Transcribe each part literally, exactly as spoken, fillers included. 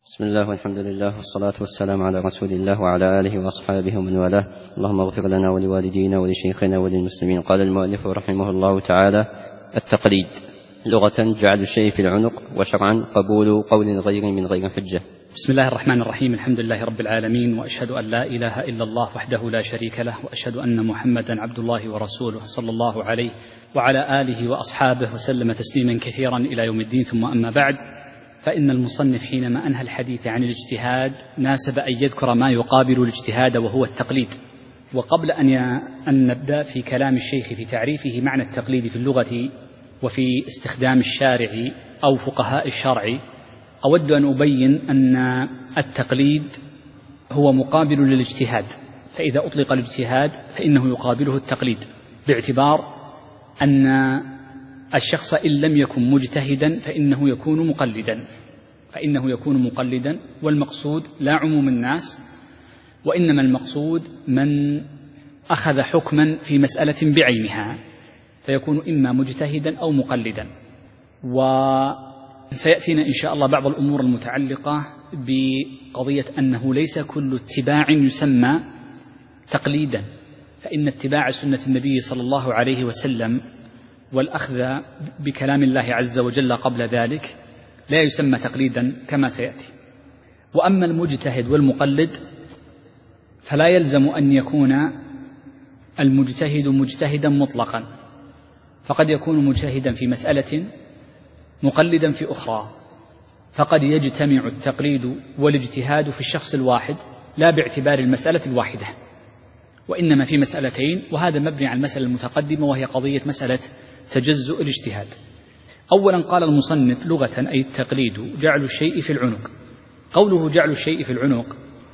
بسم الله والحمد لله والصلاة والسلام على رسول الله وعلى آله وأصحابه ومن والاه. اللهم اغفر لنا ولوالدينا ولشيخنا وللمسلمين. قال المؤلف رحمه الله تعالى: التقليد لغة جعل الشيء في العنق، وشرعا قبول قول الغير من غير حجة. بسم الله الرحمن الرحيم. الحمد لله رب العالمين، وأشهد أن لا إله إلا الله وحده لا شريك له، وأشهد أن محمدا عبد الله ورسوله صلى الله عليه وعلى آله وأصحابه وسلم تسليما كثيرا إلى يوم الدين. ثم أما بعد، فإن المصنف حينما أنهى الحديث عن الاجتهاد ناسب أن يذكر ما يقابل الاجتهاد وهو التقليد. وقبل أن نبدأ في كلام الشيخ في تعريفه معنى التقليد في اللغة وفي استخدام الشارع أو فقهاء الشرع، أود أن أبين أن التقليد هو مقابل للاجتهاد، فإذا أطلق الاجتهاد فإنه يقابله التقليد، باعتبار أن الشخص إن لم يكن مجتهدا فإنه يكون مقلدا فإنه يكون مقلدا والمقصود لا عموم الناس، وإنما المقصود من أخذ حكما في مسألة بعينها فيكون إما مجتهدا أو مقلدا. وسيأتينا إن شاء الله بعض الأمور المتعلقة بقضية أنه ليس كل اتباع يسمى تقليدا، فإن اتباع سنة النبي صلى الله عليه وسلم والأخذ بكلام الله عز وجل قبل ذلك لا يسمى تقليدا كما سيأتي. وأما المجتهد والمقلد فلا يلزم أن يكون المجتهد مجتهدا مطلقا، فقد يكون مجتهدا في مسألة مقلدا في أخرى، فقد يجتمع التقليد والاجتهاد في الشخص الواحد لا باعتبار المسألة الواحدة، وإنما في مسألتين، وهذا مبني على المسألة المتقدمة وهي قضية مسألة تجزؤ الاجتهاد. أولا قال المصنف: لغة أي التقليد جعل الشيء في العنق. قوله جعل الشيء في العنق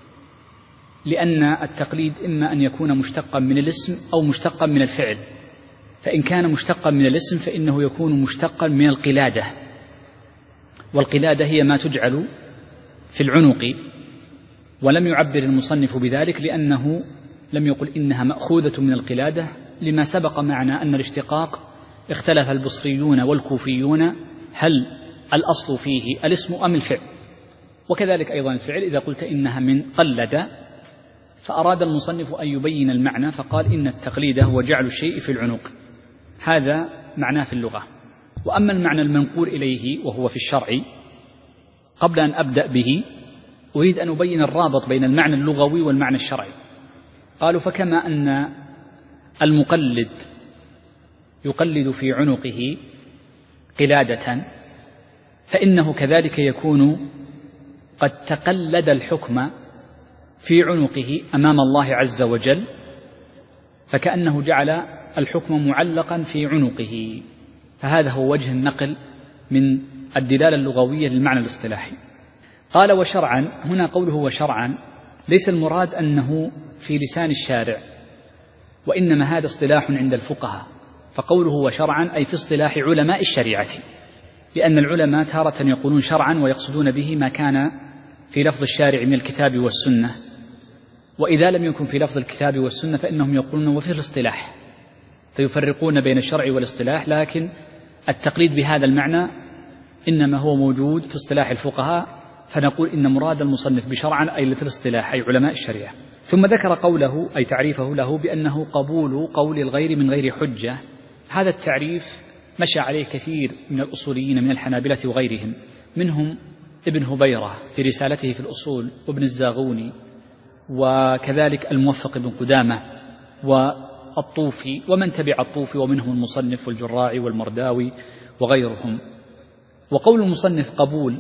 لأن التقليد إما أن يكون مشتقا من الاسم أو مشتقا من الفعل، فإن كان مشتقا من الاسم فإنه يكون مشتقا من القلادة، والقلادة هي ما تجعل في العنق، ولم يعبر المصنف بذلك لأنه لم يقل إنها مأخوذة من القلادة، لما سبق معنا أن الاشتقاق اختلف البصريون والكوفيون هل الأصل فيه الاسم أم الفعل، وكذلك أيضا الفعل إذا قلت إنها من قلد. فأراد المصنف أن يبين المعنى فقال إن التقليد هو جعل الشيء في العنق، هذا معناه في اللغة. وأما المعنى المنقول إليه وهو في الشرع، قبل أن أبدأ به أريد أن أبين الرابط بين المعنى اللغوي والمعنى الشرعي. قالوا: فكما أن المقلد يقلد في عنقه قلادة فإنه كذلك يكون قد تقلد الحكم في عنقه أمام الله عز وجل، فكأنه جعل الحكم معلقا في عنقه، فهذا هو وجه النقل من الدلالة اللغوية للمعنى الاصطلاحي. قال: وشرعا، هنا قوله وشرعا ليس المراد أنه في لسان الشارع، وإنما هذا اصطلاح عند الفقهاء، فقوله وشرعا أي في اصطلاح علماء الشريعة، لأن العلماء تارة يقولون شرعا ويقصدون به ما كان في لفظ الشارع من الكتاب والسنة، وإذا لم يكن في لفظ الكتاب والسنة فإنهم يقولون وفي الاصطلاح، فيفرقون بين الشرع والاصطلاح، لكن التقليد بهذا المعنى إنما هو موجود في اصطلاح الفقهاء، فنقول إن مراد المصنف بشرعا أي في الاصطلاح أي علماء الشريعة. ثم ذكر قوله أي تعريفه له بأنه قبول قول الغير من غير حجة. هذا التعريف مشى عليه كثير من الأصوليين من الحنابلة وغيرهم، منهم ابن هبيرة في رسالته في الأصول، وابن الزاغوني، وكذلك الموفق بن قدامة والطوفي ومن تبع الطوفي، ومنهم المصنف والجراعي والمرداوي وغيرهم. وقول المصنف قبول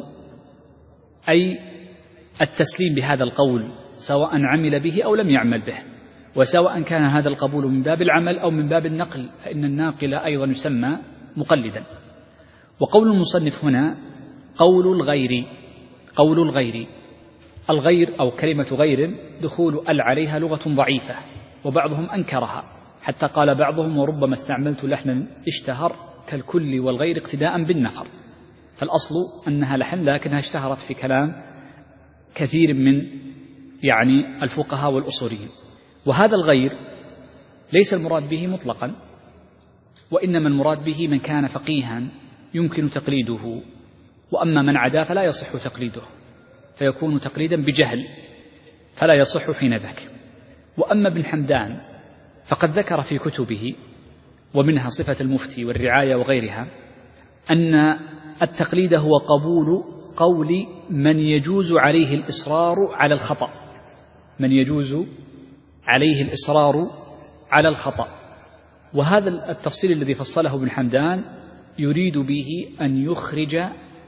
أي التسليم بهذا القول سواء عمل به أو لم يعمل به، وسواء كان هذا القبول من باب العمل أو من باب النقل، فإن الناقل أيضا يسمى مقلدا. وقول المصنف هنا قول الغير. قول الغير، الغير أو كلمة غير دخول ال عليها لغة ضعيفة، وبعضهم أنكرها حتى قال بعضهم: وربما استعملت لحنا اشتهر كالكل والغير اقتداء بالنفر. فالأصل أنها لحن، لكنها اشتهرت في كلام كثير من يعني الفقهاء والأصوليين. وهذا الغير ليس المراد به مطلقا، وإنما المراد به من كان فقيها يمكن تقليده، وأما من عدا فلا يصح تقليده. فيكون تقليدا بجهل فلا يصح حين ذاك. وأما ابن حمدان فقد ذكر في كتبه ومنها صفة المفتي والرعاية وغيرها أن التقليد هو قبول قول من يجوز عليه الإصرار على الخطأ من يجوز عليه الإصرار على الخطأ. وهذا التفصيل الذي فصله ابن حمدان يريد به أن يخرج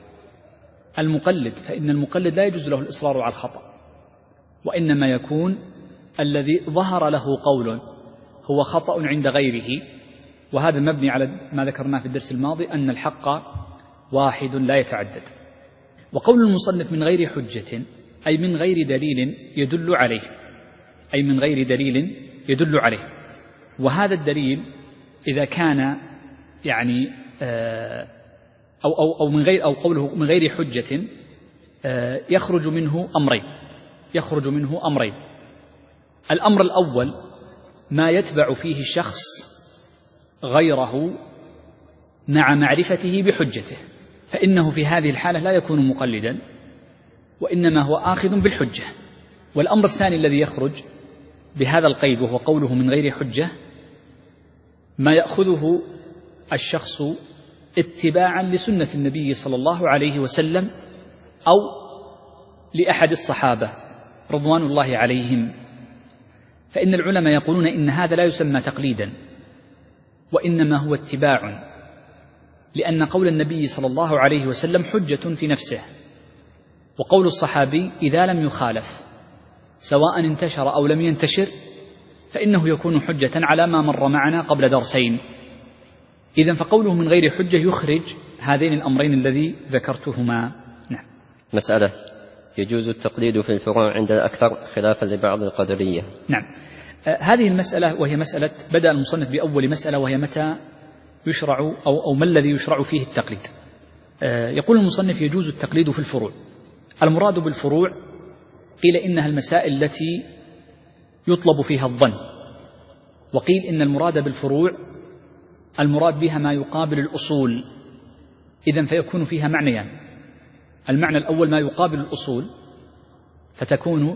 المقلد، فإن المقلد لا يجوز له الإصرار على الخطأ، وإنما يكون الذي ظهر له قول هو خطأ عند غيره، وهذا مبني على ما ذكرناه في الدرس الماضي أن الحق واحد لا يتعدد. وقول المصنف من غير حجة أي من غير دليل يدل عليه أي من غير دليل يدل عليه وهذا الدليل إذا كان يعني أو أو أو من غير أو قوله من غير حجة يخرج منه أمرين يخرج منه أمرين الأمر الأول ما يتبع فيه الشخص غيره مع معرفته بحجته، فإنه في هذه الحالة لا يكون مقلدا وإنما هو آخذ بالحجة. والأمر الثاني الذي يخرج بهذا القيد وهو قوله من غير حجة ما يأخذه الشخص اتباعا لسنة النبي صلى الله عليه وسلم أو لأحد الصحابة رضوان الله عليهم. فإن العلماء يقولون إن هذا لا يسمى تقليدا وإنما هو اتباع، لأن قول النبي صلى الله عليه وسلم حجة في نفسه، وقول الصحابي إذا لم يخالف سواء انتشر أو لم ينتشر فإنه يكون حجة على ما مر معنا قبل درسين. إذن فقوله من غير حجة يخرج هذين الأمرين الذي ذكرتهما. نعم. مسألة يجوز التقليد في الفروع عند الأكثر خلافا لبعض القدرية. نعم. آه هذه المسألة وهي مسألة بدأ المصنف بأول مسألة وهي متى يشرع أو, أو ما الذي يشرع فيه التقليد. آه يقول المصنف يجوز التقليد في الفروع. المراد بالفروع قيل إنها المسائل التي يطلب فيها الظن، وقيل إن المراد بالفروع المراد بها ما يقابل الأصول، إذن فيكون فيها معنيان. المعنى الأول ما يقابل الأصول فتكون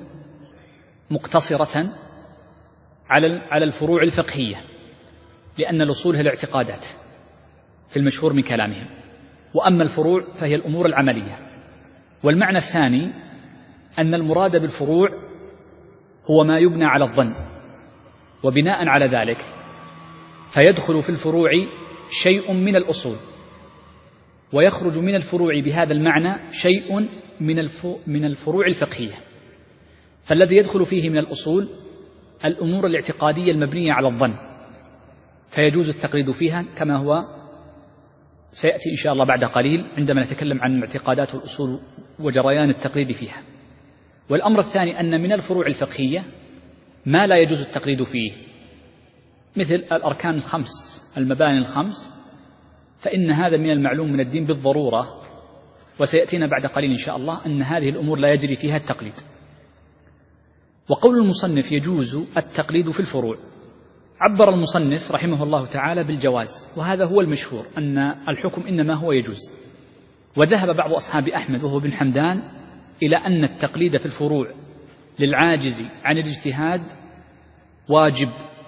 مقتصرة على على الفروع الفقهية، لأن الأصول هي الاعتقادات في المشهور من كلامهم، وأما الفروع فهي الأمور العملية. والمعنى الثاني أن المراد بالفروع هو ما يبنى على الظن، وبناء على ذلك فيدخل في الفروع شيء من الأصول ويخرج من الفروع بهذا المعنى شيء من من الفروع الفقهية. فالذي يدخل فيه من الأصول الأمور الاعتقادية المبنية على الظن فيجوز التقليد فيها كما هو سيأتي إن شاء الله بعد قليل عندما نتكلم عن الاعتقادات والأصول وجريان التقليد فيها. والأمر الثاني أن من الفروع الفقهية ما لا يجوز التقليد فيه مثل الأركان الخمس المباني الخمس، فإن هذا من المعلوم من الدين بالضرورة، وسيأتينا بعد قليل إن شاء الله أن هذه الأمور لا يجري فيها التقليد. وقول المصنف يجوز التقليد في الفروع عبر المصنف رحمه الله تعالى بالجواز، وهذا هو المشهور أن الحكم إنما هو يجوز. وذهب بعض أصحاب أحمد وهو بن حمدان إلى أن التقليد في الفروع للعاجز عن الاجتهاد واجب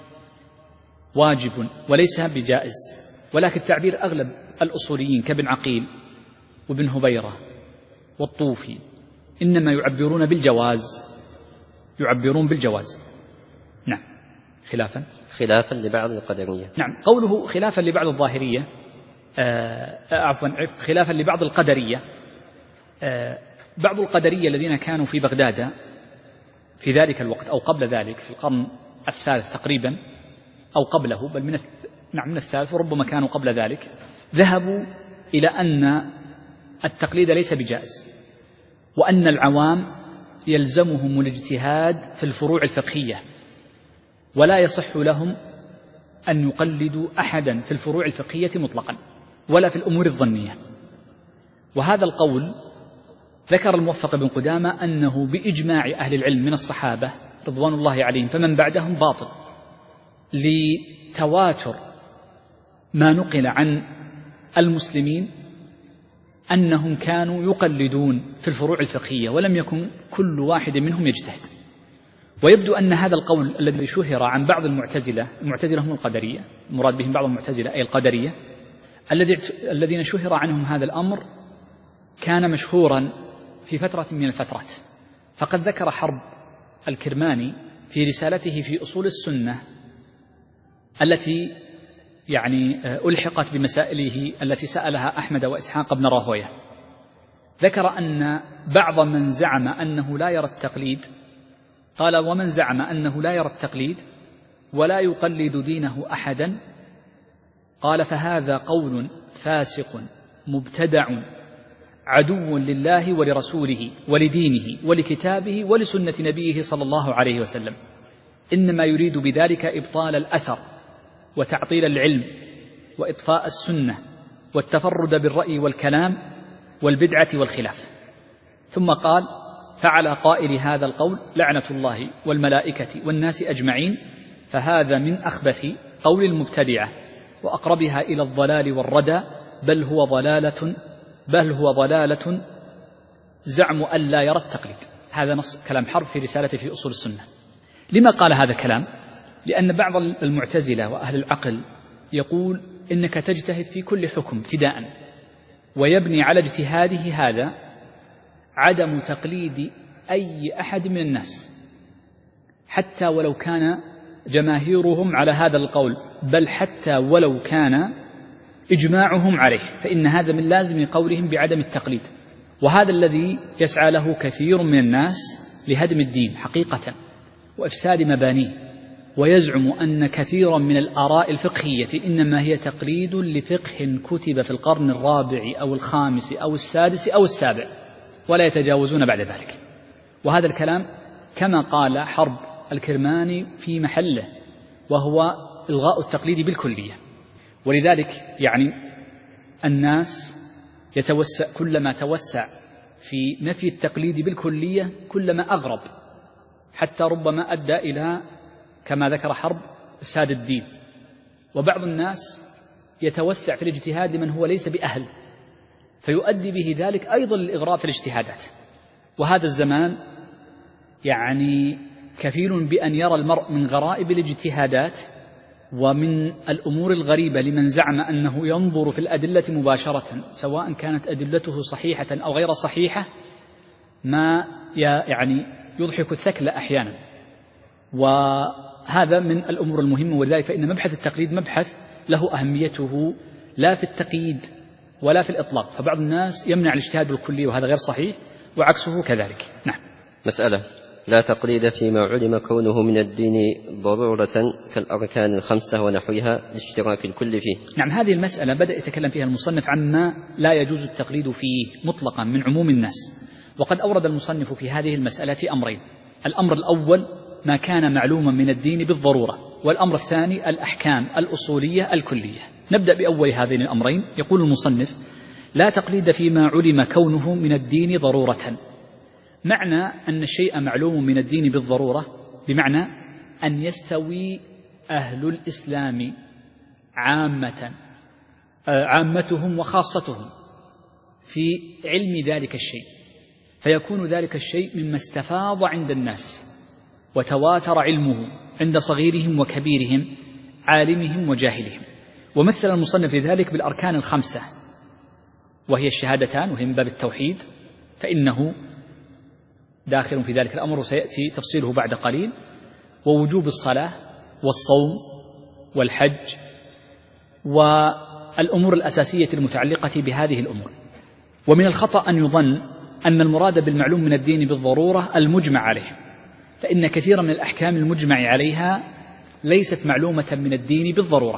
واجب وليس بجائز، ولكن تعبير أغلب الأصوليين كابن عقيل وابن هبيرة والطوفي إنما يعبرون بالجواز يعبرون بالجواز نعم خلافا خلافا لبعض القدرية. نعم. قوله خلافا لبعض الظاهرية آه عفوا خلافا لبعض القدرية آه بعض القدرية الذين كانوا في بغداد في ذلك الوقت أو قبل ذلك في القرن الثالث تقريبا أو قبله بل من نعم من الثالث وربما كانوا قبل ذلك، ذهبوا إلى أن التقليد ليس بجائز، وأن العوام يلزمهم الاجتهاد في الفروع الفقهية ولا يصح لهم أن يقلدوا أحدا في الفروع الفقهية مطلقا ولا في الأمور الظنية. وهذا القول ذكر الموفق بن قدامة أنه بإجماع أهل العلم من الصحابة رضوان الله عليهم فمن بعدهم باطل، لتواتر ما نقل عن المسلمين أنهم كانوا يقلدون في الفروع الفقهية ولم يكن كل واحد منهم يجتهد. ويبدو أن هذا القول الذي شهر عن بعض المعتزلة، المعتزلة هم القدرية، المراد بهم بعض المعتزلة أي القدرية، الذين شهر عنهم هذا الأمر كان مشهورا في فترة من الفترات. فقد ذكر حرب الكرماني في رسالته في أصول السنة التي يعني ألحقت بمسائله التي سألها أحمد وإسحاق بن راهويه، ذكر أن بعض من زعم أنه لا يرى التقليد، قال: ومن زعم أنه لا يرى التقليد ولا يقلد دينه أحدا، قال: فهذا قول فاسق مبتدع عدو لله ولرسوله ولدينه ولكتابه ولسنة نبيه صلى الله عليه وسلم، إنما يريد بذلك إبطال الأثر وتعطيل العلم وإطفاء السنة والتفرد بالرأي والكلام والبدعة والخلاف. ثم قال: فعلى قائل هذا القول لعنة الله والملائكة والناس أجمعين، فهذا من أخبث قول المبتدعة وأقربها إلى الضلال والردى، بل هو ضلالة بل هو ضلالة زعم أن لا يرى التقليد. هذا نص كلام حرب في رسالته في أصول السنة. لما قال هذا الكلام؟ لأن بعض المعتزلة وأهل العقل يقول إنك تجتهد في كل حكم ابتداء، ويبني على اجتهاده هذا عدم تقليد أي أحد من الناس حتى ولو كان جماهيرهم على هذا القول، بل حتى ولو كان إجماعهم عليه، فإن هذا من لازم قولهم بعدم التقليد. وهذا الذي يسعى له كثير من الناس لهدم الدين حقيقة وإفساد مبانيه، ويزعم أن كثيرا من الآراء الفقهية إنما هي تقليد لفقه كتب في القرن الرابع أو الخامس أو السادس أو السابع، ولا يتجاوزون بعد ذلك. وهذا الكلام كما قال حرب الكرماني في محله، وهو إلغاء التقليد بالكلية. ولذلك يعني الناس يتوسع، كلما توسع في نفي التقليد بالكلية كلما أغرب، حتى ربما أدى إلى كما ذكر حرب إفساد الدين. وبعض الناس يتوسع في الاجتهاد من هو ليس بأهل، فيؤدي به ذلك أيضا للإغراء في الاجتهادات. وهذا الزمان يعني كفيل بأن يرى المرء من غرائب الاجتهادات ومن الأمور الغريبة لمن زعم أنه ينظر في الأدلة مباشرة، سواء كانت أدلته صحيحة أو غير صحيحة، ما يعني يضحك الثكل أحيانا. وهذا من الأمور المهمة. ولذلك فإن مبحث التقليد مبحث له أهميته لا في التقييد ولا في الإطلاق، فبعض الناس يمنع الاجتهاد بالكلية وهذا غير صحيح، وعكسه كذلك. نعم. مسألة: لا تقليد فيما علم كونه من الدين ضرورة كالأركان الخمسة ونحوها لاشتراك الكل فيه. نعم، هذه المسألة بدأ يتكلم فيها المصنف عما لا يجوز التقليد فيه مطلقا من عموم الناس. وقد أورد المصنف في هذه المسألة أمرين: الأمر الأول ما كان معلوما من الدين بالضرورة، والأمر الثاني الأحكام الأصولية الكلية. نبدأ بأول هذين الأمرين. يقول المصنف: لا تقليد فيما علم كونه من الدين ضرورة. معنى أن الشيء معلوم من الدين بالضرورة بمعنى أن يستوي أهل الإسلام عامة عامتهم وخاصتهم في علم ذلك الشيء، فيكون ذلك الشيء مما استفاض عند الناس وتواتر علمه عند صغيرهم وكبيرهم، عالمهم وجاهلهم. ومثل المصنف لذلك بالأركان الخمسة، وهي الشهادتان، وهي من باب التوحيد، فإنه داخل في ذلك الأمر وسيأتي تفصيله بعد قليل، ووجوب الصلاة والصوم والحج والأمور الأساسية المتعلقة بهذه الأمور. ومن الخطأ أن يظن أن المراد بالمعلوم من الدين بالضرورة المجمع عليه، فإن كثيرا من الأحكام المجمع عليها ليست معلومة من الدين بالضرورة،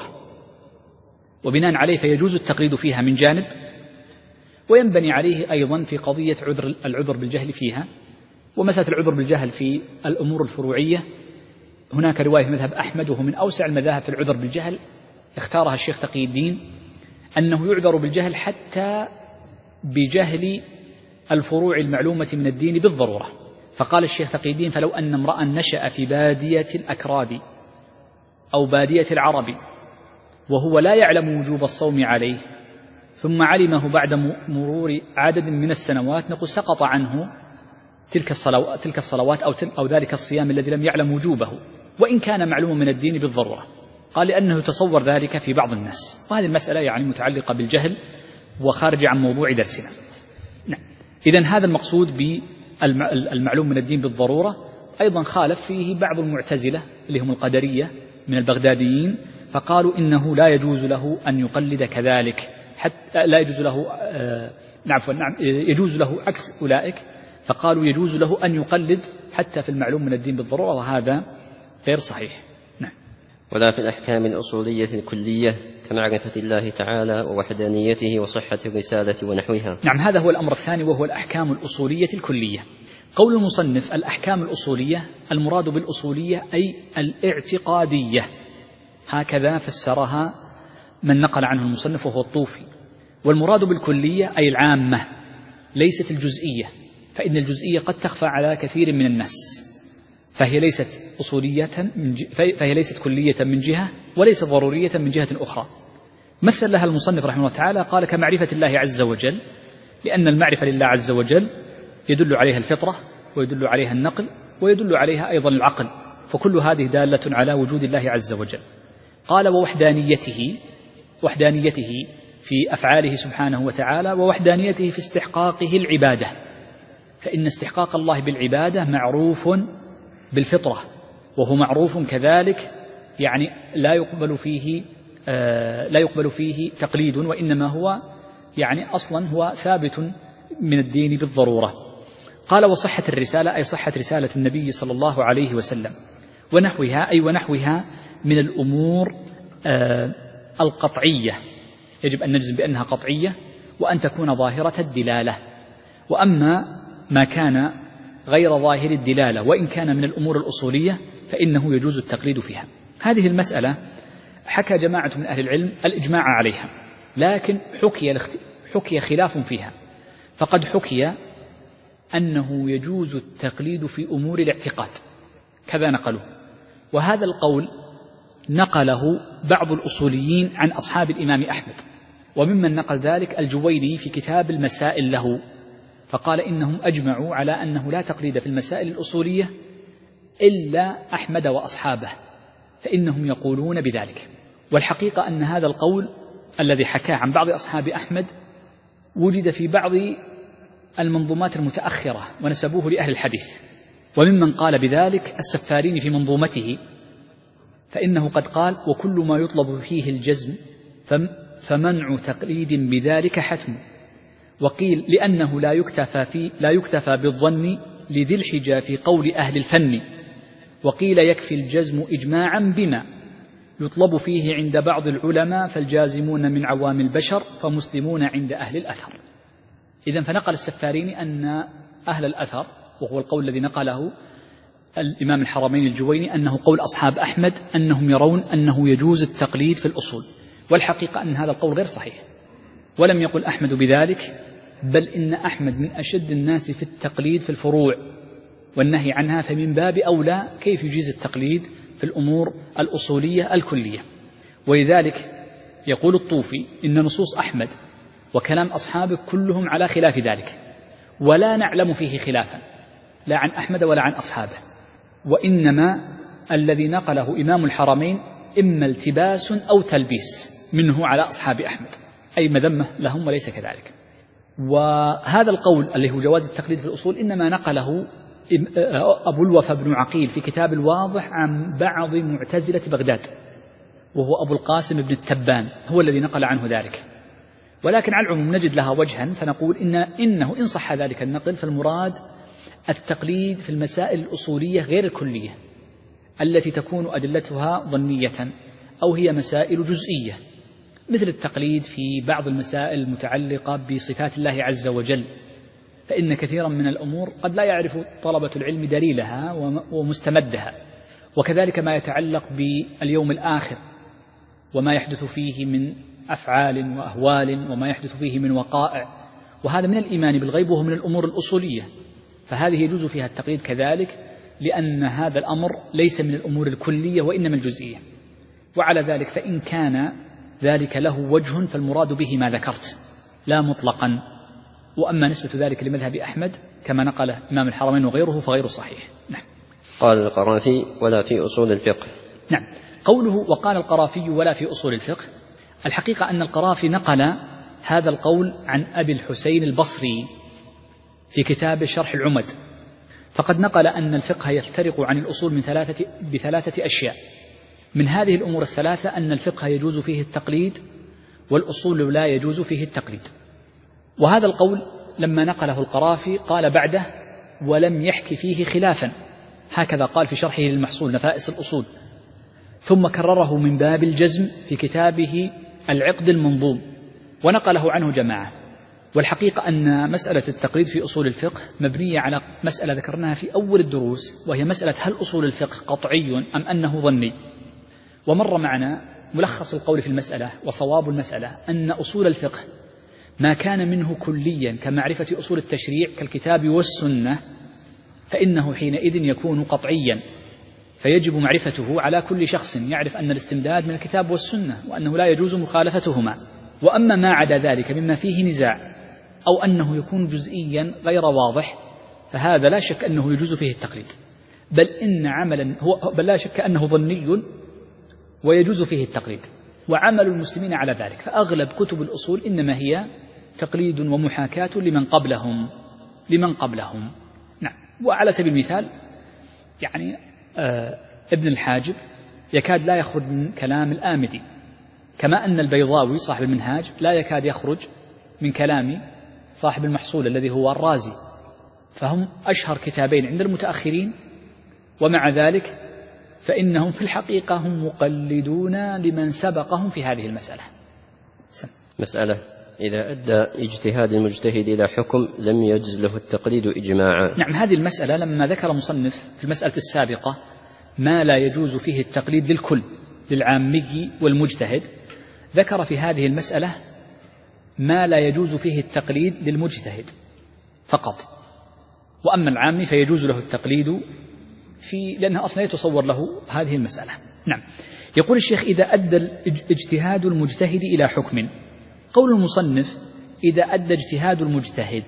وبناء عليه فيجوز التقليد فيها من جانب، وينبني عليه أيضا في قضية عذر العذر بالجهل فيها. ومسألة العذر بالجهل في الأمور الفروعية هناك رواية مذهب أحمد، وهو من أوسع المذاهب في العذر بالجهل، اختارها الشيخ تقي الدين، أنه يعذر بالجهل حتى بجهل الفروع المعلومة من الدين بالضرورة. فقال الشيخ تقي الدين: فلو أن امرأ نشأ في بادية الأكراد أو بادية العرب وهو لا يعلم وجوب الصوم عليه، ثم علمه بعد مرور عدد من السنوات، نقول سقط عنه تلك الصلوات, تلك الصلوات أو, أو ذلك الصيام الذي لم يعلم وجوبه، وإن كان معلوما من الدين بالضرورة. قال لأنه يتصور ذلك في بعض الناس، وهذه المسألة يعني متعلقة بالجهل وخارج عن موضوع درسنا. نعم. إذن هذا المقصود بالمعلوم من الدين بالضرورة. أيضا خالف فيه بعض المعتزلة اللي هم القدرية من البغداديين، فقالوا إنه لا يجوز له أن يقلد كذلك، حتى لا يجوز له آه نعم نعم يجوز له عكس أولئك، فقالوا يجوز له أن يقلد حتى في المعلوم من الدين بالضرورة، وهذا غير صحيح. نعم. ولا في الأحكام الأصولية الكلية كمعرفة الله تعالى ووحدانيته وصحة الرسالة ونحوها. نعم، هذا هو الأمر الثاني، وهو الأحكام الأصولية الكلية. قول المصنف الأحكام الأصولية، المراد بالأصولية أي الاعتقادية، هكذا فسرها من نقل عنه المصنف وهو الطوفي. والمراد بالكلية أي العامة، ليست الجزئية، فإن الجزئية قد تخفى على كثير من الناس، فهي ليست أصولية من ج... فهي ليست كلية من جهة، وليست ضرورية من جهة أخرى. مثل لها المصنف رحمه الله تعالى، قال كمعرفة الله عز وجل، لأن المعرفة لله عز وجل يدل عليها الفطرة، ويدل عليها النقل، ويدل عليها أيضا العقل، فكل هذه دالة على وجود الله عز وجل. قال ووحدانيته، وحدانيته في أفعاله سبحانه وتعالى، ووحدانيته في استحقاقه العبادة، فإن استحقاق الله بالعبادة معروف بالفطرة، وهو معروف كذلك يعني لا يقبل فيه آه لا يقبل فيه تقليد، وإنما هو يعني أصلا هو ثابت من الدين بالضرورة. قال وصحة الرسالة أي صحة رسالة النبي صلى الله عليه وسلم، ونحوها أي ونحوها من الأمور آه القطعية، يجب أن نجزم بأنها قطعية وأن تكون ظاهرة الدلالة. وأما ما كان غير ظاهر الدلالة وإن كان من الأمور الأصولية فإنه يجوز التقليد فيها. هذه المسألة حكى جماعة من أهل العلم الإجماع عليها، لكن حكي, حكي خلاف فيها. فقد حكي أنه يجوز التقليد في أمور الاعتقاد، كذا نقلوا، وهذا القول نقله بعض الأصوليين عن أصحاب الإمام أحمد، وممن نقل ذلك الجويني في كتاب المسائل له، فقال إنهم أجمعوا على أنه لا تقليد في المسائل الأصولية إلا أحمد وأصحابه، فإنهم يقولون بذلك. والحقيقة أن هذا القول الذي حكاه عن بعض أصحاب أحمد وجد في بعض المنظومات المتأخرة ونسبوه لأهل الحديث، وممن قال بذلك السفاريني في منظومته، فإنه قد قال وكل ما يطلب فيه الجزم فمنع تقليد بذلك حتم. وقيل لأنه لا يكتفى, في لا يكتفى بالظن لذي الحجة في قول أهل الفن، وقيل يكفي الجزم إجماعا بما يطلب فيه عند بعض العلماء، فالجازمون من عوام البشر فمسلمون عند أهل الأثر. إذن فنقل السفاريني أن أهل الأثر، وهو القول الذي نقله الإمام الحرمين الجويني، أنه قول أصحاب أحمد أنهم يرون أنه يجوز التقليد في الأصول، والحقيقة أن هذا القول غير صحيح، ولم يقل أحمد بذلك، بل إن أحمد من أشد الناس في التقليد في الفروع والنهي عنها، فمن باب أولى كيف يجيز التقليد في الأمور الأصولية الكلية. ولذلك يقول الطوفي إن نصوص أحمد وكلام أصحابه كلهم على خلاف ذلك، ولا نعلم فيه خلافا لا عن أحمد ولا عن أصحابه، وإنما الذي نقله إمام الحرمين إما التباس أو تلبيس منه على أصحاب أحمد، أي مذمة لهم وليس كذلك. وهذا القول اللي هو جواز التقليد في الأصول إنما نقله أبو الوفا بن عقيل في كتاب الواضح عن بعض معتزلة بغداد، وهو أبو القاسم بن التبان هو الذي نقل عنه ذلك. ولكن على العموم نجد لها وجها، فنقول إن إنه إن صح ذلك النقل فالمراد التقليد في المسائل الأصولية غير الكلية التي تكون أدلتها ظنية أو هي مسائل جزئية، مثل التقليد في بعض المسائل المتعلقة بصفات الله عز وجل، فإن كثيرا من الأمور قد لا يعرف طلبة العلم دليلها ومستمدها، وكذلك ما يتعلق باليوم الآخر وما يحدث فيه من أفعال وأهوال وما يحدث فيه من وقائع، وهذا من الإيمان بالغيب وهو من الأمور الأصولية، فهذه يجوز فيها التقليد كذلك، لأن هذا الأمر ليس من الأمور الكلية وإنما الجزئية. وعلى ذلك فإن كان ذلك له وجه فالمراد به ما ذكرت، لا مطلقا. وأما نسبة ذلك لمذهب أحمد كما نقل إمام الحرمين وغيره فغير صحيح. نعم. قال القرافي ولا في أصول الفقه. نعم. قوله وقال القرافي ولا في أصول الفقه، الحقيقة أن القرافي نقل هذا القول عن أبي الحسين البصري في كتاب شرح العمد، فقد نقل أن الفقه يفترق عن الأصول من ثلاثة بثلاثة أشياء. من هذه الأمور الثلاثة أن الفقه يجوز فيه التقليد والأصول لا يجوز فيه التقليد. وهذا القول لما نقله القرافي قال بعده ولم يحكي فيه خلافا، هكذا قال في شرحه للمحصول نفائس الأصول، ثم كرره من باب الجزم في كتابه العقد المنظوم ونقله عنه جماعة. والحقيقة أن مسألة التقليد في أصول الفقه مبنية على مسألة ذكرناها في أول الدروس، وهي مسألة هل أصول الفقه قطعي أم أنه ظني. ومر معنا ملخص القول في المسألة وصواب المسألة أن أصول الفقه ما كان منه كليا كمعرفة أصول التشريع كالكتاب والسنة فإنه حينئذ يكون قطعيا، فيجب معرفته على كل شخص يعرف أن الاستمداد من الكتاب والسنة وأنه لا يجوز مخالفتهما. وأما ما عدا ذلك مما فيه نزاع أو أنه يكون جزئيا غير واضح فهذا لا شك أنه يجوز فيه التقليد، بل إن عملا هو بل لا شك أنه ظني ويجوز فيه التقليد، وعمل المسلمين على ذلك. فأغلب كتب الأصول إنما هي تقليد ومحاكاة لمن قبلهم لمن قبلهم نعم. وعلى سبيل المثال يعني آه ابن الحاجب يكاد لا يخرج من كلام الآمدي، كما أن البيضاوي صاحب المنهاج لا يكاد يخرج من كلام صاحب المحصول الذي هو الرازي، فهم أشهر كتابين عند المتأخرين، ومع ذلك فإنهم في الحقيقة هم مقلدون لمن سبقهم في هذه المسألة. سم. مسألة إذا أدى اجتهاد المجتهد إلى حكم لم يجز له التقليد إجماعا. نعم، هذه المسألة لما ذكر مصنف في المسألة السابقة ما لا يجوز فيه التقليد للكل للعامي والمجتهد، ذكر في هذه المسألة ما لا يجوز فيه التقليد للمجتهد فقط، وأما العامي فيجوز له التقليد في لأنه أصلا يتصور له هذه المسألة. نعم. يقول الشيخ إذا أدى اجتهاد المجتهد إلى حكم. قول المصنف إذا أدى اجتهاد المجتهد،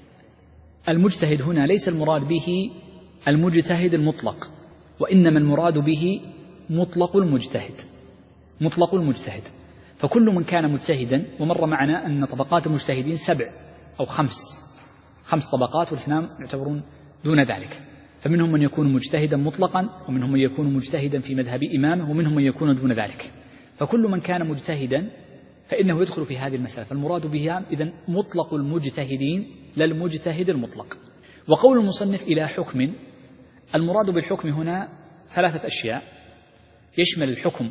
المجتهد هنا ليس المراد به المجتهد المطلق، وإنما المراد به مطلق المجتهد مطلق المجتهد فكل من كان مجتهدا، ومر معنا أن طبقات المجتهدين سبع أو خمس خمس طبقات والاثنان يعتبرون دون ذلك، فمنهم من يكون مجتهدا مطلقا، ومنهم من يكون مجتهدا في مذهب إمامه، ومنهم من يكون دون ذلك، فكل من كان مجتهدا فإنه يدخل في هذه المسألة. فالمراد بها إذن مطلق المجتهدين لا المجتهد المطلق. وقول المصنف إلى حكم، المراد بالحكم هنا ثلاثة أشياء، يشمل الحكم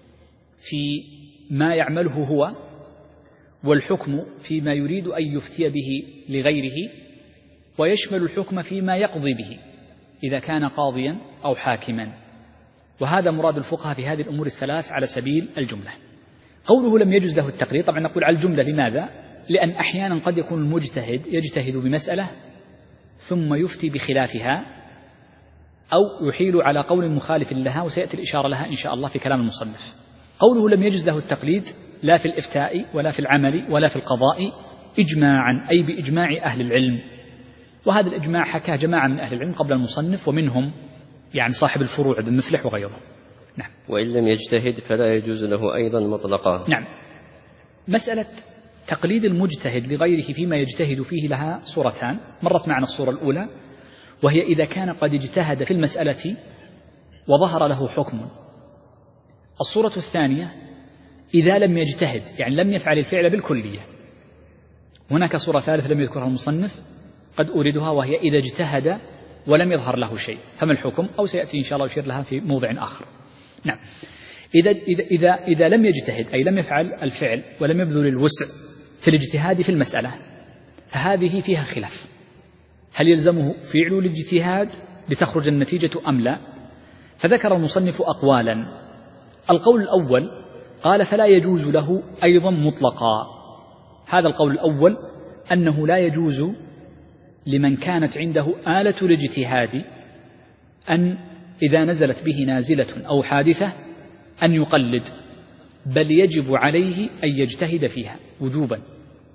في ما يعمله هو، والحكم فيما يريد أن يفتي به لغيره، ويشمل الحكم فيما يقضي به إذا كان قاضيا أو حاكما. وهذا مراد الفقهاء في هذه الأمور الثلاث على سبيل الجملة. قوله لم يجوز له التقليد، طبعا نقول على الجملة، لماذا؟ لأن أحيانا قد يكون المجتهد يجتهد بمسألة ثم يفتي بخلافها أو يحيل على قول مخالف لها، وسيأتي الإشارة لها إن شاء الله في كلام المصنف. قوله لم يجوز له التقليد لا في الإفتاء ولا في العمل ولا في القضاء إجماعا، أي بإجماع أهل العلم، وهذا الإجماع حكاه جماعة من أهل العلم قبل المصنف، ومنهم يعني صاحب الفروع ابن مفلح وغيره. نعم. وإن لم يجتهد فلا يجوز له أيضا مطلقا. نعم. مسألة تقليد المجتهد لغيره فيما يجتهد فيه لها صورتان، مرت معنا الصورة الأولى وهي إذا كان قد اجتهد في المسألة وظهر له حكم. الصورة الثانية إذا لم يجتهد، يعني لم يفعل الفعل بالكلية. هناك صورة ثالثة لم يذكرها المصنف قد أوردها، وهي إذا اجتهد ولم يظهر له شيء، فما الحكم؟ أو سيأتي إن شاء الله يشير لها في موضع آخر. نعم. إذا, إذا, إذا, إذا لم يجتهد أي لم يفعل الفعل ولم يبذل الوسع في الاجتهاد في المسألة، فهذه فيها خلاف، هل يلزمه فعل الاجتهاد لتخرج النتيجة أم لا؟ فذكر المصنف أقوالا. القول الأول قال فلا يجوز له أيضا مطلقا. هذا القول الأول أنه لا يجوز لمن كانت عنده آلة الاجتهاد أن إذا نزلت به نازلة أو حادثة أن يقلد، بل يجب عليه أن يجتهد فيها وجوبا،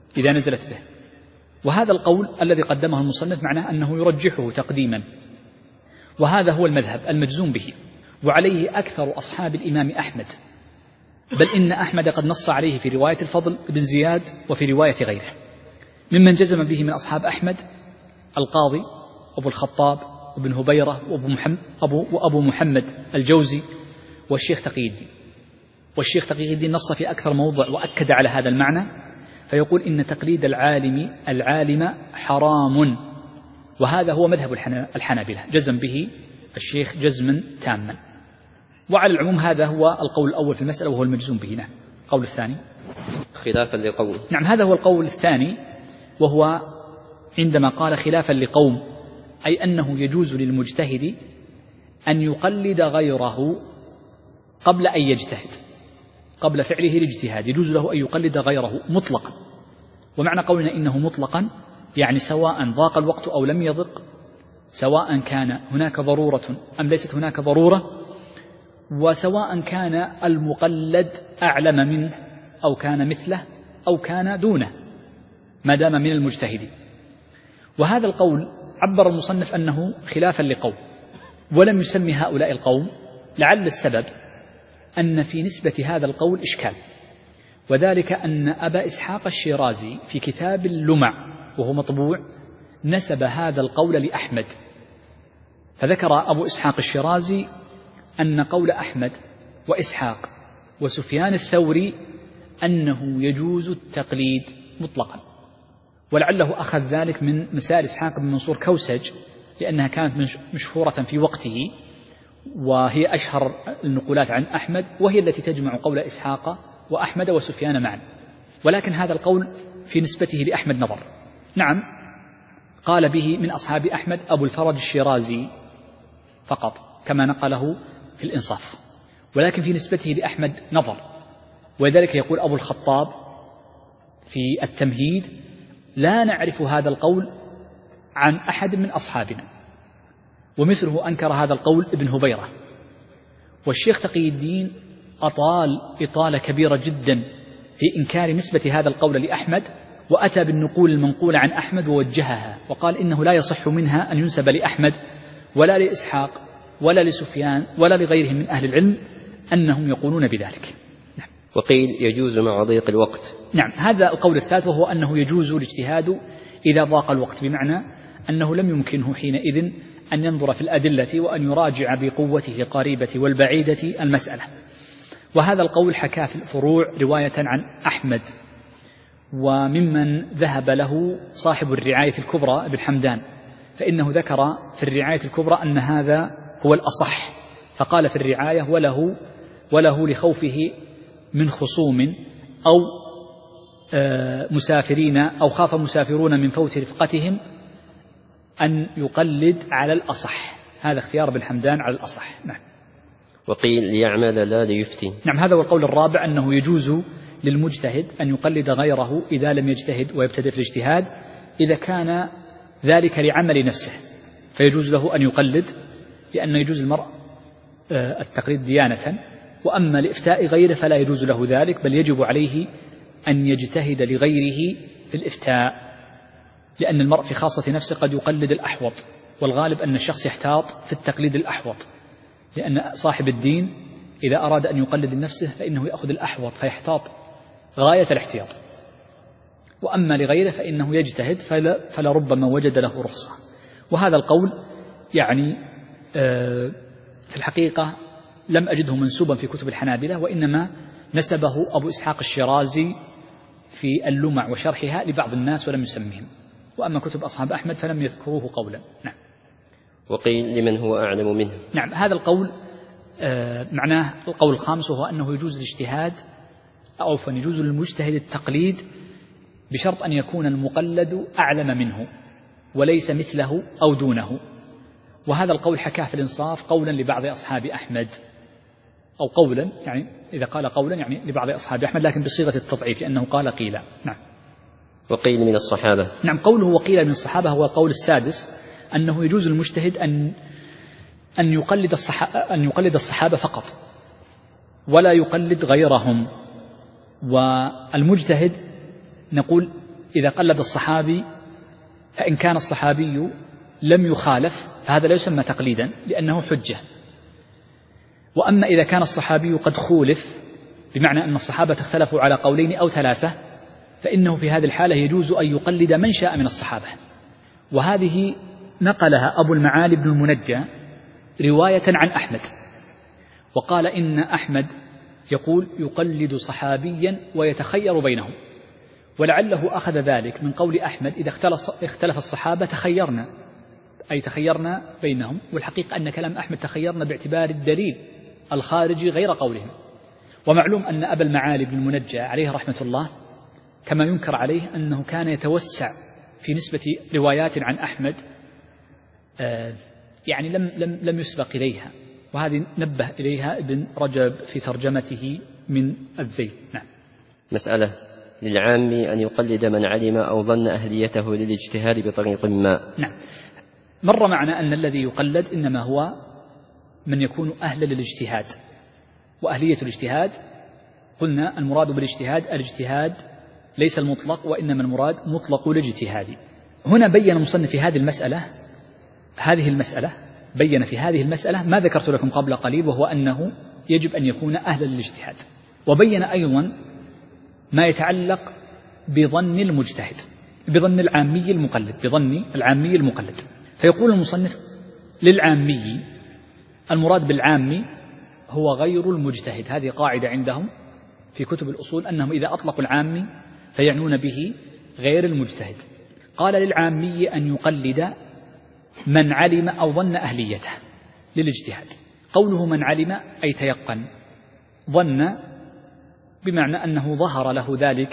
إذا نزلت به. وهذا القول الذي قدمه المصنف معناه أنه يرجحه تقديما، وهذا هو المذهب المجزوم به، وعليه أكثر أصحاب الإمام أحمد، بل إن أحمد قد نص عليه في رواية الفضل بن زياد وفي رواية غيره. ممن جزم به من أصحاب أحمد القاضي أبو الخطاب وابن هبيرة وأبو محمد, أبو وأبو محمد الجوزي والشيخ تقي الدين. والشيخ تقي الدين نص في أكثر موضع وأكد على هذا المعنى، فيقول إن تقليد العالم العالم حرام، وهذا هو مذهب الحنابلة، جزم به الشيخ جزما تاما. وعلى العموم هذا هو القول الأول في المسألة وهو المجزوم به. نعم. القول الثاني خلافا لقوم. نعم، هذا هو القول الثاني، وهو عندما قال خلافا لقوم، أي أنه يجوز للمجتهد أن يقلد غيره قبل أن يجتهد، قبل فعله الاجتهاد يجوز له أن يقلد غيره مطلقا. ومعنى قولنا إنه مطلقا يعني سواء ضاق الوقت أو لم يضق، سواء كان هناك ضرورة أم ليست هناك ضرورة، وسواء كان المقلد أعلم منه أو كان مثله أو كان دونه، ما دام من المجتهدين. وهذا القول عبر المصنف أنه خلافا لقوم، ولم يسمي هؤلاء القوم، لعل السبب أن في نسبة هذا القول إشكال، وذلك أن أبا إسحاق الشيرازي في كتاب اللمع وهو مطبوع نسب هذا القول لأحمد، فذكر أبو إسحاق الشيرازي أن قول أحمد وإسحاق وسفيان الثوري أنه يجوز التقليد مطلقا، ولعله أخذ ذلك من مسائل إسحاق بن منصور كوسج، لأنها كانت مشهورة في وقته، وهي أشهر النقولات عن أحمد، وهي التي تجمع قول إسحاق وأحمد وسفيان معا. ولكن هذا القول في نسبته لأحمد نظر. نعم، قال به من أصحاب أحمد أبو الفرج الشيرازي فقط كما نقله في الإنصاف، ولكن في نسبته لأحمد نظر، ولذلك يقول أبو الخطاب في التمهيد: لا نعرف هذا القول عن أحد من أصحابنا. ومثله أنكر هذا القول ابن هبيرة. والشيخ تقي الدين أطال إطالة كبيرة جدا في إنكار نسبة هذا القول لأحمد، وأتى بالنقول المنقولة عن أحمد ووجهها، وقال إنه لا يصح منها أن ينسب لأحمد ولا لإسحاق ولا لسفيان ولا لغيرهم من أهل العلم أنهم يقولون بذلك. نعم. وقيل يجوز مع ضيق الوقت. نعم، هذا القول الثالث، وهو أنه يجوز الاجتهاد إذا ضاق الوقت، بمعنى أنه لم يمكنه حينئذ أن ينظر في الأدلة وأن يراجع بقوته القريبة والبعيدة المسألة. وهذا القول حكى في الفروع رواية عن أحمد، وممن ذهب له صاحب الرعاية الكبرى ابن حمدان، فإنه ذكر في الرعاية الكبرى أن هذا هو الأصح، فقال في الرعاية: وله وله لخوفه من خصوم أو مسافرين أو خاف مسافرون من فوت رفقتهم أن يقلد على الأصح. هذا اختيار ابن حمدان على الأصح. نعم. وقيل ليعمل لا ليفتي. نعم، هذا هو القول الرابع، أنه يجوز للمجتهد أن يقلد غيره إذا لم يجتهد ويبتدئ في الاجتهاد، إذا كان ذلك لعمل نفسه فيجوز له أن يقلد، لأن يجوز المرء التقليد ديانة. وأما لإفتاء غيره فلا يجوز له ذلك، بل يجب عليه أن يجتهد لغيره في الإفتاء، لأن المرء في خاصة نفسه قد يقلد الأحوط، والغالب أن الشخص يحتاط في التقليد الأحوط، لأن صاحب الدين إذا أراد أن يقلد لنفسه فإنه يأخذ الأحوط فيحتاط غاية الاحتياط. وأما لغيره فإنه يجتهد فلا فلربما وجد له رخصة. وهذا القول يعني في الحقيقة لم أجده منسوبا في كتب الحنابلة، وإنما نسبه أبو إسحاق الشيرازي في اللمع وشرحها لبعض الناس ولم يسمهم. وأما كتب أصحاب أحمد فلم يذكروه قولا. نعم. وقيل لمن هو أعلم منه. نعم، هذا القول آه معناه القول الخامس، وهو أنه يجوز الاجتهاد، أو فيجوز للمجتهد التقليد بشرط أن يكون المقلد أعلم منه وليس مثله أو دونه. وهذا القول حكاه في الإنصاف قولا لبعض أصحاب أحمد، أو قولا يعني إذا قال قولا يعني لبعض أصحاب أحمد، لكن بصيغة التضعيف لأنه قال قيل. نعم. وقيل من الصحابة. نعم، قوله وقيل من الصحابة هو القول السادس، أنه يجوز المجتهد أن أن يقلد الصحابة أن يقلد الصحابة فقط ولا يقلد غيرهم. والمجتهد نقول إذا قلد الصحابي فإن كان الصحابي لم يخالف فهذا لا يسمى تقليدا لأنه حجة. وأما إذا كان الصحابي قد خولف بمعنى أن الصحابة اختلفوا على قولين أو ثلاثة فإنه في هذه الحالة يجوز أن يقلد من شاء من الصحابة. وهذه نقلها أبو المعالي بن المنجى رواية عن أحمد، وقال إن أحمد يقول يقلد صحابيا ويتخير بينهم، ولعله أخذ ذلك من قول أحمد إذا اختلف الصحابة تخيرنا، أي تخيرنا بينهم. والحقيقة أن كلام أحمد تخيرنا باعتبار الدليل الخارجي غير قولهم. ومعلوم أن أبا المعالي بن المنجى عليه رحمة الله كما ينكر عليه أنه كان يتوسع في نسبة روايات عن أحمد آه يعني لم, لم, لم يسبق إليها، وهذه نبه إليها ابن رجب في ترجمته من الذيل. نعم. مسألة: للعام أن يقلد من علم أو ظن أهليته للاجتهاد بطريق ما. نعم، مر معنا أن الذي يقلد إنما هو من يكون أهلا للاجتهاد، وأهلية الاجتهاد قلنا المراد بالاجتهاد الاجتهاد ليس المطلق، وإنما المراد مطلق الاجتهاد. هنا بين المصنف في هذه المسألة هذه المسألة بين في هذه المسألة ما ذكرت لكم قبل قليل، وهو أنه يجب أن يكون أهلا للاجتهاد. وبين أيضا ما يتعلق بظن المجتهد، بظن العامي المقلد بظن العامي المقلد فيقول المصنف: للعامي، المراد بالعامي هو غير المجتهد. هذه قاعدة عندهم في كتب الأصول أنهم إذا أطلقوا العامي فيعنون به غير المجتهد. قال: للعامي أن يقلد من علم أو ظن أهليته للاجتهاد. قوله من علم أي تيقن، ظن بمعنى أنه ظهر له ذلك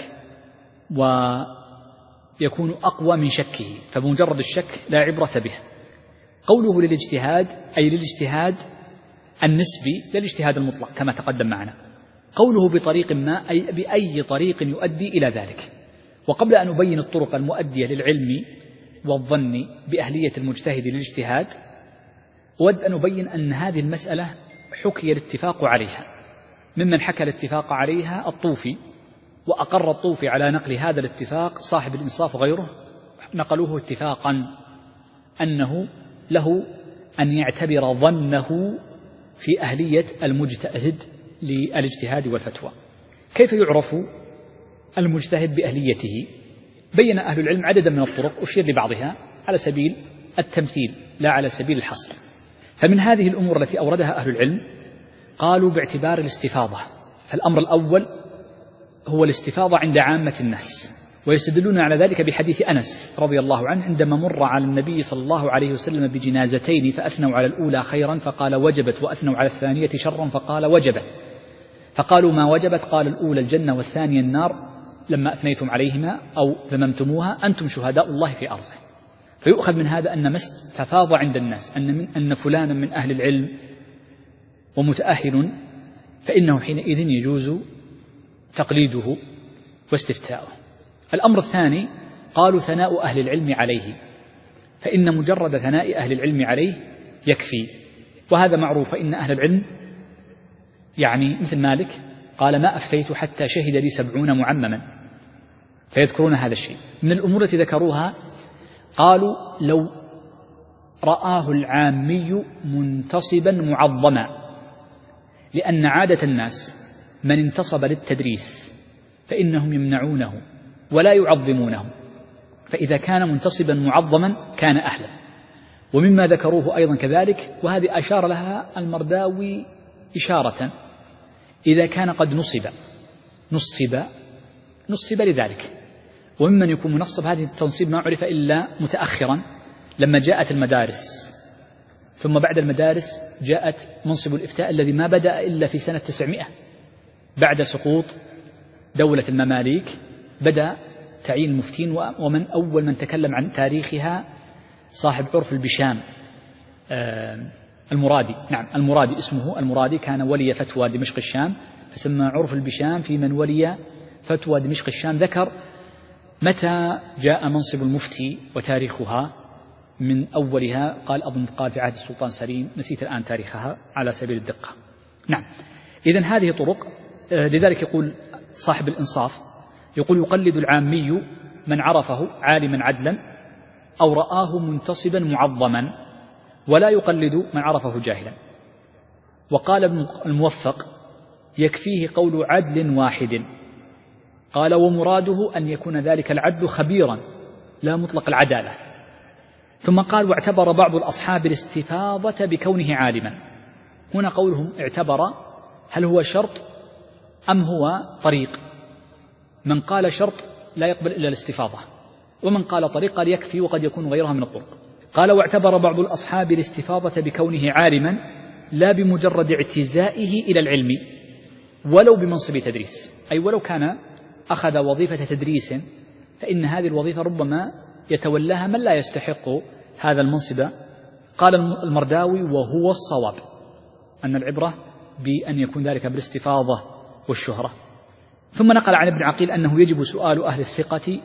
ويكون أقوى من شكه، فبمجرد الشك لا عبرة به. قوله للاجتهاد أي للاجتهاد النسبي للاجتهاد المطلق كما تقدم معنا. قوله بطريق ما أي بأي طريق يؤدي إلى ذلك. وقبل أن أبين الطرق المؤدية للعلم والظن بأهلية المجتهد للاجتهاد أود أن أبين أن هذه المسألة حكي الاتفاق عليها. ممن حكى الاتفاق عليها الطوفي، وأقر الطوفي على نقل هذا الاتفاق صاحب الإنصاف وغيره، نقلوه اتفاقا أنه له أن يعتبر ظنه في أهلية المجتهد للاجتهاد والفتوى. كيف يعرف المجتهد بأهليته؟ بين أهل العلم عددا من الطرق أشير لبعضها على سبيل التمثيل لا على سبيل الحصر. فمن هذه الأمور التي أوردها أهل العلم قالوا باعتبار الاستفاضة. فالأمر الأول هو الاستفاضة عند عامة الناس، ويستدلون على ذلك بحديث أنس رضي الله عنه عندما مر على النبي صلى الله عليه وسلم بجنازتين فأثنوا على الأولى خيرا فقال وجبت، وأثنوا على الثانية شرا فقال وجبت. فقالوا ما وجبت؟ قال الأولى الجنة والثانية النار لما أثنيتم عليهما أو ذممتموها أنتم شهداء الله في أرضه. فيؤخذ من هذا أن ما استفاض عند الناس أن, من أن فلانا من أهل العلم ومتأهل فإنه حينئذ يجوز تقليده واستفتاؤه. الأمر الثاني قالوا ثناء أهل العلم عليه، فإن مجرد ثناء أهل العلم عليه يكفي، وهذا معروف. فإن أهل العلم يعني مثل مالك قال ما أفتيت حتى شهد لي سبعون معمما، فيذكرون هذا الشيء. من الأمور التي ذكروها قالوا لو رآه العامي منتصبا معظما، لأن عادة الناس من انتصب للتدريس فإنهم يمنعونه ولا يعظمونه، فإذا كان منتصبا معظما كان أهلا. ومما ذكروه أيضا كذلك، وهذه أشار لها المرداوي إشارة، إذا كان قد نصب نصب نصب لذلك. وممن يكون منصب هذه التنصيب ما عرف إلا متأخرا لما جاءت المدارس، ثم بعد المدارس جاءت منصب الإفتاء الذي ما بدأ إلا في سنة تسعمائة بعد سقوط دولة المماليك، بدأ تعيين المفتين. ومن أول من تكلم عن تاريخها صاحب عرف البشام المرادي، نعم المرادي اسمه المرادي، كان ولي فتوى دمشق الشام فسمى عرف البشام في من ولي فتوى دمشق الشام. ذكر متى جاء منصب المفتي وتاريخها من أولها، قال أظن قال في عهد السلطان سليم، نسيت الآن تاريخها على سبيل الدقة. نعم، إذن هذه طرق. لذلك يقول صاحب الإنصاف يقول يقلد العامي من عرفه عالما عدلا أو رآه منتصبا معظما، ولا يقلد من عرفه جاهلا. وقال ابن الموفق: يكفيه قول عدل واحد. قال: ومراده أن يكون ذلك العدل خبيرا لا مطلق العدالة. ثم قال: واعتبر بعض الأصحاب الاستفاضة بكونه عالما. هنا قولهم اعتبر، هل هو شرط أم هو طريق؟ من قال شرط لا يقبل إلا الاستفاضة، ومن قال طريق قال يكفي وقد يكون غيرها من الطرق. قال: واعتبر بعض الأصحاب الاستفاضة بكونه عالما لا بمجرد اعتزائه إلى العلم ولو بمنصب تدريس، أي ولو كان أخذ وظيفة تدريس فإن هذه الوظيفة ربما يتولاها من لا يستحق هذا المنصب. قال المرداوي: وهو الصواب أن العبرة بأن يكون ذلك بالاستفاضة والشهرة. ثم نقل عن ابن عقيل أنه يجب سؤال أهل الثقة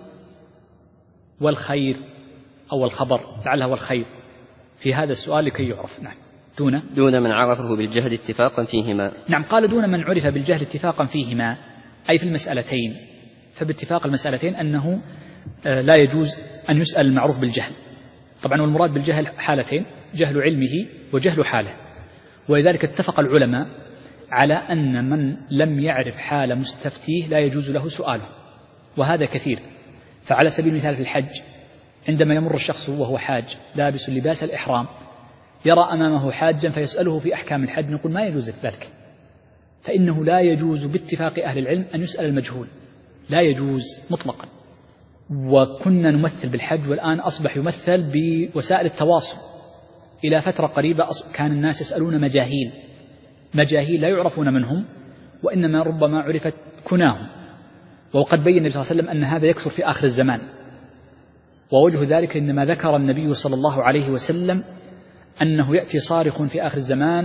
والخير أو الخبر، لعله هو الخير، في هذا السؤال لكي يعرف. نعم. دون دون من عرفه بالجهل اتفاقا فيهما. نعم. قال: دون من عرف بالجهل اتفاقا فيهما، أي في المسألتين. فباتفاق المسألتين أنه لا يجوز أن يسأل المعروف بالجهل. طبعا والمراد بالجهل حالتين: جهل علمه وجهل حاله. ولذلك اتفق العلماء على أن من لم يعرف حال مستفتيه لا يجوز له سؤاله، وهذا كثير. فعلى سبيل المثال في الحج، عندما يمر الشخص وهو حاج لابس لباس الإحرام يرى أمامه حاجا فيسأله في أحكام الحج، نقول ما يجوز ذلك، فإنه لا يجوز باتفاق أهل العلم أن يسأل المجهول، لا يجوز مطلقا. وكنا نمثل بالحج والآن أصبح يمثل بوسائل التواصل. إلى فترة قريبة كان الناس يسألون مجاهيل، مجاهيل لا يعرفون من هم، وإنما ربما عرفت كناهم. وقد بين النبي صلى الله عليه وسلم أن هذا يكثر في آخر الزمان، ووجه ذلك إنما ذكر النبي صلى الله عليه وسلم أنه يأتي صارخ في آخر الزمان،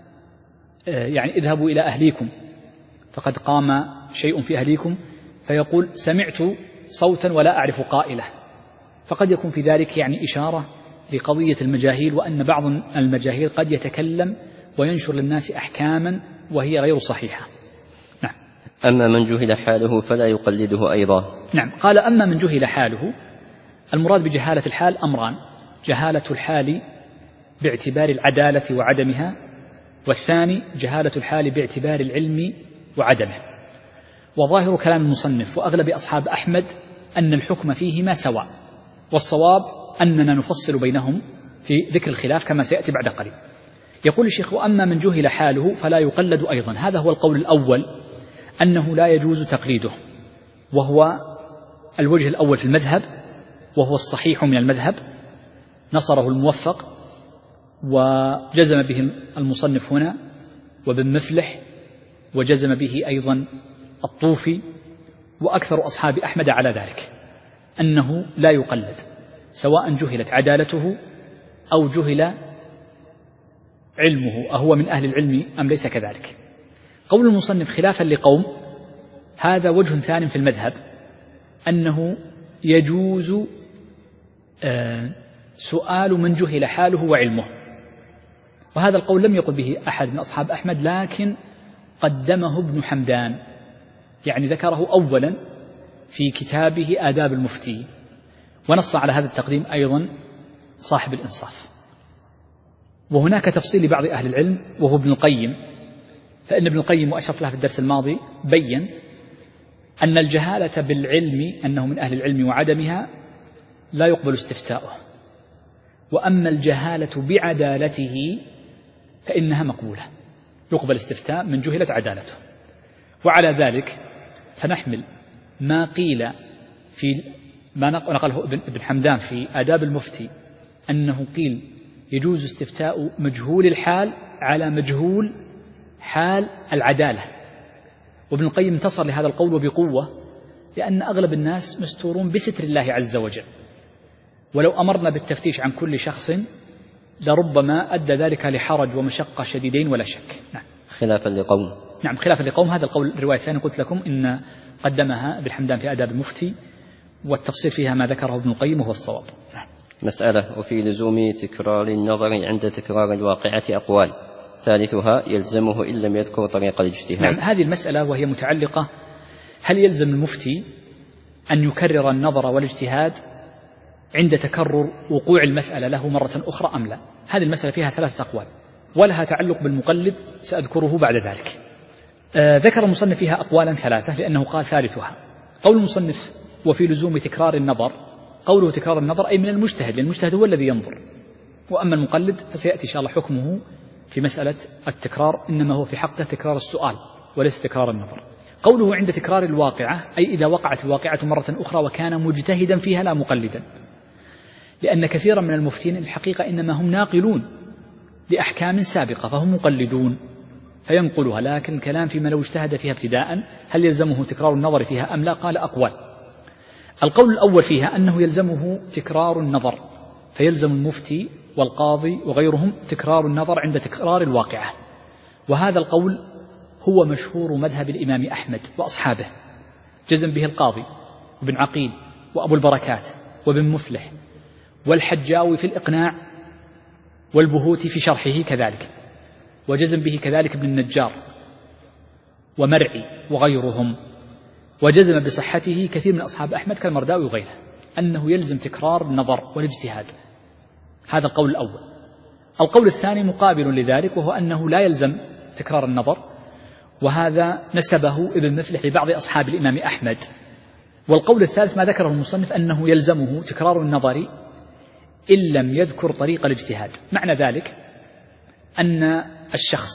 يعني اذهبوا إلى أهليكم فقد قام شيء في أهليكم، فيقول: سمعت صوتا ولا أعرف قائله. فقد يكون في ذلك يعني إشارة لقضية المجاهيل، وأن بعض المجاهيل قد يتكلم وينشر للناس أحكاما وهي غير صحيحة. نعم. أما من جهل حاله فلا يقلده أيضا. نعم. قال: أما من جهل حاله، المراد بجهالة الحال أمران: جهالة الحال باعتبار العدالة وعدمها، والثاني جهالة الحال باعتبار العلم وعدمه. وظاهر كلام المصنف وأغلب أصحاب أحمد أن الحكم فيهما سواء، والصواب أننا نفصل بينهم في ذكر الخلاف كما سيأتي بعد قليل. يقول الشيخ: وأما من جهل حاله فلا يقلد أيضا. هذا هو القول الأول، أنه لا يجوز تقليده، وهو الوجه الأول في المذهب، وهو الصحيح من المذهب، نصره الموفق وجزم به المصنف هنا وابن مفلح، وجزم به أيضا الطوفي وأكثر أصحاب أحمد على ذلك، أنه لا يقلد سواء جهلت عدالته أو جهل علمه أهو من أهل العلم أم ليس كذلك. قول المصنف خلافا لقوم، هذا وجه ثاني في المذهب، أنه يجوز سؤال من جهل حاله وعلمه، وهذا القول لم يقل به أحد من أصحاب أحمد، لكن قدمه ابن حمدان، يعني ذكره أولا في كتابه آداب المفتي، ونص على هذا التقديم أيضا صاحب الإنصاف. وهناك تفصيل لبعض أهل العلم وهو ابن القيم، فإن ابن القيم وأشرت له في الدرس الماضي بيّن أن الجهالة بالعلم أنه من أهل العلم وعدمها لا يقبل استفتاؤه، وأما الجهالة بعدالته فإنها مقبولة، يقبل استفتاء من جهلت عدالته. وعلى ذلك فنحمل ما قيل في ما نقله ابن حمدان في آداب المفتي، أنه قيل يجوز استفتاء مجهول الحال على مجهول حال العدالة، وابن القيم انتصر لهذا القول وبقوة، لأن أغلب الناس مستورون بستر الله عز وجل، ولو أمرنا بالتفتيش عن كل شخص لربما أدى ذلك لحرج ومشقة شديدين ولا شك. نعم. خلافا لقوم. نعم، خلافا لقوم. هذا القول الرواية الثانية قلت لكم إن قدمها ابن حمدان في آداب المفتي، والتفصيل فيها ما ذكره ابن القيم وهو الصواب. نعم. مسألة: وفي لزوم تكرار النظر عند تكرار الواقعة أقوال، ثالثها يلزمه إن لم يذكر طريق الاجتهاد. نعم، هذه المسألة وهي متعلقة: هل يلزم المفتي أن يكرر النظر والاجتهاد عند تكرر وقوع المسألة له مرة أخرى أم لا؟ هذه المسألة فيها ثلاثة أقوال ولها تعلق بالمقلد سأذكره بعد ذلك. آه ذكر المصنف فيها أقوالا ثلاثة لأنه قال ثالثها. قول المصنف وفي لزوم تكرار النظر، قوله تكرار النظر أي من المجتهد، لأن المجتهد هو الذي ينظر، وأما المقلد فسيأتي إن شاء الله حكمه في مسألة التكرار، إنما هو في حقه تكرار السؤال وليس تكرار النظر. قوله عند تكرار الواقعة أي إذا وقعت الواقعة مرة أخرى وكان مجتهدا فيها لا مقلدا، لأن كثيرا من المفتين الحقيقة إنما هم ناقلون لأحكام سابقة فهم مقلدون فينقلها، لكن الكلام فيما لو اجتهد فيها ابتداء هل يلزمه تكرار النظر فيها أم لا؟ قال أقوال. القول الأول فيها أنه يلزمه تكرار النظر، فيلزم المفتي والقاضي وغيرهم تكرار النظر عند تكرار الواقعة، وهذا القول هو مشهور مذهب الإمام أحمد وأصحابه، جزم به القاضي وابن عقيل وأبو البركات وابن مفلح والحجاوي في الإقناع والبهوتي في شرحه كذلك، وجزم به كذلك ابن النجار ومرعي وغيرهم، وجزم بصحته كثير من أصحاب أحمد كالمرداوي وغيره أنه يلزم تكرار النظر والاجتهاد. هذا القول الأول. القول الثاني مقابل لذلك، وهو أنه لا يلزم تكرار النظر، وهذا نسبه ابن مفلح لبعض أصحاب الإمام أحمد. والقول الثالث ما ذكره المصنف أنه يلزمه تكرار النظر إن لم يذكر طريق الاجتهاد. معنى ذلك أن الشخص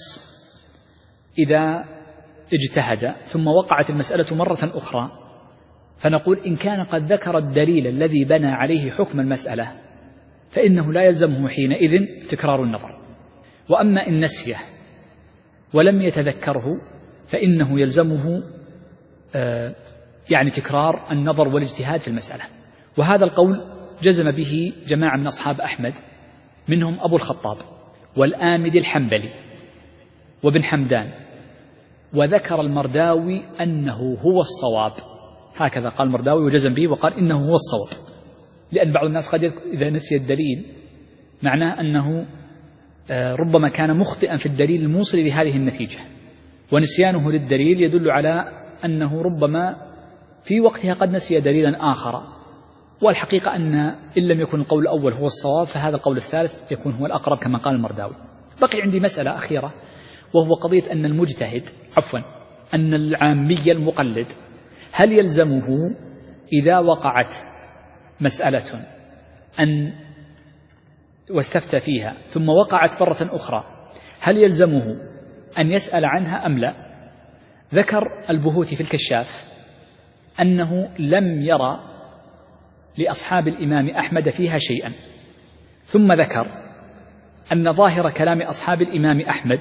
إذا اجتهد ثم وقعت المسألة مرة أخرى فنقول إن كان قد ذكر الدليل الذي بنى عليه حكم المسألة فإنه لا يلزمه حينئذ تكرار النظر، وأما إن نسيه ولم يتذكره فإنه يلزمه آه يعني تكرار النظر والاجتهاد في المسألة. وهذا القول جزم به جماعة من أصحاب أحمد، منهم أبو الخطاب والآمدي الحنبلي وابن حمدان، وذكر المرداوي أنه هو الصواب، هكذا قال المرداوي وجزم به وقال إنه هو الصواب، لأن بعض الناس قد إذا نسي الدليل معناه أنه ربما كان مخطئا في الدليل الموصل لهذه النتيجة، ونسيانه للدليل يدل على أنه ربما في وقتها قد نسي دليلا آخر، والحقيقة أن إن لم يكن القول الأول هو الصواب فهذا القول الثالث يكون هو الأقرب كما قال المرداوي. بقي عندي مسألة أخيرة، وهو قضية أن المجتهد عفوا أن العامي المقلد هل يلزمه إذا وقعت مسألة أن واستفتى فيها ثم وقعت مرة أخرى هل يلزمه أن يسأل عنها أم لا؟ ذكر البهوتي في الكشاف أنه لم يرى لأصحاب الإمام أحمد فيها شيئا، ثم ذكر أن ظاهر كلام أصحاب الإمام أحمد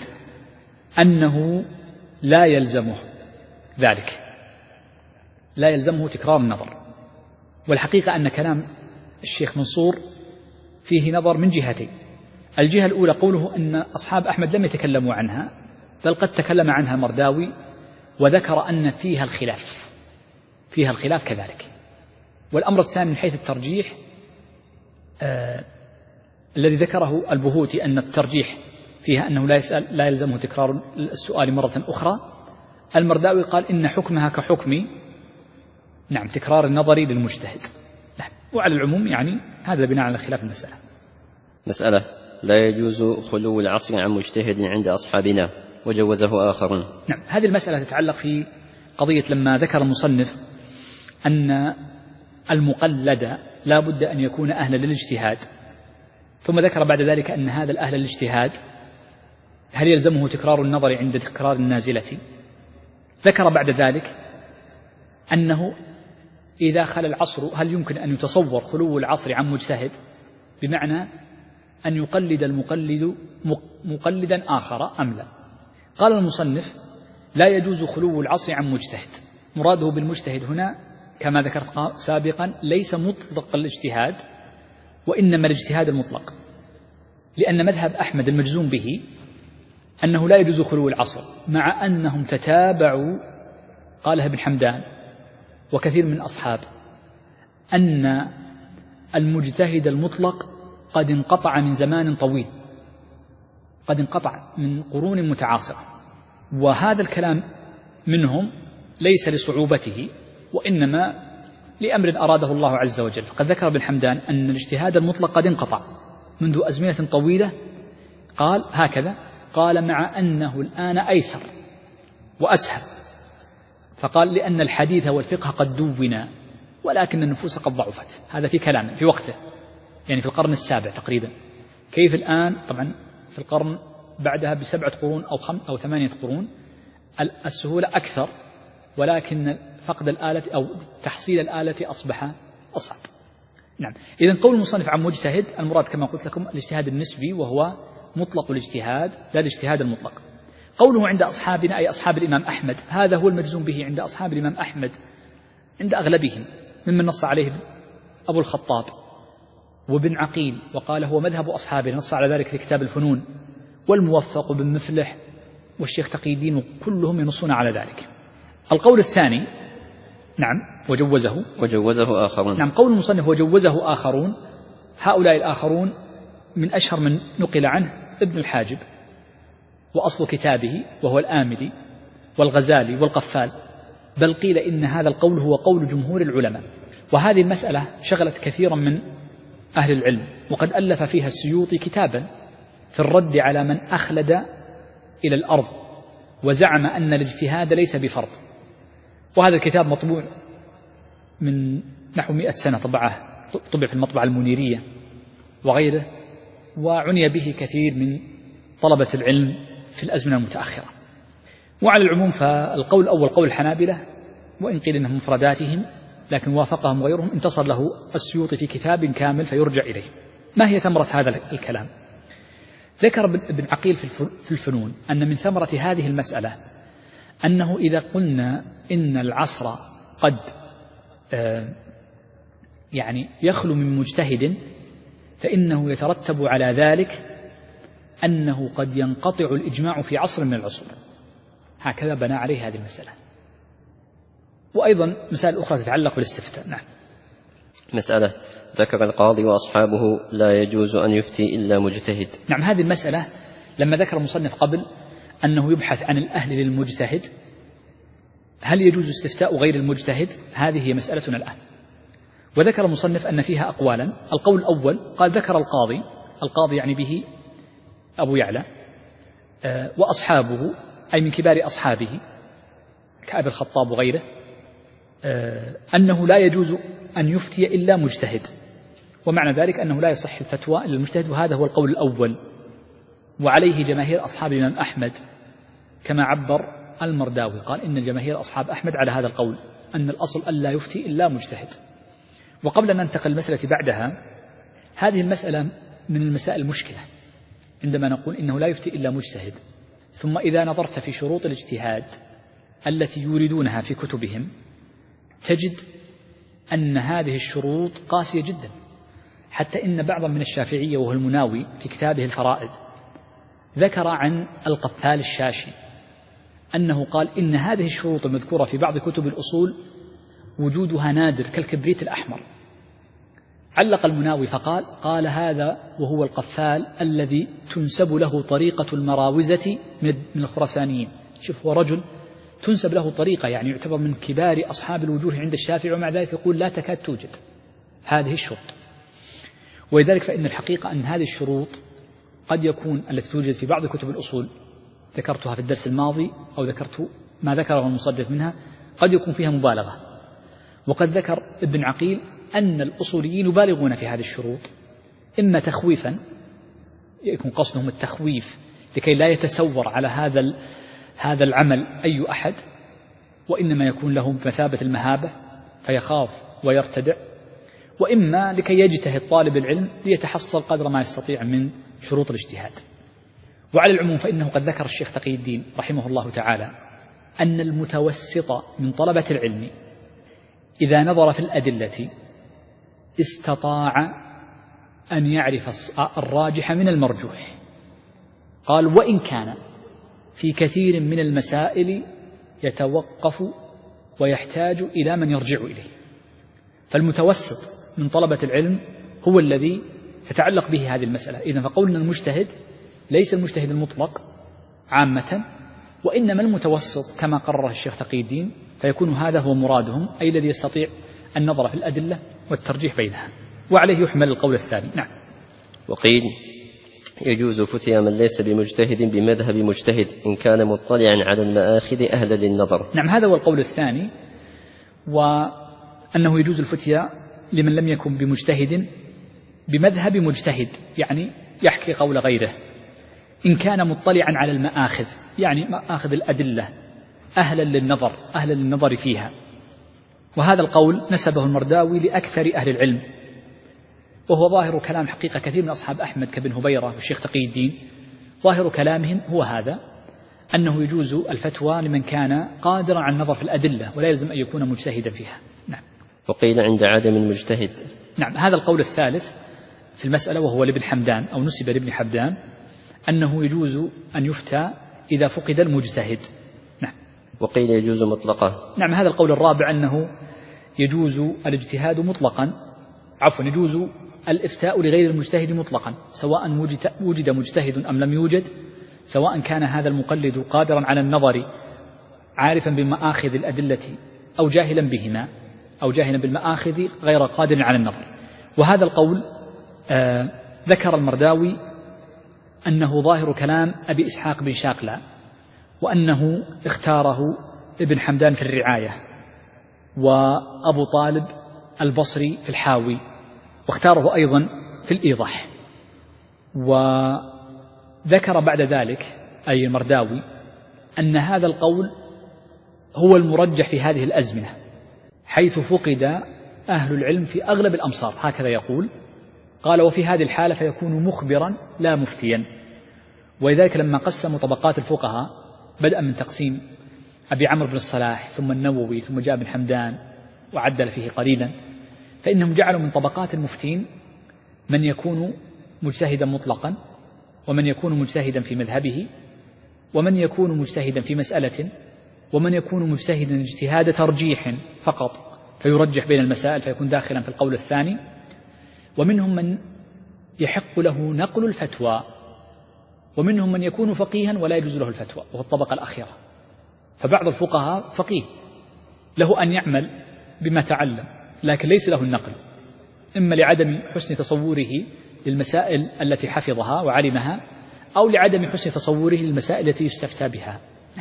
أنه لا يلزمه ذلك، لا يلزمه تكرار النظر. والحقيقة أن كلام الشيخ منصور فيه نظر من جهتين. الجهة الأولى قوله أن أصحاب أحمد لم يتكلموا عنها، بل قد تكلم عنها المرداوي وذكر أن فيها الخلاف، فيها الخلاف كذلك. والأمر الثاني من حيث الترجيح آه الذي ذكره البهوتي أن الترجيح فيها أنه لا, يسأل لا يلزمه تكرار السؤال مرة أخرى، المرداوي قال إن حكمها كحكم نعم تكرار النظري للمجتهد. نعم. وعلى العموم يعني هذا بناء على خلاف المسألة. مسألة لا يجوز خلو العصر عن مجتهد عند أصحابنا وجوزه آخرون. نعم، هذه المسألة تتعلق في قضية لما ذكر المصنف أن المقلد لا بد أن يكون أهلا للاجتهاد، ثم ذكر بعد ذلك أن هذا الأهل للاجتهاد هل يلزمه تكرار النظر عند تكرار النازلة. ذكر بعد ذلك أنه إذا خل العصر هل يمكن أن يتصور خلو العصر عن مجتهد، بمعنى أن يقلد المقلد مقلدا آخر أم لا. قال المصنف لا يجوز خلو العصر عن مجتهد، مراده بالمجتهد هنا كما ذكر سابقا ليس مطلق الاجتهاد وإنما الاجتهاد المطلق، لأن مذهب أحمد المجزوم به أنه لا يجوز خلو العصر، مع أنهم تتابعوا قالها ابن حمدان وكثير من أصحاب أن المجتهد المطلق قد انقطع من زمان طويل، قد انقطع من قرون متعاصرة، وهذا الكلام منهم ليس لصعوبته وإنما لأمر أراده الله عز وجل. فقد ذكر ابن حمدان أن الاجتهاد المطلق قد انقطع منذ أزمنة طويلة. قال هكذا: قال مع أنه الآن أيسر وأسهل، فقال لأن الحديث والفقه قد دونا ولكن النفوس قد ضعفت. هذا في كلامه في وقته، يعني في القرن السابع تقريبا. كيف الآن؟ طبعا في القرن بعدها بسبعة قرون أو خم أو ثمانية قرون السهولة أكثر، ولكن فقد الآلة أو تحصيل الآلة أصبح أصعب. نعم. إذن قول المصنف عن مجتهد المراد كما قلت لكم الاجتهاد النسبي، وهو مطلق الاجتهاد لا الاجتهاد المطلق. قوله عند أصحابنا أي أصحاب الإمام أحمد، هذا هو المجزوم به عند أصحاب الإمام أحمد، عند أغلبهم ممن نص عليه أبو الخطاب وابن عقيل وقال هو مذهب أصحابنا، نص على ذلك في كتاب الفنون، والموفق بن مفلح والشيخ تقي الدين، وكلهم ينصون على ذلك. القول الثاني نعم وجوزه وجوزه آخرون. نعم، قول المصنف وجوزه آخرون، هؤلاء الآخرون من أشهر من نقل عنه ابن الحاجب وأصل كتابه وهو الآمدي والغزالي والقفال، بل قيل إن هذا القول هو قول جمهور العلماء. وهذه المسألة شغلت كثيرا من أهل العلم، وقد ألف فيها السيوطي كتابا في الرد على من أخلد إلى الأرض وزعم أن الاجتهاد ليس بفرض. وهذا الكتاب مطبوع من نحو مئة سنة، طبعه طبع في المطبعة المنيرية وغيره، وعني به كثير من طلبة العلم في الأزمنة المتأخرة. وعلى العموم فالقول الأول قول الحنابلة، وإن قيل إنه مفرداتهم لكن وافقهم غيرهم، انتصر له السيوطي في كتاب كامل فيرجع إليه. ما هي ثمرة هذا الكلام؟ ذكر ابن عقيل في الفنون أن من ثمرة هذه المسألة أنه إذا قلنا إن العصر قد يعني يخلو من مجتهد، فإنه يترتب على ذلك أنه قد ينقطع الإجماع في عصر من العصور. هكذا بنى عليه هذه المسألة. وأيضا مسائل أخرى تتعلق بالاستفتاء. نعم. مسألة ذكر القاضي وأصحابه لا يجوز أن يفتي إلا مجتهد. نعم، هذه المسألة لما ذكر المصنف قبل أنه يبحث عن الأهل للمجتهد، هل يجوز استفتاء غير المجتهد؟ هذه هي مسألتنا الآن. وذكر المصنف أن فيها أقوالا. القول الأول قال ذكر القاضي، القاضي يعني به أبو يعلى وأصحابه أي من كبار أصحابه كأبي الخطاب وغيره، أنه لا يجوز أن يفتي إلا مجتهد، ومعنى ذلك أنه لا يصح الفتوى إلا المجتهد. وهذا هو القول الأول، وعليه جماهير أصحاب الإمام أحمد كما عبر المرداوي، قال إن الجماهير أصحاب أحمد على هذا القول أن الأصل ألا يفتي إلا مجتهد. وقبل أن ننتقل المسألة بعدها، هذه المسألة من المسائل المشكلة عندما نقول إنه لا يفتي إلا مجتهد، ثم إذا نظرت في شروط الاجتهاد التي يوردونها في كتبهم تجد أن هذه الشروط قاسية جدا، حتى إن بعضا من الشافعية وهو المناوي في كتابه الفرائد ذكر عن القفال الشاشي أنه قال إن هذه الشروط المذكورة في بعض كتب الأصول وجودها نادر كالكبريت الأحمر. علق المناوي فقال قال هذا وهو القفال الذي تنسب له طريقة المراوزة من الخراسانيين. شوف، هو رجل تنسب له طريقة، يعني يعتبر من كبار أصحاب الوجوه عند الشافعي، ومع ذلك يقول لا تكاد توجد هذه الشروط. ولذلك فإن الحقيقة أن هذه الشروط قد يكون التي توجد في بعض كتب الأصول، ذكرتها في الدرس الماضي أو ذكرت ما ذكره المصدق منها، قد يكون فيها مبالغة. وقد ذكر ابن عقيل أن الأصوليين يبالغون في هذه الشروط، إما تخويفا، يكون قصدهم التخويف لكي لا يتسور على هذا هذا العمل أي أحد، وإنما يكون له بمثابة المهابة فيخاف ويرتدع، وإما لكي يجتهد طالب العلم ليتحصل قدر ما يستطيع من شروط الاجتهاد. وعلى العموم فإنه قد ذكر الشيخ تقي الدين رحمه الله تعالى أن المتوسط من طلبة العلم إذا نظر في الأدلة استطاع أن يعرف الراجح من المرجوح. قال وإن كان في كثير من المسائل يتوقف ويحتاج إلى من يرجع إليه. فالمتوسط من طلبة العلم هو الذي تتعلق به هذه المسألة. إذن فقولنا المجتهد ليس المجتهد المطلق عامة، وإنما المتوسط كما قرره الشيخ تقي الدين، فيكون هذا هو مرادهم، أي الذي يستطيع النظر في الأدلة والترجيح بينها، وعليه يحمل القول الثاني. نعم. وقيل يجوز فتيا من ليس بمجتهد بمذهب مجتهد إن كان مطلعا على المآخذ أهلا للنظر. نعم، هذا هو القول الثاني، وأنه يجوز الفتيا لمن لم يكن بمجتهد بمذهب مجتهد، يعني يحكي قول غيره، إن كان مطلعا على المآخذ، يعني مآخذ الأدلة أهلا للنظر أهلا للنظر فيها. وهذا القول نسبه المرداوي لأكثر أهل العلم، وهو ظاهر كلام حقيقة كثير من أصحاب أحمد كابن هبيرة والشيخ تقي الدين. ظاهر كلامهم هو هذا، أنه يجوز الفتوى لمن كان قادرا على النظر في الأدلة ولا يلزم أن يكون مجتهدا فيها. نعم. وقيل عند عدم المجتهد. نعم، هذا القول الثالث في المسألة، وهو لابن حمدان أو نسب لابن حمدان، أنه يجوز أن يفتى إذا فقد المجتهد. نعم. وقيل يجوز مطلقا. نعم، هذا القول الرابع، أنه يجوز الاجتهاد مطلقا، عفوا يجوز الإفتاء لغير المجتهد مطلقا، سواء وجد مجتهد أم لم يوجد، سواء كان هذا المقلد قادرا على النظر عارفا بمآخذ الأدلة أو جاهلا بهما، أو جاهلا بالمآخذ غير قادر على النظر. وهذا القول آه ذكر المرداوي أنه ظاهر كلام أبي إسحاق بن شاقلة، وأنه اختاره ابن حمدان في الرعاية، وأبو طالب البصري في الحاوي، واختاره أيضا في الإيضاح. وذكر بعد ذلك أي المرداوي أن هذا القول هو المرجح في هذه الأزمنة، حيث فقد أهل العلم في أغلب الأمصار، هكذا يقول. قال: وفي هذه الحالة فيكون مخبرا لا مفتيا. ولذلك لما قسموا طبقات الفقهاء، بدأ من تقسيم أبي عمرو بن الصلاح ثم النووي ثم جاء بن حمدان وعدل فيه قليلا، فإنهم جعلوا من طبقات المفتين من يكون مجتهدا مطلقا، ومن يكون مجتهدا في مذهبه، ومن يكون مجتهدا في مسألة، ومن يكون مجتهدا اجتهاد ترجيح فقط فيرجح بين المسائل فيكون داخلا في القول الثاني، ومنهم من يحق له نقل الفتوى، ومنهم من يكون فقيها ولا يجوز له الفتوى، وهو الطبقة الأخيرة. فبعض الفقهاء فقيه له أن يعمل بما تعلم، لكن ليس له النقل، إما لعدم حسن تصوره للمسائل التي حفظها وعلمها، أو لعدم حسن تصوره للمسائل التي يستفتى بها.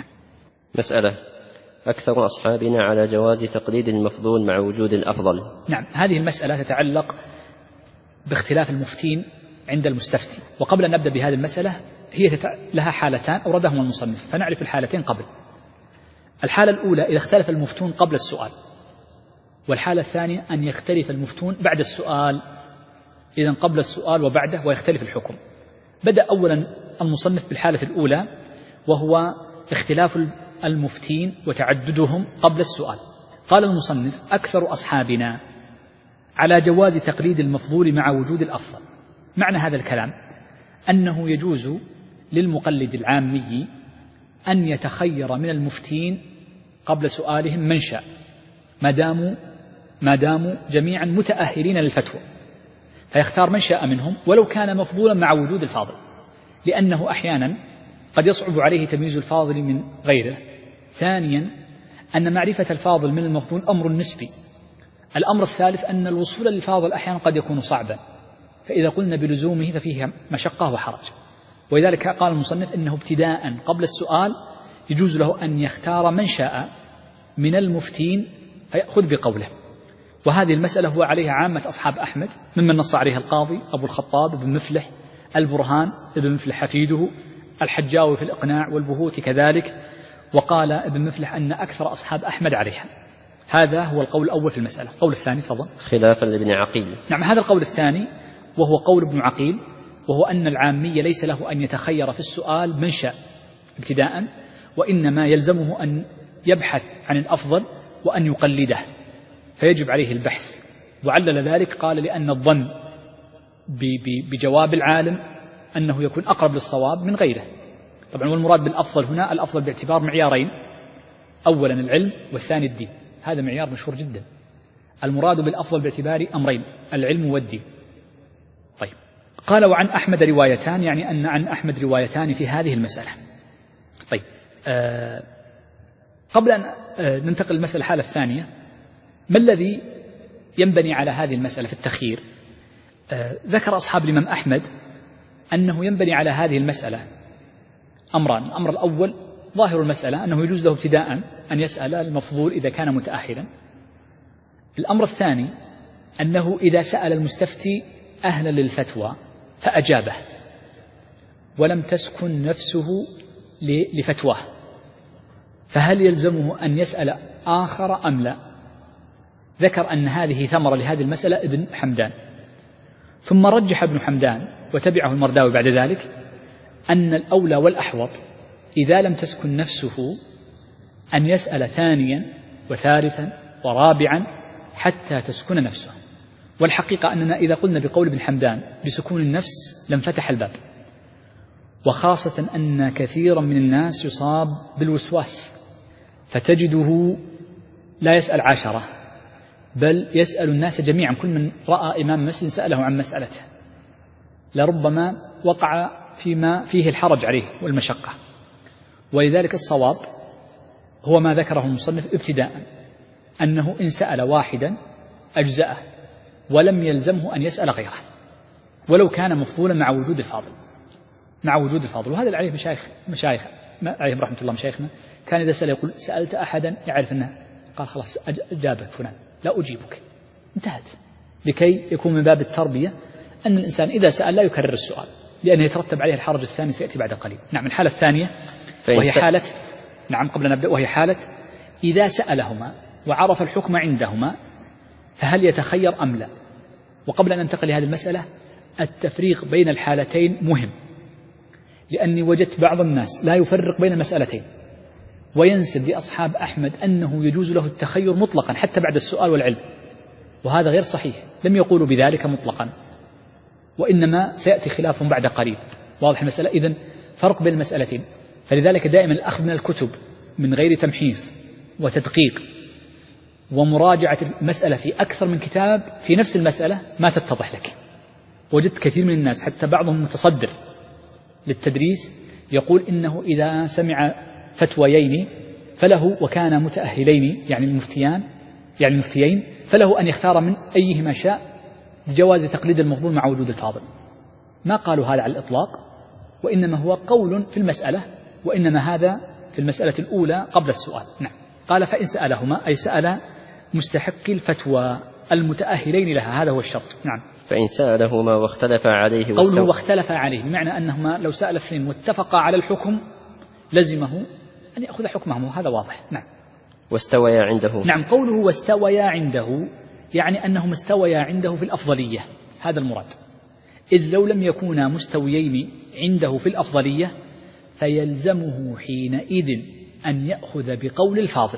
مسألة: أكثر أصحابنا على جواز تقليد المفضول مع وجود الأفضل. نعم، هذه المسألة تتعلق باختلاف المفتين عند المستفتي. وقبل أن نبدأ بهذه المسألة، هي تتع... لها حالتان أوردهما المصنف، فنعرف الحالتين قبل. الحالة الأولى إذا اختلف المفتون قبل السؤال، والحالة الثانية أن يختلف المفتون بعد السؤال، إذن قبل السؤال وبعده ويختلف الحكم. بدأ أولا المصنف بالحالة الأولى، وهو اختلاف المفتين وتعددهم قبل السؤال. قال المصنف: أكثر أصحابنا على جواز تقليد المفضول مع وجود الأفضل. معنى هذا الكلام أنه يجوز للمقلد العامي أن يتخير من المفتين قبل سؤالهم من شاء، ما داموا ما داموا جميعا متأهلين للفتوى، فيختار من شاء منهم ولو كان مفضولا مع وجود الفاضل، لأنه أحيانا قد يصعب عليه تمييز الفاضل من غيره. ثانيا أن معرفة الفاضل من المفضول أمر نسبي. الأمر الثالث أن الوصول للفاضل أحيانا قد يكون صعبا، فإذا قلنا بلزومه ففيه مشقة وحرج. ولذلك قال المصنف إنه ابتداء قبل السؤال يجوز له أن يختار من شاء من المفتين فيأخذ بقوله. وهذه المسألة هو عليها عامة أصحاب أحمد، ممن نص عليها القاضي أبو الخطاب بن مفلح، البرهان ابن مفلح حفيده، الحجاوي في الإقناع، والبهوتي كذلك. وقال ابن مفلح أن أكثر أصحاب أحمد عليها. هذا هو القول الأول في المسألة. القول الثاني تفضل. خلافا لابن عقيل. نعم، هذا القول الثاني وهو قول ابن عقيل، وهو أن العامي ليس له أن يتخير في السؤال من شاء ابتداء، وإنما يلزمه أن يبحث عن الأفضل وأن يقلده، فيجب عليه البحث. وعلل ذلك قال: لأن الظن بجواب العالم أنه يكون أقرب للصواب من غيره. طبعا والمراد بالأفضل هنا الأفضل باعتبار معيارين: أولا العلم، والثاني الدين. هذا معيار مشهور جدا. المراد بالأفضل باعتبار أمرين: العلم والدين. طيب، قال: وعن أحمد روايتان، يعني أن عن أحمد روايتان في هذه المسألة. طيب، آه قبل أن آه ننتقل للمسألة الحالة الثانية، ما الذي ينبني على هذه المسألة في التخيير. آه ذكر أصحاب الإمام أحمد أنه ينبني على هذه المسألة أمران. الأمر الأول ظاهر المسألة أنه يجوز له ابتداء أن يسأل المفضول إذا كان متأهلا. الأمر الثاني أنه إذا سأل المستفتي أهلا للفتوى فأجابه ولم تسكن نفسه لفتواه، فهل يلزمه أن يسأل آخر أم لا؟ ذكر أن هذه ثمرة لهذه المسألة ابن حمدان، ثم رجح ابن حمدان وتبعه المرداوي بعد ذلك أن الأولى والأحوط إذا لم تسكن نفسه أن يسأل ثانيا وثالثا ورابعا حتى تسكن نفسه. والحقيقة أننا إذا قلنا بقول ابن حمدان بسكون النفس لانفتح الباب، وخاصة أن كثيرا من الناس يصاب بالوسواس فتجده لا يسأل عشرة بل يسأل الناس جميعا، كل من رأى إمام مسجد سأله عن مسألته، لربما وقع فيما فيه الحرج عليه والمشقة. ولذلك الصواب هو ما ذكره المصنف ابتداء، أنه إن سأل واحدا أجزأه ولم يلزمه أن يسأل غيره ولو كان مفضولا مع وجود الفاضل مع وجود الفاضل. وهذا اللي عليه مشايخ مشايخ عليهم رحمة الله مشايخنا، كان إذا سأل يقول سألت أحدا يعرف أنه قال خلاص أجابك فلان لا أجيبك، انتهت، لكي يكون من باب التربية أن الإنسان إذا سأل لا يكرر السؤال لأنه يترتب عليه الحرج الثاني سيأتي بعد قليل. نعم. الحالة الثانية وهي حالة نعم قبل أن نبدأ وهي حالة إذا سألهما وعرف الحكم عندهما فهل يتخير أم لا. وقبل أن ننتقل لهذه المسألة التفريق بين الحالتين مهم، لأني وجدت بعض الناس لا يفرق بين المسألتين وينسب لأصحاب أحمد أنه يجوز له التخير مطلقا حتى بعد السؤال والعلم، وهذا غير صحيح، لم يقولوا بذلك مطلقا وإنما سيأتي خلاف بعد قريب. واضح المسألة؟ إذن فرق بين المسألتين. فلذلك دائما الأخذ من الكتب من غير تمحيص وتدقيق ومراجعة المسألة في أكثر من كتاب في نفس المسألة ما تتضح لك. وجدت كثير من الناس حتى بعضهم متصدر للتدريس يقول إنه إذا سمع فتويين فله وكان متأهلين يعني المفتيان يعني المفتيين فله أن يختار من أيهما شاء جواز تقليد المفضول مع وجود الفاضل. ما قالوا هذا على الإطلاق، وإنما هو قول في المسألة، وإنما هذا في المسألة الأولى قبل السؤال. نعم. قال فإن سألهما أي سأل مستحق الفتوى المتأهلين لها، هذا هو الشرط. نعم. فإن سألهما واختلف عليه قوله واختلف عليه بمعنى أنهما لو سأل اثنين واتفقا على الحكم لزمه أن يأخذ حكمه، هذا واضح. نعم. واستويا عنده. نعم. قوله واستويا عنده يعني أنهم استويا عنده في الأفضلية، هذا المراد، إذ لو لم يكونا مستويين عنده في الأفضلية فيلزمه حينئذ أن يأخذ بقول الفاضل.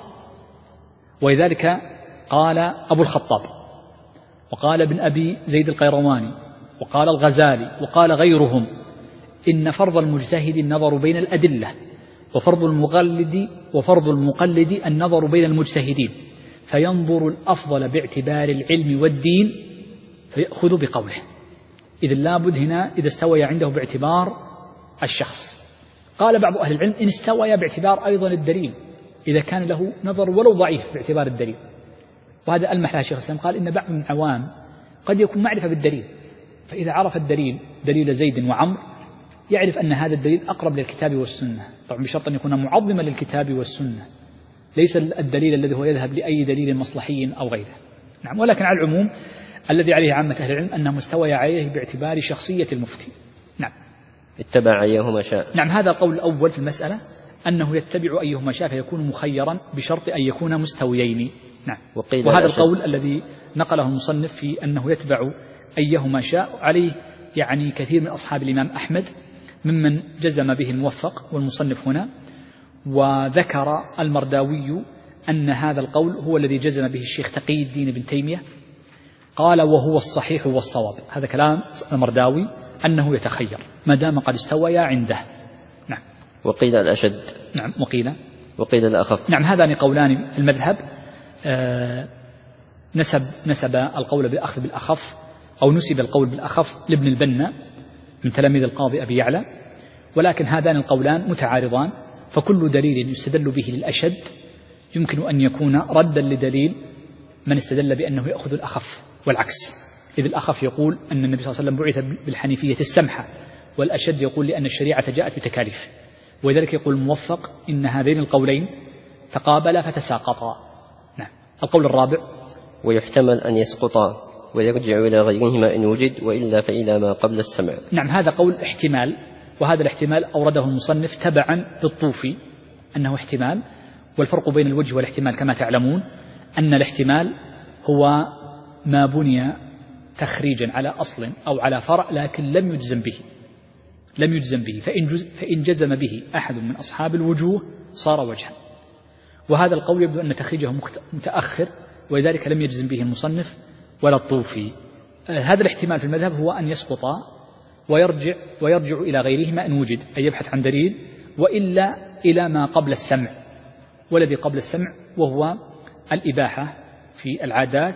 ولذلك قال أبو الخطاب وقال ابن أبي زيد القيرواني وقال الغزالي وقال غيرهم إن فرض المجتهد النظر بين الأدلة وفرض المقلد وفرض المقلد النظر بين المجتهدين، فينظر الأفضل باعتبار العلم والدين فيأخذ بقوله. إذن لابد هنا إذا استوى عنده باعتبار الشخص. قال بعض أهل العلم إن استوى باعتبار أيضا الدليل، إذا كان له نظر ولو ضعيف باعتبار الدليل، وهذا ألمح له شيخ الإسلام، قال إن بعض من العوام قد يكون معرفة بالدليل، فإذا عرف الدليل دليل زيد وعمر يعرف أن هذا الدليل أقرب للكتاب والسنة، طبعا بشرط أن يكون معظما للكتاب والسنة، ليس الدليل الذي هو يذهب لأي دليل مصلحي أو غيره. نعم. ولكن على العموم الذي عليه عامة أهل العلم أنه مستوى عليه باعتبار شخصية المفتي. نعم. اتبع أيهما شاء. نعم. هذا القول الأول في المسألة أنه يتبع أيهما شاء فيكون مخيرا بشرط أن يكون مستويين. نعم. وهذا القول الذي نقله المصنف في أنه يتبع أيهما شاء عليه يعني كثير من أصحاب الإمام أحمد ممن جزم به الموفق والمصنف هنا. وذكر المرداوي أن هذا القول هو الذي جزم به الشيخ تقي الدين بن تيمية، قال وهو الصحيح والصواب. هذا كلام المرداوي أنه يتخير ما دام قد استوى عنده. نعم. وقيل الأشد. نعم. وقيل وقيل الأخف. نعم. هذان قولان في المذهب. آه نسب نسب القول بالأخذ بالأخف أو نسب القول بالأخف لابن البنا من تلاميذ القاضي أبي يعلى، ولكن هذان القولان متعارضان، فكل دليل يستدل به للأشد يمكن أن يكون ردا لدليل من استدل بأنه يأخذ الأخف والعكس، إذ الأخف يقول أن النبي صلى الله عليه وسلم بعث بالحنيفية السمحة، والأشد يقول لأن الشريعة جاءت بتكاليف، ولذلك يقول الموفق إن هذين القولين تقابلا فتساقطا. نعم. القول الرابع: ويحتمل أن يسقطا ويرجع إلى غيرهما إن وجد، وإلا فإلى ما قبل السمع. نعم، هذا قول احتمال، وهذا الاحتمال أورده المصنف تبعا للطوفي أنه احتمال. والفرق بين الوجه والاحتمال كما تعلمون أن الاحتمال هو ما بني تخريجا على أصل أو على فرع لكن لم يجزم به لم يجزم به فإن, جز فإن جزم به أحد من أصحاب الوجوه صار وجها، وهذا القول يبدو أن تخريجه متأخر، ولذلك لم يجزم به المصنف ولا الطوفي. هذا الاحتمال في المذهب هو أن يسقطا ويرجع ويرجع إلى غيرهما إن وجد، أي يبحث عن دليل، وإلا إلى ما قبل السمع، والذي قبل السمع وهو الإباحة في العادات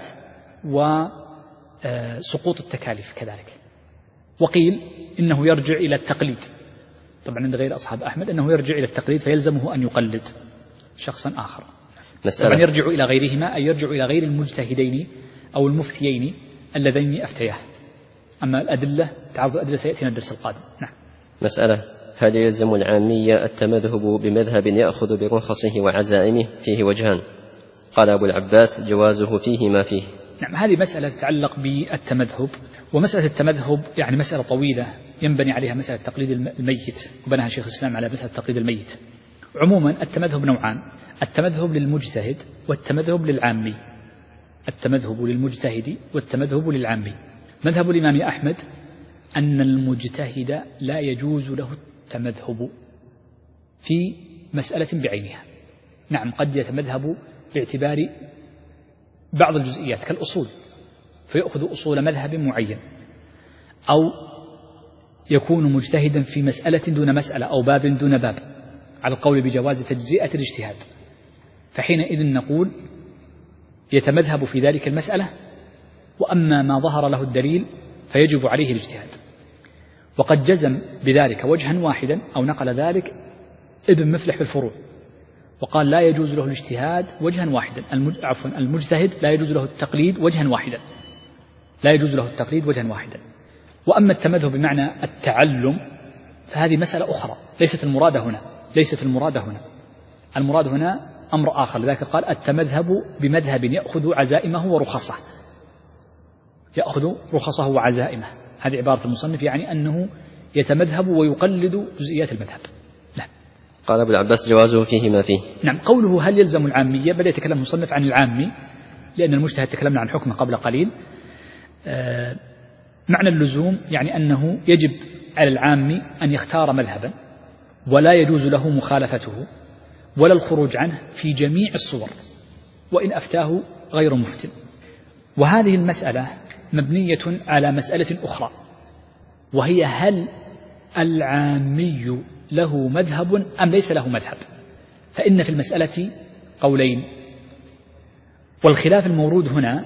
وسقوط التكاليف كذلك. وقيل إنه يرجع إلى التقليد، طبعا عند غير أصحاب أحمد أنه يرجع إلى التقليد فيلزمه أن يقلد شخصا آخر. مسألة. طبعا يرجع إلى غيرهما أي يرجع إلى غير المجتهدين أو المفتيين اللذين أفتياه. أما الأدلة تعرض الأدلة سيأتينا الدرس القادم. نعم. مسألة: هل يلزم العامية التمذهب بمذهب يأخذ برخصه وعزائمه؟ فيه وجهان. قال أبو العباس: جوازه فيه ما فيه. نعم، هذه مسألة تتعلق بالتمذهب، ومسألة التمذهب يعني مسألة طويلة ينبني عليها مسألة تقليد الميت، وبناها شيخ الإسلام على مسألة تقليد الميت. عموما التمذهب نوعان: التمذهب للمجتهد والتمذهب للعامي. التمذهب للمجتهد والتمذهب للعامي. مذهب الإمام أحمد أن المجتهد لا يجوز له التمذهب في مسألة بعينها. نعم، قد يتمذهب باعتبار بعض الجزئيات كالأصول فيأخذ أصول مذهب معين، أو يكون مجتهدا في مسألة دون مسألة أو باب دون باب، على القول بجواز تجزئة الاجتهاد، فحينئذ نقول يتمذهب في ذلك المسألة، وأما ما ظهر له الدليل فيجب عليه الاجتهاد. وقد جزم بذلك وجها واحدا أو نقل ذلك ابن مفلح في الفروع، وقال لا يجوز له الاجتهاد وجها واحدا، عفوا المجتهد لا يجوز له التقليد وجها واحدا لا يجوز له التقليد وجها واحدا. وأما التمذهب بمعنى التعلم فهذه مسألة أخرى ليست المراد هنا ليست المراد هنا المراد هنا أمر آخر. لذلك قال التمذهب بمذهب يأخذ عزائمه ورخصه يأخذ رخصه وعزائمه. هذه عبارة المصنف، يعني أنه يتمذهب ويقلد جزئيات المذهب. نعم. قال أبو العباس: جوازه فيه ما فيه. نعم. قوله هل يلزم العامية، بدأ يتكلم المصنف عن العامي لأن المجتهد تكلمنا عن حكمه قبل قليل. آه معنى اللزوم يعني أنه يجب على العامي أن يختار مذهبا ولا يجوز له مخالفته ولا الخروج عنه في جميع الصور، وإن أفتاه غير مفتن. وهذه المسألة مبنية على مسألة أخرى، وهي هل العامي له مذهب أم ليس له مذهب؟ فإن في المسألة قولين، والخلاف المورود هنا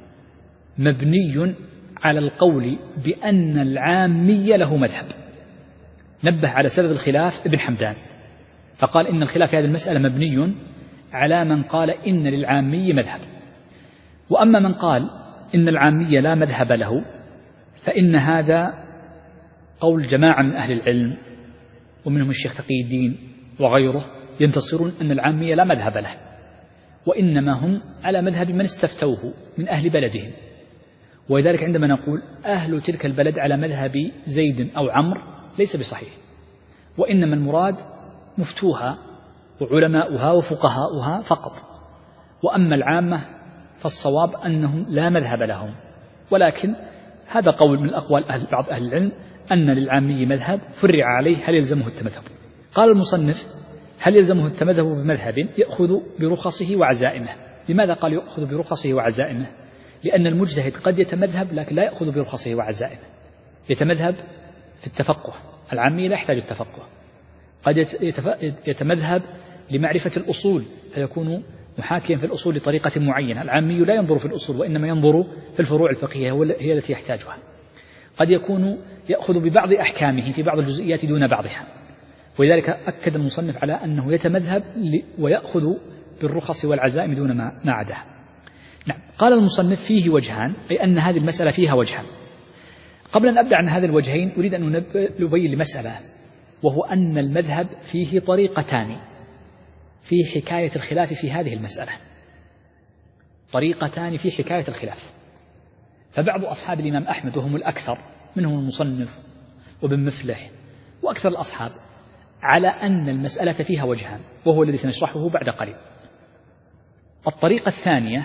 مبني على القول بأن العامي له مذهب. نبه على سبب الخلاف ابن حمدان فقال إن الخلاف في هذه المسألة مبني على من قال إن للعامي مذهب، وأما من قال إن العامي لا مذهب له فإن هذا قول جماعة من أهل العلم ومنهم الشيخ تقي الدين وغيره ينتصرون أن العامي لا مذهب له، وإنما هم على مذهب من استفتوه من أهل بلدهم. ولذلك عندما نقول أهل تلك البلد على مذهب زيد أو عمرو ليس بصحيح، وإنما المراد مفتوها وعلماؤها وفقهاؤها فقط، وأما العامة فالصواب أنهم لا مذهب لهم. ولكن هذا قول من أقوال أهل بعض أهل العلم أن للعامي مذهب فرع عليه هل يلزمه التمذهب. قال المصنف هل يلزمه التمذهب بمذهب يأخذ برخصه وعزائمه. لماذا قال يأخذ برخصه وعزائمه؟ لأن المجتهد قد يتمذهب لكن لا يأخذ برخصه وعزائمه، يتمذهب في التفقه، العامي لا يحتاج التفقه، قد يتمذهب لمعرفة الأصول فيكون محاكيا في الأصول لطريقة معينة، العامي لا ينظر في الأصول وإنما ينظر في الفروع الفقهية هي التي يحتاجها. قد يكون يأخذ ببعض أحكامه في بعض الجزئيات دون بعضها، ولذلك أكد المصنف على أنه يتمذهب ويأخذ بالرخص والعزائم دون ما عداها. نعم. قال المصنف فيه وجهان، أي أن هذه المسألة فيها وجهان. قبل أن أبدأ عن هذا الوجهين أريد أن نبين لمسألة، وهو أن المذهب فيه طريقتان في حكاية الخلاف في هذه المسألة، طريقتان في حكاية الخلاف. فبعض أصحاب الإمام أحمد وهم الأكثر منهم المصنف وابن مفلح وأكثر الأصحاب على أن المسألة فيها وجهان، وهو الذي سنشرحه بعد قليل. الطريقة الثانية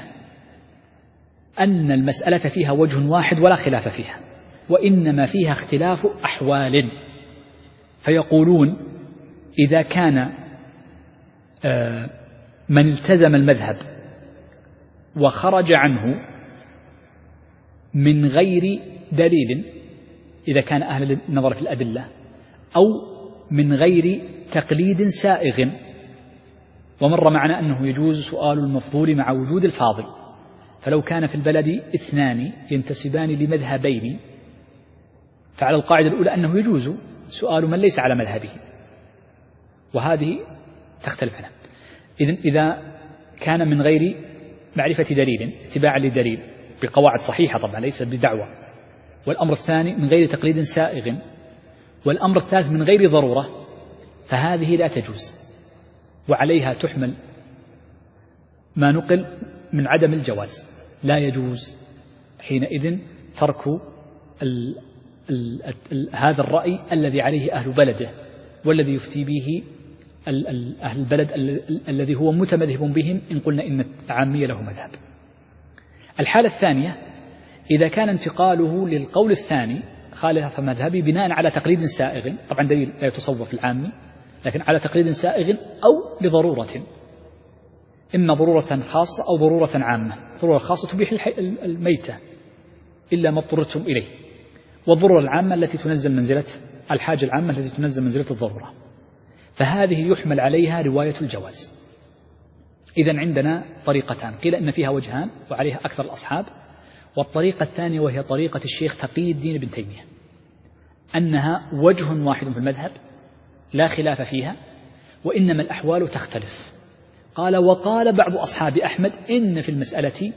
أن المسألة فيها وجه واحد ولا خلاف فيها، وإنما فيها اختلاف أحوال. فيقولون إذا كان من التزم المذهب وخرج عنه من غير دليل، إذا كان أهل النظر في الأدلة، أو من غير تقليد سائغ، ومر معنا أنه يجوز سؤال المفضول مع وجود الفاضل. فلو كان في البلد اثنان ينتسبان لمذهبين، فعلى القاعدة الأولى أنه يجوز سؤال من ليس على مذهبه، وهذه تختلف عنها. إذن إذا كان من غير معرفة دليل اتباعا للدليل بقواعد صحيحة طبعا ليس بدعوة، والأمر الثاني من غير تقليد سائغ، والأمر الثالث من غير ضرورة، فهذه لا تجوز، وعليها تحمل ما نقل من عدم الجواز. لا يجوز حينئذ ترك ال ال ال هذا الرأي الذي عليه أهل بلده، والذي يفتي به ال ال أهل البلد ال الذي هو متمذهب بهم، إن قلنا إن العامية له مذهب. الحالة الثانية إذا كان انتقاله للقول الثاني خالف مذهبي بناء على تقليد سائغ، طبعا دليل لا يتصور في العامي، لكن على تقليد سائغ أو لضرورة، إما ضرورة خاصة أو ضرورة عامة. ضرورة خاصة تبيح الميتة إلا ما اضطررتم إليه، والضرورة العامة التي تنزل منزلة الحاجة العامة التي تنزل منزلة الضرورة، فهذه يحمل عليها رواية الجواز. إذن عندنا طريقتان، قيل إن فيها وجهان وعليها أكثر الأصحاب، والطريقة الثانية وهي طريقة الشيخ تقي الدين ابن تيمية، أنها وجه واحد في المذهب لا خلاف فيها، وإنما الأحوال تختلف. قال وقال بعض أصحاب أحمد إن في المسألة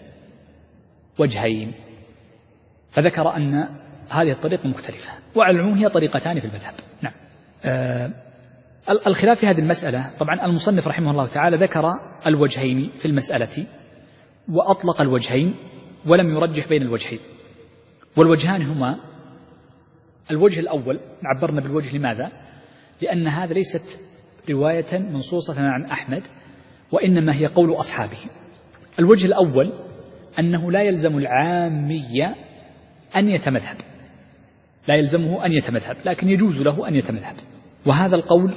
وجهين، فذكر أن هذه الطريقة مختلفة، وعلى العموم هي طريقتان في المذهب. نعم. آه الخلاف في هذه المسألة، طبعا المصنف رحمه الله تعالى ذكر الوجهين في المسألة وأطلق الوجهين ولم يرجح بين الوجهين، والوجهان هما الوجه الأول، عبرنا بالوجه لماذا؟ لأن هذا ليست رواية منصوصة عن أحمد، وإنما هي قول أصحابه. الوجه الأول أنه لا يلزم العامية أن يتمذهب، لا يلزمه أن يتمذهب، لكن يجوز له أن يتمذهب، وهذا القول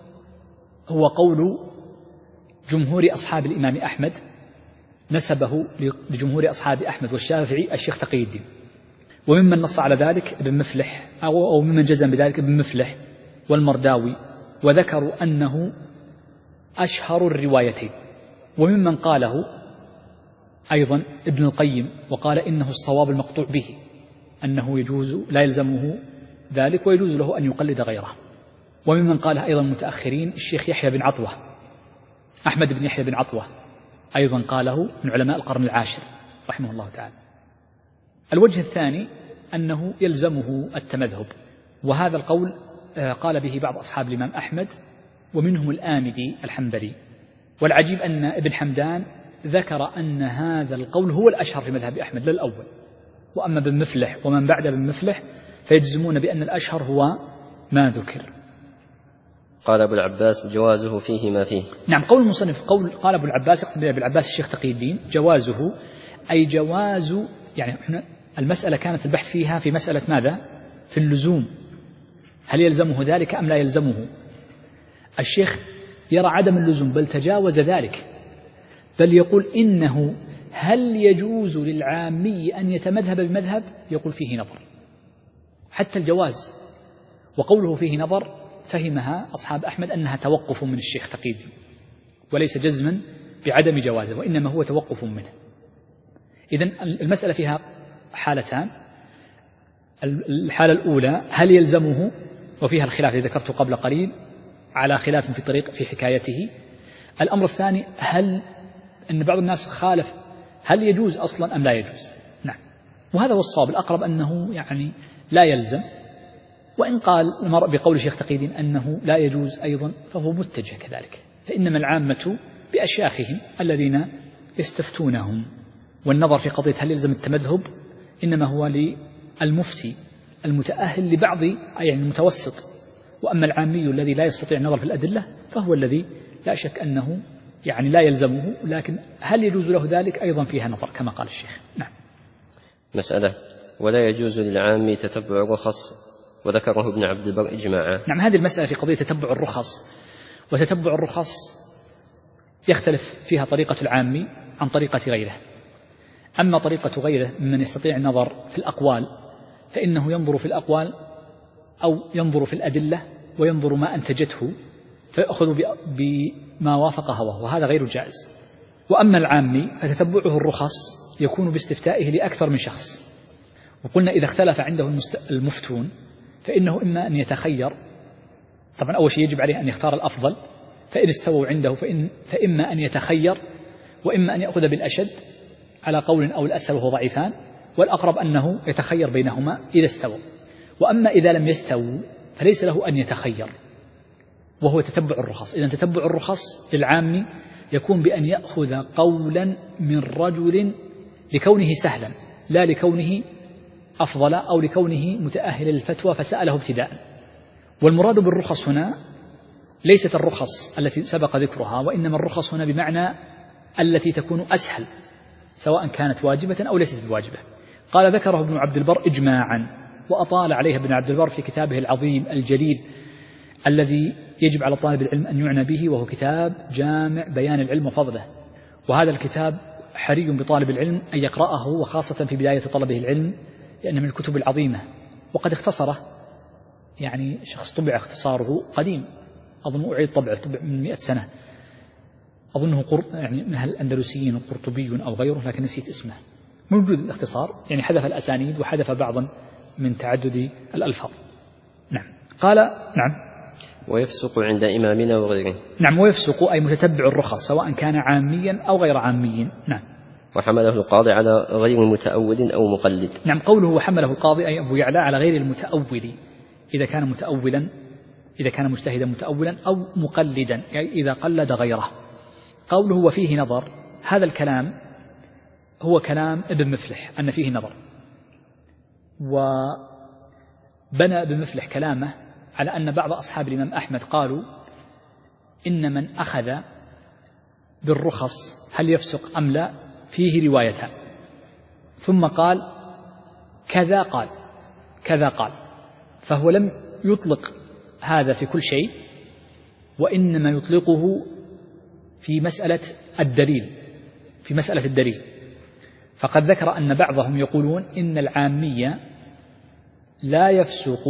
هو قول جمهور أصحاب الإمام أحمد، نسبه لجمهور أصحاب أحمد والشافعي الشيخ تقي الدين، وممن نص على ذلك ابن مفلح أو ممن جزم بذلك ابن مفلح والمرداوي، وذكروا أنه أشهر الروايتين. وممن قاله أيضا ابن القيم، وقال إنه الصواب المقطوع به، أنه يجوز لا يلزمه ذلك ويجوز له أن يقلد غيره. وممن قاله أيضا متأخرين الشيخ يحيى بن عطوة، أحمد بن يحيى بن عطوة أيضا قاله من علماء القرن العاشر رحمه الله تعالى. الوجه الثاني أنه يلزمه التمذهب، وهذا القول قال به بعض أصحاب الإمام أحمد ومنهم الآمدي الحنبلي. والعجيب أن ابن حمدان ذكر أن هذا القول هو الأشهر في مذهب أحمد لا الأول، وأما ابن مفلح ومن بعد ابن مفلح فيجزمون بأن الأشهر هو ما ذكر. قال أبو العباس جوازه فيه ما فيه. نعم، قول المصنف قول قال أبو العباس، يقصد أبو العباس الشيخ تقي الدين، جوازه أي جواز، يعني احنا المسألة كانت البحث فيها في مسألة ماذا؟ في اللزوم، هل يلزمه ذلك أم لا يلزمه؟ الشيخ يرى عدم اللزوم، بل تجاوز ذلك، بل يقول إنه هل يجوز للعامي أن يتمذهب بمذهب؟ يقول فيه نظر، حتى الجواز. وقوله فيه نظر فهمها أصحاب أحمد أنها توقف من الشيخ تقي الدين، وليس جزما بعدم جوازه، وإنما هو توقف منه. إذن المسألة فيها حالتان، الحالة الأولى هل يلزمه، وفيها الخلاف الذي ذكرته قبل قليل على خلاف في طريق في حكايته. الأمر الثاني هل أن بعض الناس خالف هل يجوز أصلا أم لا يجوز؟ نعم. وهذا هو الصواب، الأقرب أنه يعني لا يلزم، وإن قال المرء بقول شيخ تقي الدين أنه لا يجوز أيضا فهو متجه كذلك، فإنما العامة بأشياخهم الذين يستفتونهم، والنظر في قضية هل يلزم التمذهب إنما هو للمفتي المتأهل لبعض يعني المتوسط، وأما العامي الذي لا يستطيع النظر في الأدلة فهو الذي لا شك أنه يعني لا يلزمه، لكن هل يجوز له ذلك أيضا فيها نظر كما قال الشيخ. نعم. مسألة: ولا يجوز للعام تتبع الرخص، وذكره ابن عبد البر إجماعا. نعم، هذه المسألة في قضية تتبع الرخص، وتتبع الرخص يختلف فيها طريقة العام عن طريقة غيره. أما طريقة غيره ممن يستطيع النظر في الأقوال فإنه ينظر في الأقوال أو ينظر في الأدلة وينظر ما أنتجته فيأخذ بما وافق هواه، وهذا غير جائز. وأما العامي فتتبعه الرخص يكون باستفتائه لأكثر من شخص، وقلنا إذا اختلف عنده المفتون فإنه إما أن يتخير، طبعا أول شيء يجب عليه أن يختار الأفضل، فإن استووا عنده فإن فإما أن يتخير وإما أن يأخذ بالأشد على قول أو الأسهل وهو ضعيفان، والأقرب أنه يتخير بينهما إذا استووا. وأما إذا لم يستووا فليس له أن يتخير، وهو تتبع الرخص. إذن تتبع الرخص للعام يكون بأن يأخذ قولا من رجل لكونه سهلا لا لكونه أفضل أو لكونه متأهلا للفتوى فسأله ابتداء. والمراد بالرخص هنا ليست الرخص التي سبق ذكرها، وإنما الرخص هنا بمعنى التي تكون أسهل سواء كانت واجبة أو ليست بواجبة. قال ذكره ابن عبد البر إجماعا، وأطال عليها ابن عبد البر في كتابه العظيم الجليل الذي يجب على طالب العلم أن يعنى به، وهو كتاب جامع بيان العلم وفضله. وهذا الكتاب حري بطالب العلم أن يقرأه، وخاصة في بداية طلبه العلم، لأنه من الكتب العظيمة. وقد اختصره يعني شخص طبع اختصاره قديم، أظن أعيد طبعه، طبع من مئة سنة، أظنه قر... يعني من الأندلسيين قرطبي أو غيره، لكن نسيت اسمه. موجود الاختصار، يعني حذف الأسانيد وحذف بعضا من تعدد الألفاظ. نعم. قال نعم. ويفسق عند إمامنا وغيره. نعم، ويفسق أي متتبع الرخص سواء كان عاميا أو غير عامي. نعم. وحمله القاضي على غير متأول أو مقلد. نعم، قوله وحمله القاضي أي أبو يعلى على غير المتأول، إذا كان متأولا، إذا كان مجتهدا متأولا أو مقلدا، يعني إذا قلد غيره. قوله وفيه نظر، هذا الكلام هو كلام ابن مفلح أن فيه نظر، وبنى ابن مفلح كلامه على أن بعض أصحاب الإمام أحمد قالوا إن من أخذ بالرخص هل يفسق أم لا فيه روايتان، ثم قال كذا قال كذا قال، فهو لم يطلق هذا في كل شيء، وإنما يطلقه في مسألة الدليل، في مسألة الدليل. فقد ذكر أن بعضهم يقولون إن العامية لا يفسق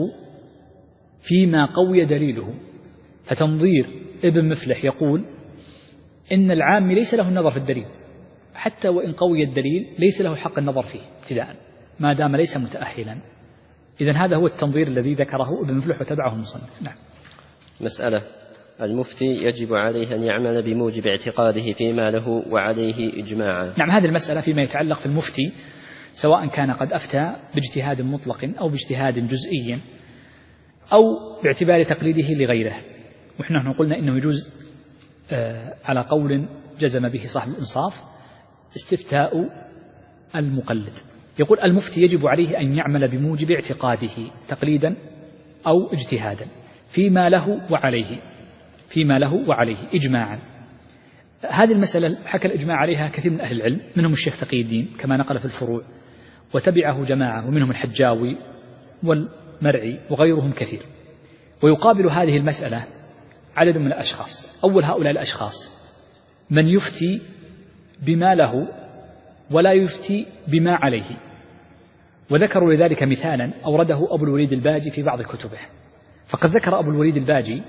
فيما قوي دليله، فتنظير ابن مفلح يقول إن العام ليس له النظر في الدليل، حتى وإن قوي الدليل ليس له حق النظر فيه ابتداء ما دام ليس متأهلا. إذن هذا هو التنظير الذي ذكره ابن مفلح وتبعه المصنف. نعم. مسألة: المفتي يجب عليه أن يعمل بموجب اعتقاده فيما له وعليه إجماعا. نعم، هذه المسألة فيما يتعلق في المفتي، سواء كان قد أفتى باجتهاد مطلق أو باجتهاد جزئي أو باعتبار تقليده لغيره. ونحن قلنا إنه يجوز على قول جزم به صاحب الإنصاف استفتاء المقلد. يقول المفتي يجب عليه أن يعمل بموجب اعتقاده تقليدا أو اجتهادا فيما له وعليه، فيما له وعليه إجماعا. هذه المسألة حكى الإجماع عليها كثير من أهل العلم، منهم الشيخ تقي الدين كما نقل في الفروع، وتبعه جماعة، ومنهم الحجاوي والمرعي وغيرهم كثير. ويقابل هذه المسألة عدد من الأشخاص. أول هؤلاء الأشخاص من يفتي بما له ولا يفتي بما عليه، وذكروا لذلك مثالا أورده أبو الوليد الباجي في بعض كتبه. فقد ذكر أبو الوليد الباجي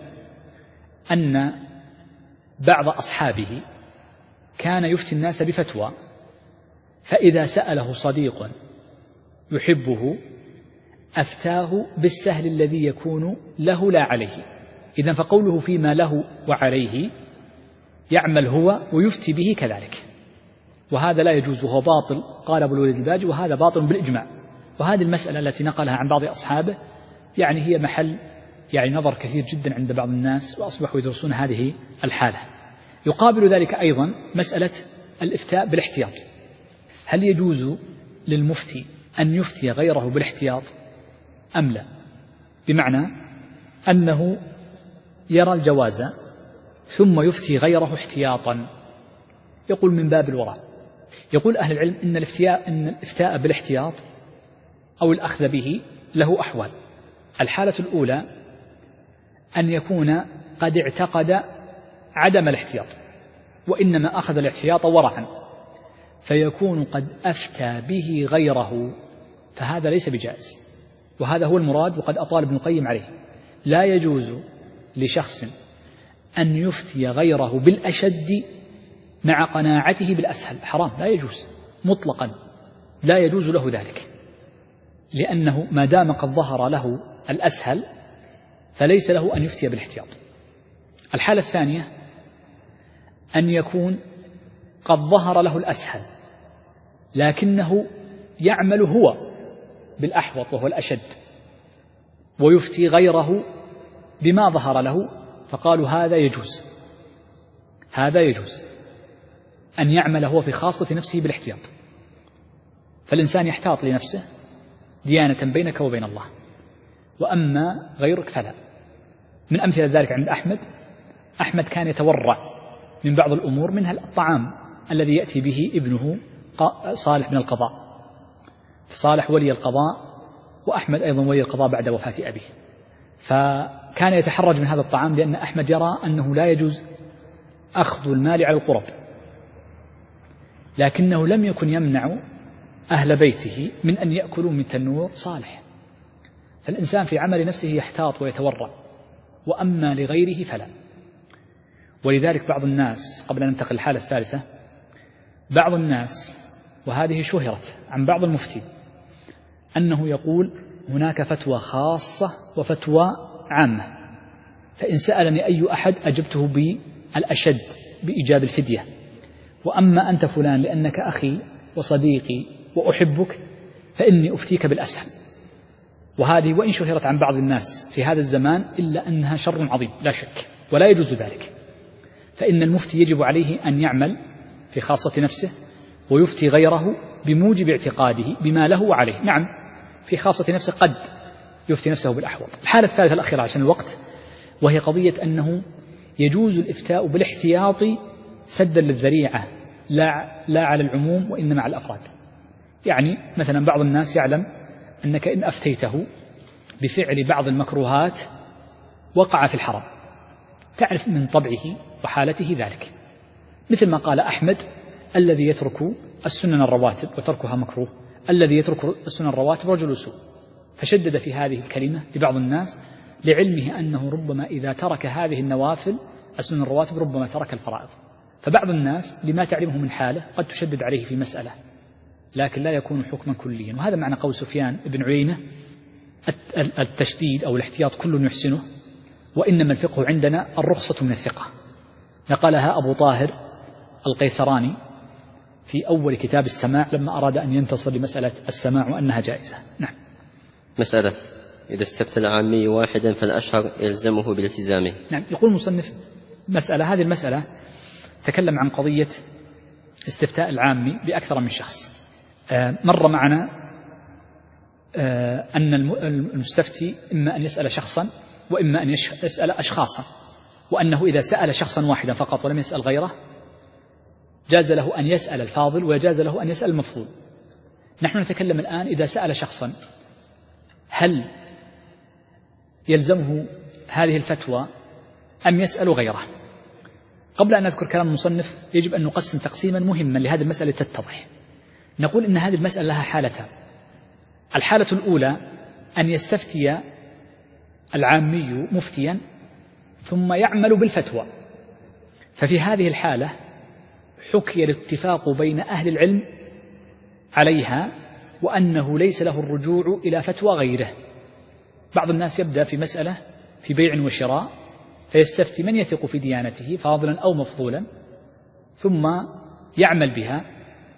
أن بعض أصحابه كان يفتي الناس بفتوى، فإذا سأله صديق يحبه أفتاه بالسهل الذي يكون له لا عليه. إذن فقوله فيما له وعليه يعمل هو ويفتي به كذلك. وهذا لا يجوز وهو باطل، قال أبو الوليد الباجي، وهذا باطل بالإجماع. وهذه المسألة التي نقلها عن بعض أصحابه يعني هي محل يعني نظر كثير جدا عند بعض الناس، وأصبحوا يدرسون هذه الحالة. يقابل ذلك أيضا مسألة الإفتاء بالاحتياط. هل يجوز للمفتي أن يفتي غيره بالاحتياط أم لا؟ بمعنى أنه يرى الجواز ثم يفتي غيره احتياطا، يقول من باب الوراء. يقول أهل العلم إن الافتاء, إن الافتاء بالاحتياط أو الأخذ به له أحوال. الحالة الأولى أن يكون قد اعتقد عدم الاحتياط وإنما أخذ الاحتياط ورعا، فيكون قد أفتى به غيره، فهذا ليس بجائز، وهذا هو المراد وقد أطال ابن القيم عليه. لا يجوز لشخص أن يفتي غيره بالأشد مع قناعته بالأسهل، حرام، لا يجوز مطلقا، لا يجوز له ذلك، لأنه ما دام قد ظهر له الأسهل فليس له أن يفتي بالاحتياط. الحالة الثانية أن يكون قد ظهر له الأسهل لكنه يعمل هو بالأحوط وهو الأشد، ويفتي غيره بما ظهر له، فقالوا هذا يجوز، هذا يجوز أن يعمل هو في خاصة نفسه بالاحتياط. فالإنسان يحتاط لنفسه ديانة بينك وبين الله، وأما غيرك فلا. من أمثلة ذلك عند أحمد، أحمد كان يتورع من بعض الأمور، منها الطعام الذي يأتي به ابنه صالح من القضاء، صالح ولي القضاء وأحمد أيضا ولي القضاء بعد وفاة أبيه، فكان يتحرج من هذا الطعام لأن أحمد يرى أنه لا يجوز أخذ المال على القرب، لكنه لم يكن يمنع أهل بيته من أن يأكلوا من تنور صالح. فالإنسان في عمل نفسه يحتاط ويتورع، وأما لغيره فلا. ولذلك بعض الناس، قبل أن ننتقل الحالة الثالثة، بعض الناس وهذه شهرت عن بعض المفتي أنه يقول هناك فتوى خاصة وفتوى عامة، فإن سألني أي أحد أجبته بالأشد بإيجاب الفدية، وأما أنت فلان لأنك أخي وصديقي وأحبك فإني أفتيك بالأسهل. وهذه وإن شهرت عن بعض الناس في هذا الزمان إلا أنها شر عظيم لا شك، ولا يجوز ذلك. فإن المفتي يجب عليه أن يعمل في خاصة نفسه ويفتي غيره بموجب اعتقاده بما له وعليه. نعم في خاصة نفسه قد يفتي نفسه بالأحوط. الحالة الثالثة الأخيرة عشان الوقت، وهي قضية أنه يجوز الإفتاء بالاحتياط سدا للذريعة، لا, لا على العموم وإنما على الأفراد. يعني مثلا بعض الناس يعلم أنك إن أفتيته بفعل بعض المكروهات وقع في الحرام، تعرف من طبعه وحالته ذلك، مثل ما قال أحمد الذي يترك السنن الرواتب وتركها مكروه، الذي يترك السنن الرواتب رجل سوء، فشدد في هذه الكلمة لبعض الناس لعلمه أنه ربما إذا ترك هذه النوافل السنن الرواتب ربما ترك الفرائض. فبعض الناس لما تعلمه من حاله قد تشدد عليه في مسألة، لكن لا يكون حكما كليا. وهذا معنى قول سفيان بن عيينة التشديد أو الاحتياط كل يحسنه، وإنما الفقه عندنا الرخصة من الثقة. نقلها أبو طاهر القيسراني في أول كتاب السماع لما أراد أن ينتصر لمسألة السماع وأنها جائزة. نعم. مسألة إذا استفتى العامي واحدا فالأشهر يلزمه بالالتزامه. نعم. يقول المصنف مسألة، هذه المسألة تكلم عن قضية استفتاء العامي بأكثر من شخص. مر معنا أن المستفتي إما أن يسأل شخصا وإما أن يسأل أشخاصا، وأنه إذا سأل شخصا واحدا فقط ولم يسأل غيره جاز له أن يسأل الفاضل ويجاز له أن يسأل المفضول. نحن نتكلم الآن إذا سأل شخصا هل يلزمه هذه الفتوى أم يسأل غيره؟ قبل أن نذكر كلام المصنف يجب أن نقسم تقسيما مهما لهذه المسألة تتضح. نقول إن هذه المسألة لها حالتان. الحالة الأولى أن يستفتي العامي مفتيا ثم يعمل بالفتوى، ففي هذه الحالة حكي الاتفاق بين أهل العلم عليها وأنه ليس له الرجوع إلى فتوى غيره. بعض الناس يبدأ في مسألة في بيع وشراء فيستفتي من يثق في ديانته فاضلا أو مفضولا، ثم يعمل بها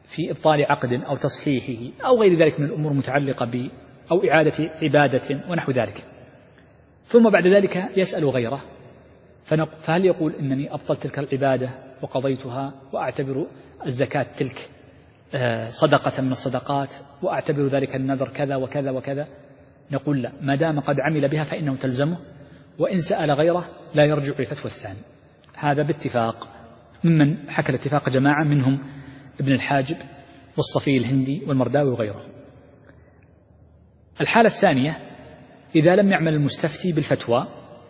في إبطال عقد أو تصحيحه أو غير ذلك من الأمور المتعلقة ب أو إعادة عبادة ونحو ذلك، ثم بعد ذلك يسأل غيره فهل يقول إنني أبطلت تلك العبادة وقضيتها وأعتبر الزكاة تلك صدقة من الصدقات وأعتبر ذلك النذر كذا وكذا وكذا؟ نقول لا، ما دام قد عمل بها فإنه تلزمه، وإن سأل غيره لا يرجع للفتوى الثاني. هذا باتفاق ممن حكى الاتفاق جماعة منهم ابن الحاجب والصفي الهندي والمرداوي وغيره. الحالة الثانية إذا لم يعمل المستفتي بالفتوى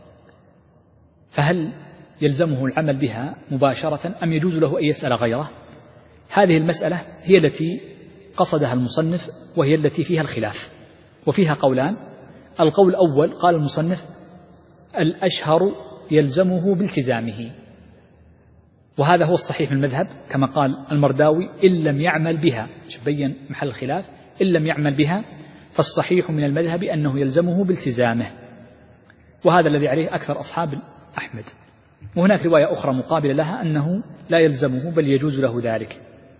فهل يلزمه العمل بها مباشرة أم يجوز له أن يسأل غيره؟ هذه المسألة هي التي قصدها المصنف وهي التي فيها الخلاف، وفيها قولان. القول الأول قال المصنف الأشهر يلزمه بالتزامه، وهذا هو الصحيح من المذهب كما قال المرداوي إن لم يعمل بها، بين محل الخلاف، إن لم يعمل بها فالصحيح من المذهب أنه يلزمه بالتزامه، وهذا الذي عليه أكثر أصحاب أحمد. وهناك رواية أخرى مقابلة لها أنه لا يلزمه بل يجوز له ذلك،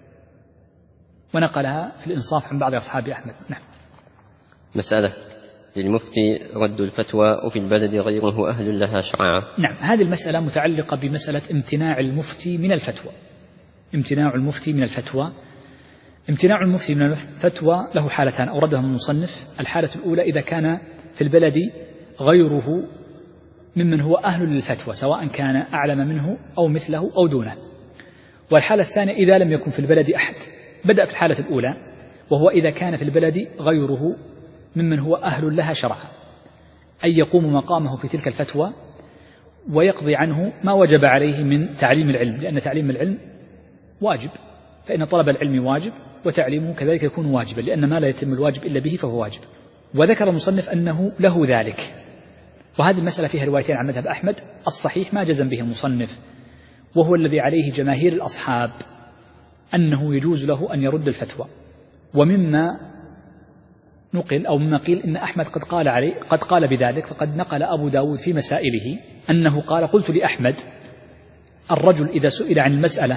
ونقلها في الإنصاف عن بعض أصحاب أحمد. نعم. مسألة للمفتي رد الفتوى وفي البلد غيره أهل لها شرعا. نعم، هذه المسألة متعلقة بمسألة امتناع المفتي من الفتوى. امتناع المفتي من الفتوى امتناع المفتي من الفتوى له حالتان أوردهم المصنف. الحالة الأولى إذا كان في البلد غيره ممن هو أهل للفتوى سواء كان أعلم منه أو مثله أو دونه. والحالة الثانية إذا لم يكن في البلد أحد. بدأ في الحالة الأولى وهو إذا كان في البلد غيره ممن هو أهل لها شرعا، أي يقوم مقامه في تلك الفتوى ويقضي عنه ما وجب عليه من تعليم العلم، لأن تعليم العلم واجب، فإن طلب العلم واجب وتعليمه كذلك يكون واجبا، لأن ما لا يتم الواجب إلا به فهو واجب. وذكر المصنف أنه له ذلك، وهذه المسألة فيها روايتين عن مذهب أحمد. الصحيح ما جزم به المصنف وهو الذي عليه جماهير الأصحاب أنه يجوز له أن يرد الفتوى، ومما نقل أو مما قيل إن أحمد قد قال عليه قد قال بذلك، فقد نقل أبو داود في مسائله أنه قال قلت لأحمد الرجل إذا سئل عن المسألة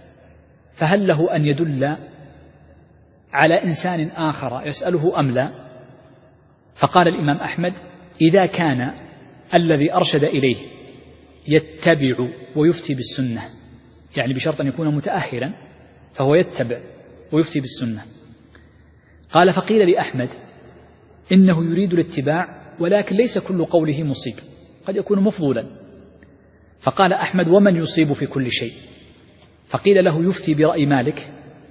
فهل له أن يدل على إنسان آخر يسأله أم لا؟ فقال الإمام أحمد إذا كان الذي أرشد إليه يتبع ويفتي بالسنة، يعني بشرط أن يكون متأهلا، فهو يتبع ويفتي بالسنة. قال فقيل لأحمد إنه يريد الاتباع ولكن ليس كل قوله مصيب، قد يكون مفضولا. فقال أحمد ومن يصيب في كل شيء؟ فقيل له يفتي برأي مالك،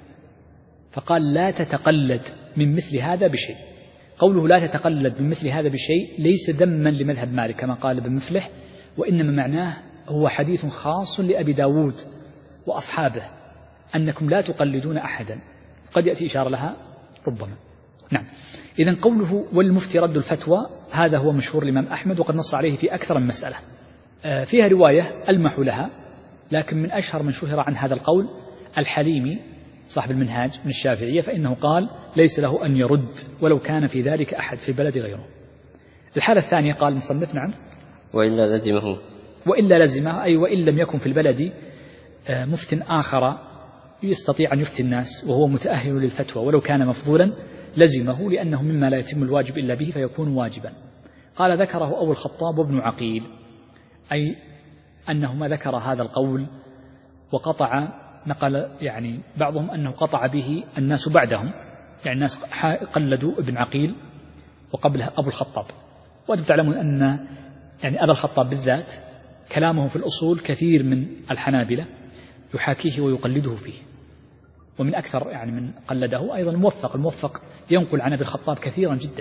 فقال لا تتقلد من مثل هذا بشيء. قوله لا تتقلد من مثل هذا بشيء ليس ذما لمذهب مالك كما قال ابن مفلح، وإنما معناه هو حديث خاص لأبي داود وأصحابه أنكم لا تقلدون أحدا، قد يأتي إشارة لها ربما. نعم، إذن قوله والمفتي رد الفتوى هذا هو مشهور الإمام أحمد، وقد نص عليه في أكثر من مسألة. فيها رواية ألمح لها، لكن من أشهر من شهر عن هذا القول الحليمي صاحب المنهاج من الشافعية، فإنه قال ليس له أن يرد ولو كان في ذلك أحد في بلد غيره. الحالة الثانية قال المصنف نعم وإلا لزمه وإلا لزمه أي وإن لم يكن في البلد مفت آخر يستطيع أن يفتي الناس وهو متأهل للفتوى ولو كان مفضولا لزمه، لأنه مما لا يتم الواجب إلا به فيكون واجبا. قال ذكره أبو الخطاب وابن عقيل، أي أنهما ذكر هذا القول وقطع، نقل يعني بعضهم أنه قطع به الناس بعدهم، يعني الناس قلدوا ابن عقيل وقبله أبو الخطاب. وأنتم تعلمون أن يعني أبا الخطاب بالذات كلامه في الأصول كثير من الحنابلة يحاكيه ويقلده فيه، ومن أكثر يعني من قلده أيضا الموفق. الموفق ينقل عن أبي الخطاب كثيرا جدا،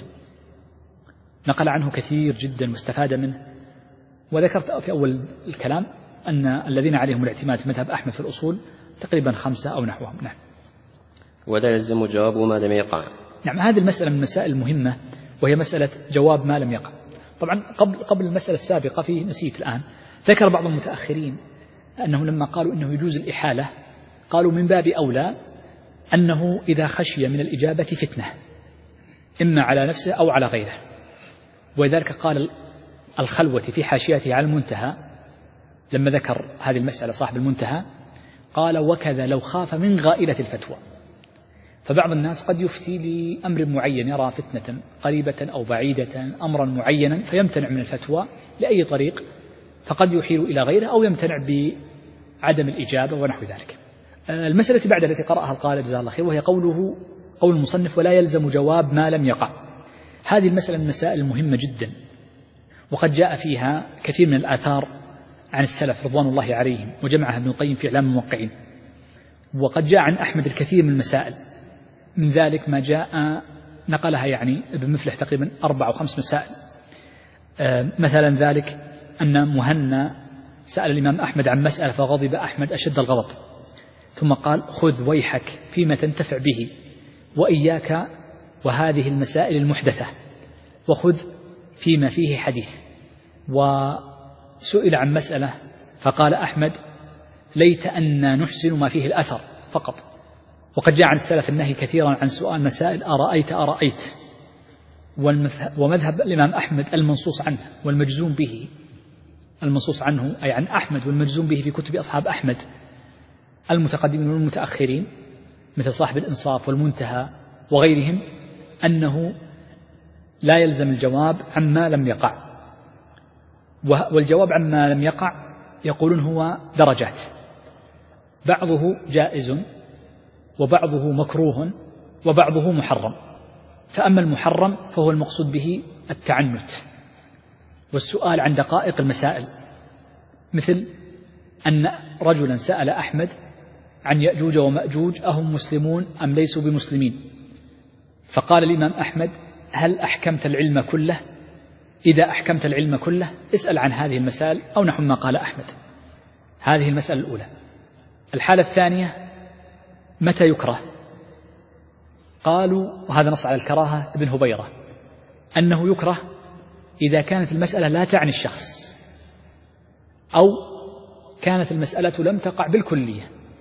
نقل عنه كثير جدا واستفاد منه. وذكرت في أول الكلام أن الذين عليهم الاعتماد في مذهب أحمد في الأصول تقريبا خمسة أو نحوهم. نعم. ولا يلزم جواب ما لم يقع. نعم، هذه المسألة من المسائل المهمة، وهي مسألة جواب ما لم يقع. طبعا قبل قبل المسألة السابقة فيه نسيت الآن، ذكر بعض المتأخرين أنه لما قالوا إنه يجوز الإحالة قالوا من باب أولى أنه إذا خشي من الإجابة فتنة إما على نفسه أو على غيره. ولذلك قال الخلوة في حاشيته على المنتهى لما ذكر هذه المسألة صاحب المنتهى قال وكذا لو خاف من غائلة الفتوى، فبعض الناس قد يفتي لأمر معين، يرى فتنة قريبة أو بعيدة، أمرا معينا، فيمتنع من الفتوى لأي طريق، فقد يحيل إلى غيره أو يمتنع بعدم الإجابة ونحو ذلك. المسألة بعد التي قرأها القارئ جزاه الله خير، وهي قوله قول المصنف ولا يلزم جواب ما لم يقع. هذه المسألة من المسائل المهمة جدا، وقد جاء فيها كثير من الآثار عن السلف رضوان الله عليهم، وجمعها ابن القيم في إعلام الموقعين. وقد جاء عن أحمد الكثير من المسائل، من ذلك ما جاء نقلها يعني ابن مفلح تقريبا أربع أو خمس مسائل. مثلا ذلك أن مهنا سأل الإمام أحمد عن مسألة فغضب أحمد أشد الغضب، ثم قال خذ ويحك فيما تنتفع به، وإياك وهذه المسائل المحدثة، وخذ فيما فيه حديث. وسئل عن مسألة فقال أحمد ليت أن نحسن ما فيه الأثر فقط. وقد جاء عن السلف النهي كثيرا عن سؤال مسائل أرأيت أرأيت، ومذهب الإمام أحمد المنصوص عنه والمجزوم به، المنصوص عنه أي عن أحمد والمجزوم به في كتب أصحاب أحمد المتقدمين والمتأخرين مثل صاحب الإنصاف والمنتهى وغيرهم، أنه لا يلزم الجواب عما لم يقع. والجواب عما لم يقع يقولون هو درجات، بعضه جائز وبعضه مكروه وبعضه محرم. فأما المحرم فهو المقصود به التعنت والسؤال عن دقائق المسائل، مثل أن رجلا سأل أحمد عن يأجوج ومأجوج أهم مسلمون أم ليسوا بمسلمين، فقال الإمام أحمد هل أحكمت العلم كله؟ إذا أحكمت العلم كله اسأل عن هذه المسائل، أو نحو ما قال أحمد. هذه المسألة الأولى. الحالة الثانية متى يكره؟ قالوا، وهذا نص على الكراهة ابن هبيرة، أنه يكره إذا كانت المسألة لا تعني الشخص، أو كانت المسألة لم تقع بالكلية،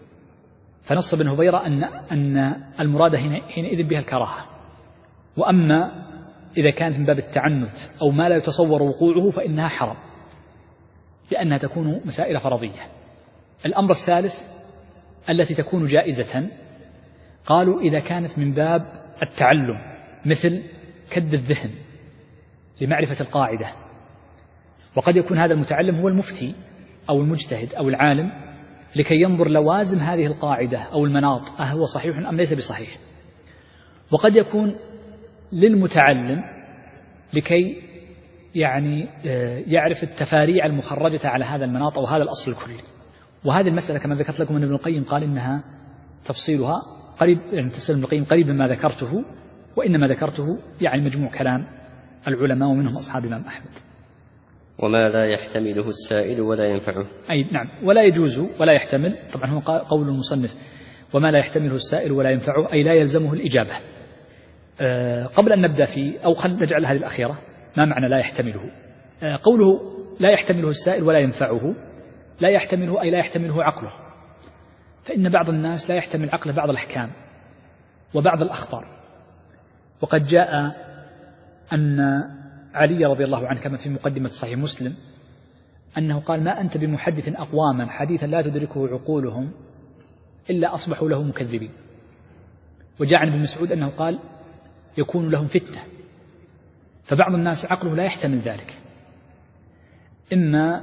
فنص ابن هبيرة أن أن المراد حينئذ بها الكراهة. وأما إذا كانت من باب التعنت أو ما لا يتصور وقوعه فإنها حرام، لأنها تكون مسائل فرضية. الأمر الثالث التي تكون جائزة، قالوا إذا كانت من باب التعلم، مثل كد الذهن لمعرفة القاعدة، وقد يكون هذا المتعلم هو المفتي أو المجتهد أو العالم، لكي ينظر لوازم هذه القاعدة أو المناط أهو صحيح أم ليس بصحيح. وقد يكون للمتعلم لكي يعني يعرف التفاريع المخرجة على هذا المناط أو هذا الأصل الكلي. وهذه المسألة كما ذكرت لكم أن ابن القيم قال إنها تفصيلها قريب، يعني تفصيل ابن القيم قريب مما ذكرته، وإنما ذكرته يعني مجموع كلام العلماء ومنهم أصحاب الإمام أحمد. وما لا يحتمله السائل ولا ينفعه، أي نعم، ولا يجوز ولا يحتمل. طبعا هو قول المصنف وما لا يحتمله السائل ولا ينفعه، أي لا يلزمه الإجابة. أه قبل أن نبدأ في، أو خلينا نجعل هذه الأخيرة، ما معنى لا يحتمله؟ أه قوله لا يحتمله السائل ولا ينفعه، لا يحتمله أي لا يحتمله عقله، فإن بعض الناس لا يحتمل عقله بعض الأحكام وبعض الأخبار. وقد جاء أن علي رضي الله عنه كما في مقدمة صحيح مسلم أنه قال ما أنت بمحدث أقواما حديثا لا تدركه عقولهم إلا أصبحوا له مكذبين. وجاء عن ابن مسعود أنه قال يكون لهم فتنة. فبعض الناس عقله لا يحتمل ذلك، إما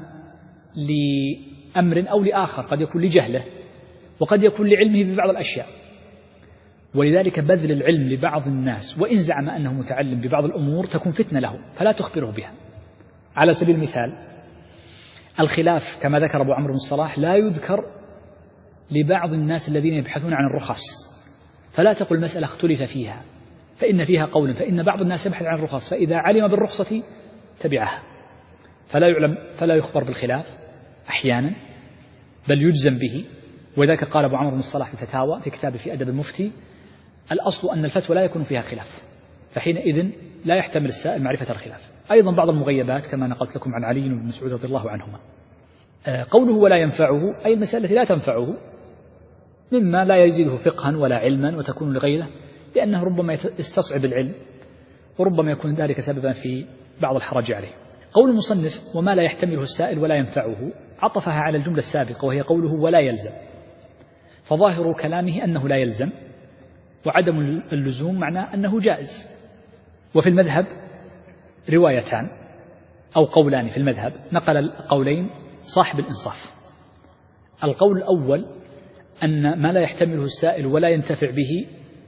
لأمر أو لآخر، قد يكون لجهله وقد يكون لعلمه ببعض الأشياء. ولذلك بذل العلم لبعض الناس وإن زعم أنه متعلم ببعض الأمور تكون فتنة له، فلا تخبره بها. على سبيل المثال الخلاف كما ذكر أبو عمرو بن الصلاح لا يذكر لبعض الناس الذين يبحثون عن الرخص، فلا تقل مسألة اختلف فيها فإن فيها قول، فإن بعض الناس يبحث عن الرخص فإذا علم بالرخصة تبعها، فلا يعلم فلا يخبر بالخلاف أحيانا بل يجزم به. وذلك قال أبو عمرو بن الصلاح في الفتاوى في كتابه في أدب المفتي الأصل أن الفتوى لا يكون فيها خلاف، فحينئذ لا يحتمل السائل معرفة الخلاف. أيضا بعض المغيبات كما نقلت لكم عن علي بن مسعود رضي الله عنهما. قوله ولا ينفعه أي المسألة التي لا تنفعه، مما لا يزيده فقها ولا علما وتكون لغيره، لأنه ربما يستصعب العلم وربما يكون ذلك سببا في بعض الحرج عليه. قول المصنف وما لا يحتمله السائل ولا ينفعه عطفها على الجملة السابقة وهي قوله ولا يلزم، فظاهر كلامه أنه لا يلزم، وعدم اللزوم معناه أنه جائز. وفي المذهب روايتان أو قولان في المذهب، نقل القولين صاحب الإنصاف. القول الأول أن ما لا يحتمله السائل ولا ينتفع به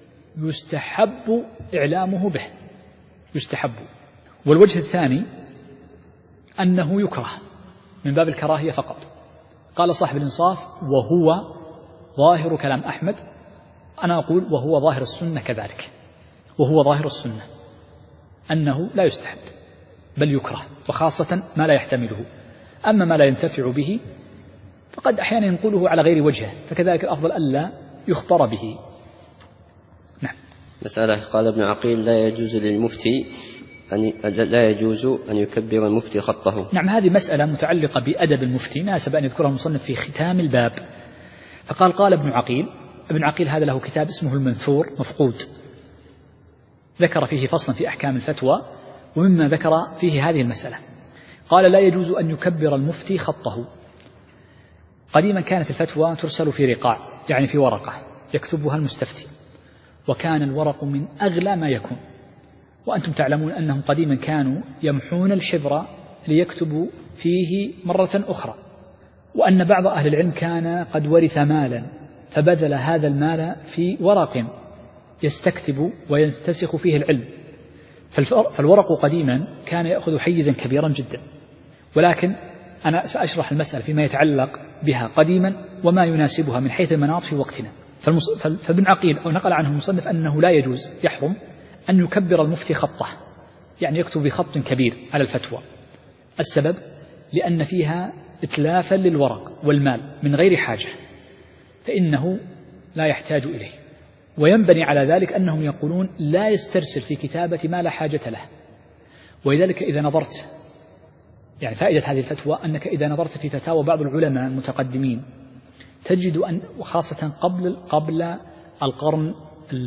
يستحب إعلامه به، يستحب. والوجه الثاني أنه يكره من باب الكراهية فقط. قال صاحب الإنصاف وهو ظاهر كلام أحمد، أنا أقول وهو ظاهر السنة كذلك، وهو ظاهر السنة أنه لا يستحب بل يكره، وخاصة ما لا يحتمله. أما ما لا ينتفع به فقد أحيانا ينقله على غير وجهه، فكذلك الأفضل ألا يخبر به. نعم. مسألة. قال ابن عقيل لا يجوز للمفتي أن لا يجوز أن يكبر المفتي خطه. نعم، هذه مسألة متعلقة بأدب المفتي ناسب أن يذكرها المصنف في ختام الباب. فقال قال ابن عقيل، ابن عقيل هذا له كتاب اسمه المنثور مفقود، ذكر فيه فصلا في أحكام الفتوى، ومما ذكر فيه هذه المسألة قال لا يجوز أن يكبر المفتي خطه. قديما كانت الفتوى ترسل في رقاع، يعني في ورقة يكتبها المستفتي، وكان الورق من أغلى ما يكون، وأنتم تعلمون أنهم قديما كانوا يمحون الحبر ليكتبوا فيه مرة أخرى، وأن بعض أهل العلم كان قد ورث مالا فبذل هذا المال في ورق يستكتب وينتسخ فيه العلم. فالورق قديما كان يأخذ حيزا كبيرا جدا، ولكن أنا سأشرح المسألة فيما يتعلق بها قديما وما يناسبها من حيث المناط في وقتنا. فابن عقيل أو نقل عنه المصنف أنه لا يجوز، يحرم أن يكبر المفتي خطه، يعني يكتب بخط كبير على الفتوى. السبب لأن فيها إتلافا للورق والمال من غير حاجة، فإنه لا يحتاج إليه. وينبني على ذلك أنهم يقولون لا يسترسل في كتابة ما لا حاجة له. ولذلك إذا نظرت، يعني فائدة هذه الفتوى أنك إذا نظرت في فتاوى بعض العلماء المتقدمين تجد أن، وخاصة قبل قبل القرن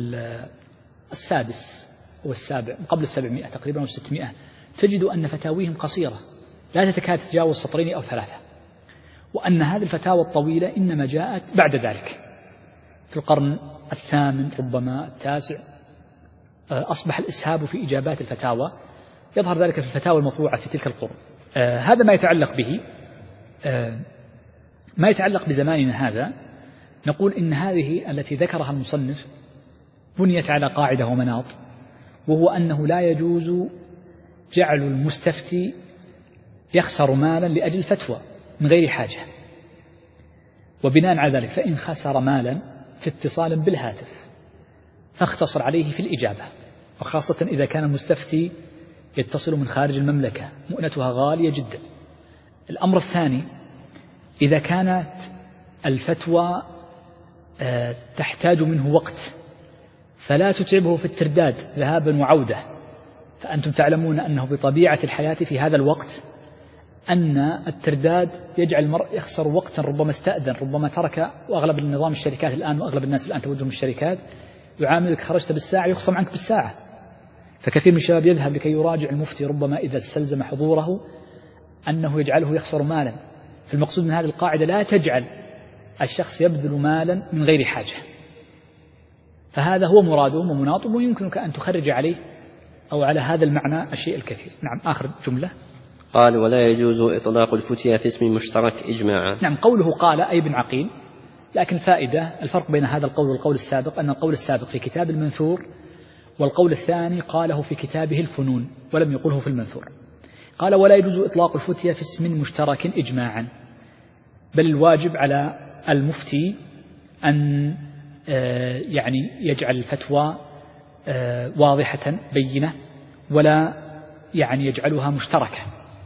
السادس والسابع، قبل السبعمائة تقريبا والستمائة، تجد أن فتاويهم قصيرة لا تتكاد تتجاوز سطرين أو ثلاثة، وأن هذه الفتاوى الطويلة إنما جاءت بعد ذلك في القرن الثامن ربما التاسع. أصبح الإسهاب في إجابات الفتاوى، يظهر ذلك في الفتاوى المطبوعة في تلك القرون. آه هذا ما يتعلق به. آه ما يتعلق بزماننا هذا، نقول إن هذه التي ذكرها المصنف بنيت على قاعدة ومناط، وهو أنه لا يجوز جعل المستفتي يخسر مالا لأجل الفتوى من غير حاجة. وبناء على ذلك فإن خسر مالا في اتصال بالهاتف فاختصر عليه في الإجابة، وخاصة إذا كان المستفتي يتصل من خارج المملكة مؤنتها غالية جدا. الأمر الثاني، إذا كانت الفتوى تحتاج منه وقت فلا تتعبه في الترداد ذهابا وعودة، فأنتم تعلمون أنه بطبيعة الحياة في هذا الوقت أن الترداد يجعل المرء يخسر وقتا، ربما استأذن، ربما ترك. وأغلب النظام الشركات الآن وأغلب الناس الآن توجه من الشركات يعاملك خرجت بالساعة يخصم عنك بالساعة. فكثير من الشباب يذهب لكي يراجع المفتي، ربما إذا استلزم حضوره أنه يجعله يخسر مالا. فالمقصود من هذه القاعدة لا تجعل الشخص يبذل مالا من غير حاجة، فهذا هو مرادهم ومناطهم، ويمكنك أن تخرج عليه أو على هذا المعنى الشيء الكثير. نعم. آخر جملة قال ولا يجوز إطلاق الفتية في اسم مشترك إجماعا. نعم، قوله قال أي ابن عقيل، لكن فائدة الفرق بين هذا القول والقول السابق أن القول السابق في كتاب المنثور، والقول الثاني قاله في كتابه الفنون ولم يقله في المنثور. قال ولا يجوز إطلاق الفتية في اسم مشترك إجماعا، بل الواجب على المفتي أن يعني يجعل الفتوى واضحة بينة، ولا يعني يجعلها مشتركة.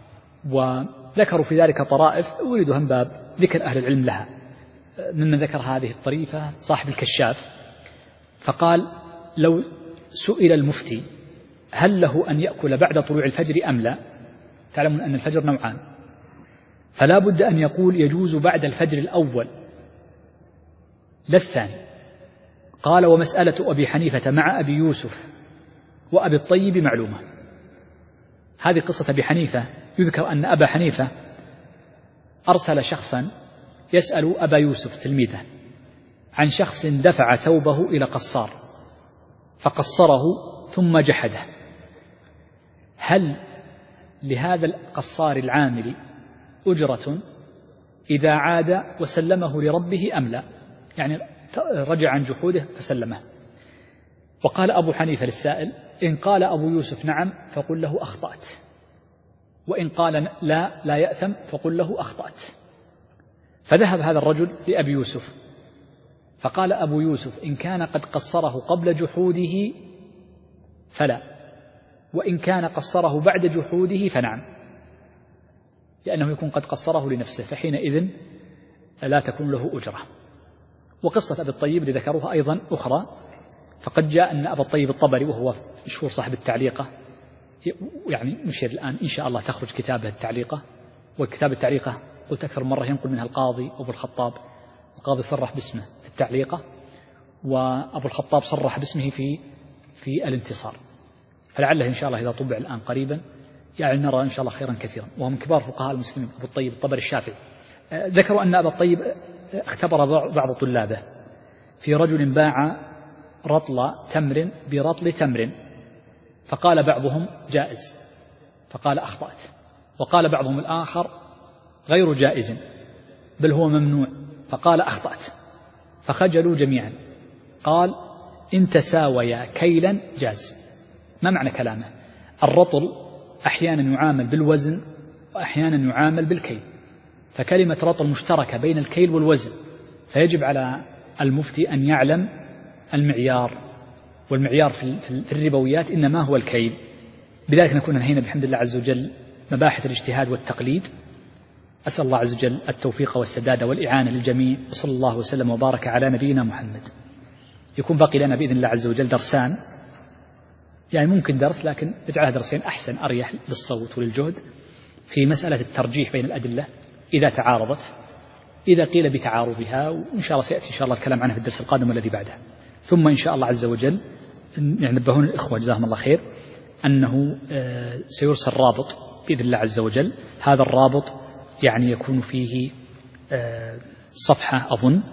وذكروا في ذلك طرائف أريد هم باب ذكر أهل العلم لها. ممن ذكر هذه الطريفة صاحب الكشاف، فقال لو سئل المفتي هل له أن يأكل بعد طلوع الفجر أم لا، تعلمون أن الفجر نوعان، فلا بد أن يقول يجوز بعد الفجر الأول لا الثاني. قال ومسألة أبي حنيفة مع أبي يوسف وأبي الطيب معلومة. هذه قصة أبي حنيفة. يذكر أن أبا حنيفة أرسل شخصا يسأل أبا يوسف تلميذه عن شخص دفع ثوبه إلى قصار فقصره ثم جحده، هل لهذا القصار العامل أجرة إذا عاد وسلمه لربه أم لا؟ يعني رجع عن جحوده فسلمه. وقال أبو حنيفة للسائل: إن قال أبو يوسف نعم فقل له أخطأت، وإن قال لا لا يأثم فقل له أخطأت. فذهب هذا الرجل لأبي يوسف فقال أبو يوسف: إن كان قد قصره قبل جحوده فلا، وإن كان قصره بعد جحوده فنعم، لأنه يكون قد قصره لنفسه، فحينئذ لا تكون له أجرة. وقصة أبي الطيب اللي ذكروها أيضا أخرى، فقد جاء أن أبا الطيب الطبري وهو مشهور صاحب التعليقة، يعني نشير الآن إن شاء الله تخرج كتابه التعليقة، وكتاب التعليقة قلت أكثر مرة ينقل منها القاضي أبو الخطاب، القاضي صرح باسمه في التعليقة، وأبو الخطاب صرح باسمه في في الانتصار، فلعله إن شاء الله إذا طبع الآن قريبا يعني نرى إن شاء الله خيرا كثيرا. وهو من كبار فقهاء المسلمين أبو الطيب الطبري الشافعي. ذكروا أن أبا الطيب اختبر بعض طلابه في رجل باع رطل تمر برطل تمر، فقال بعضهم جائز فقال أخطأت، وقال بعضهم الآخر غير جائز بل هو ممنوع فقال أخطأت، فخجلوا جميعا. قال: إن تساويا كيلا جاز. ما معنى كلامه؟ الرطل أحيانا يعامل بالوزن وأحيانا يعامل بالكيل، فكلمة رطل مشتركة بين الكيل والوزن، فيجب على المفتي أن يعلم المعيار، والمعيار في الربويات إنما هو الكيل. بذلك نكون انهينا بحمد الله عز وجل مباحث الاجتهاد والتقليد. أسأل الله عز وجل التوفيق والسداد والإعانة للجميع، وصلى الله وسلم وبارك على نبينا محمد. يكون باقي لنا بإذن الله عز وجل درسان، يعني ممكن درس لكن اجعلها درسين أحسن أريح للصوت وللجهد، في مسألة الترجيح بين الأدلة إذا تعارضت، إذا قيل بتعارضها، وإن شاء الله سيأتي إن شاء الله الكلام عنها في الدرس القادم والذي بعده. ثم إن شاء الله عز وجل ينبهون الإخوة جزاهم الله خير أنه سيرسل رابط بإذن الله عز وجل. هذا الرابط يعني يكون فيه صفحة أظن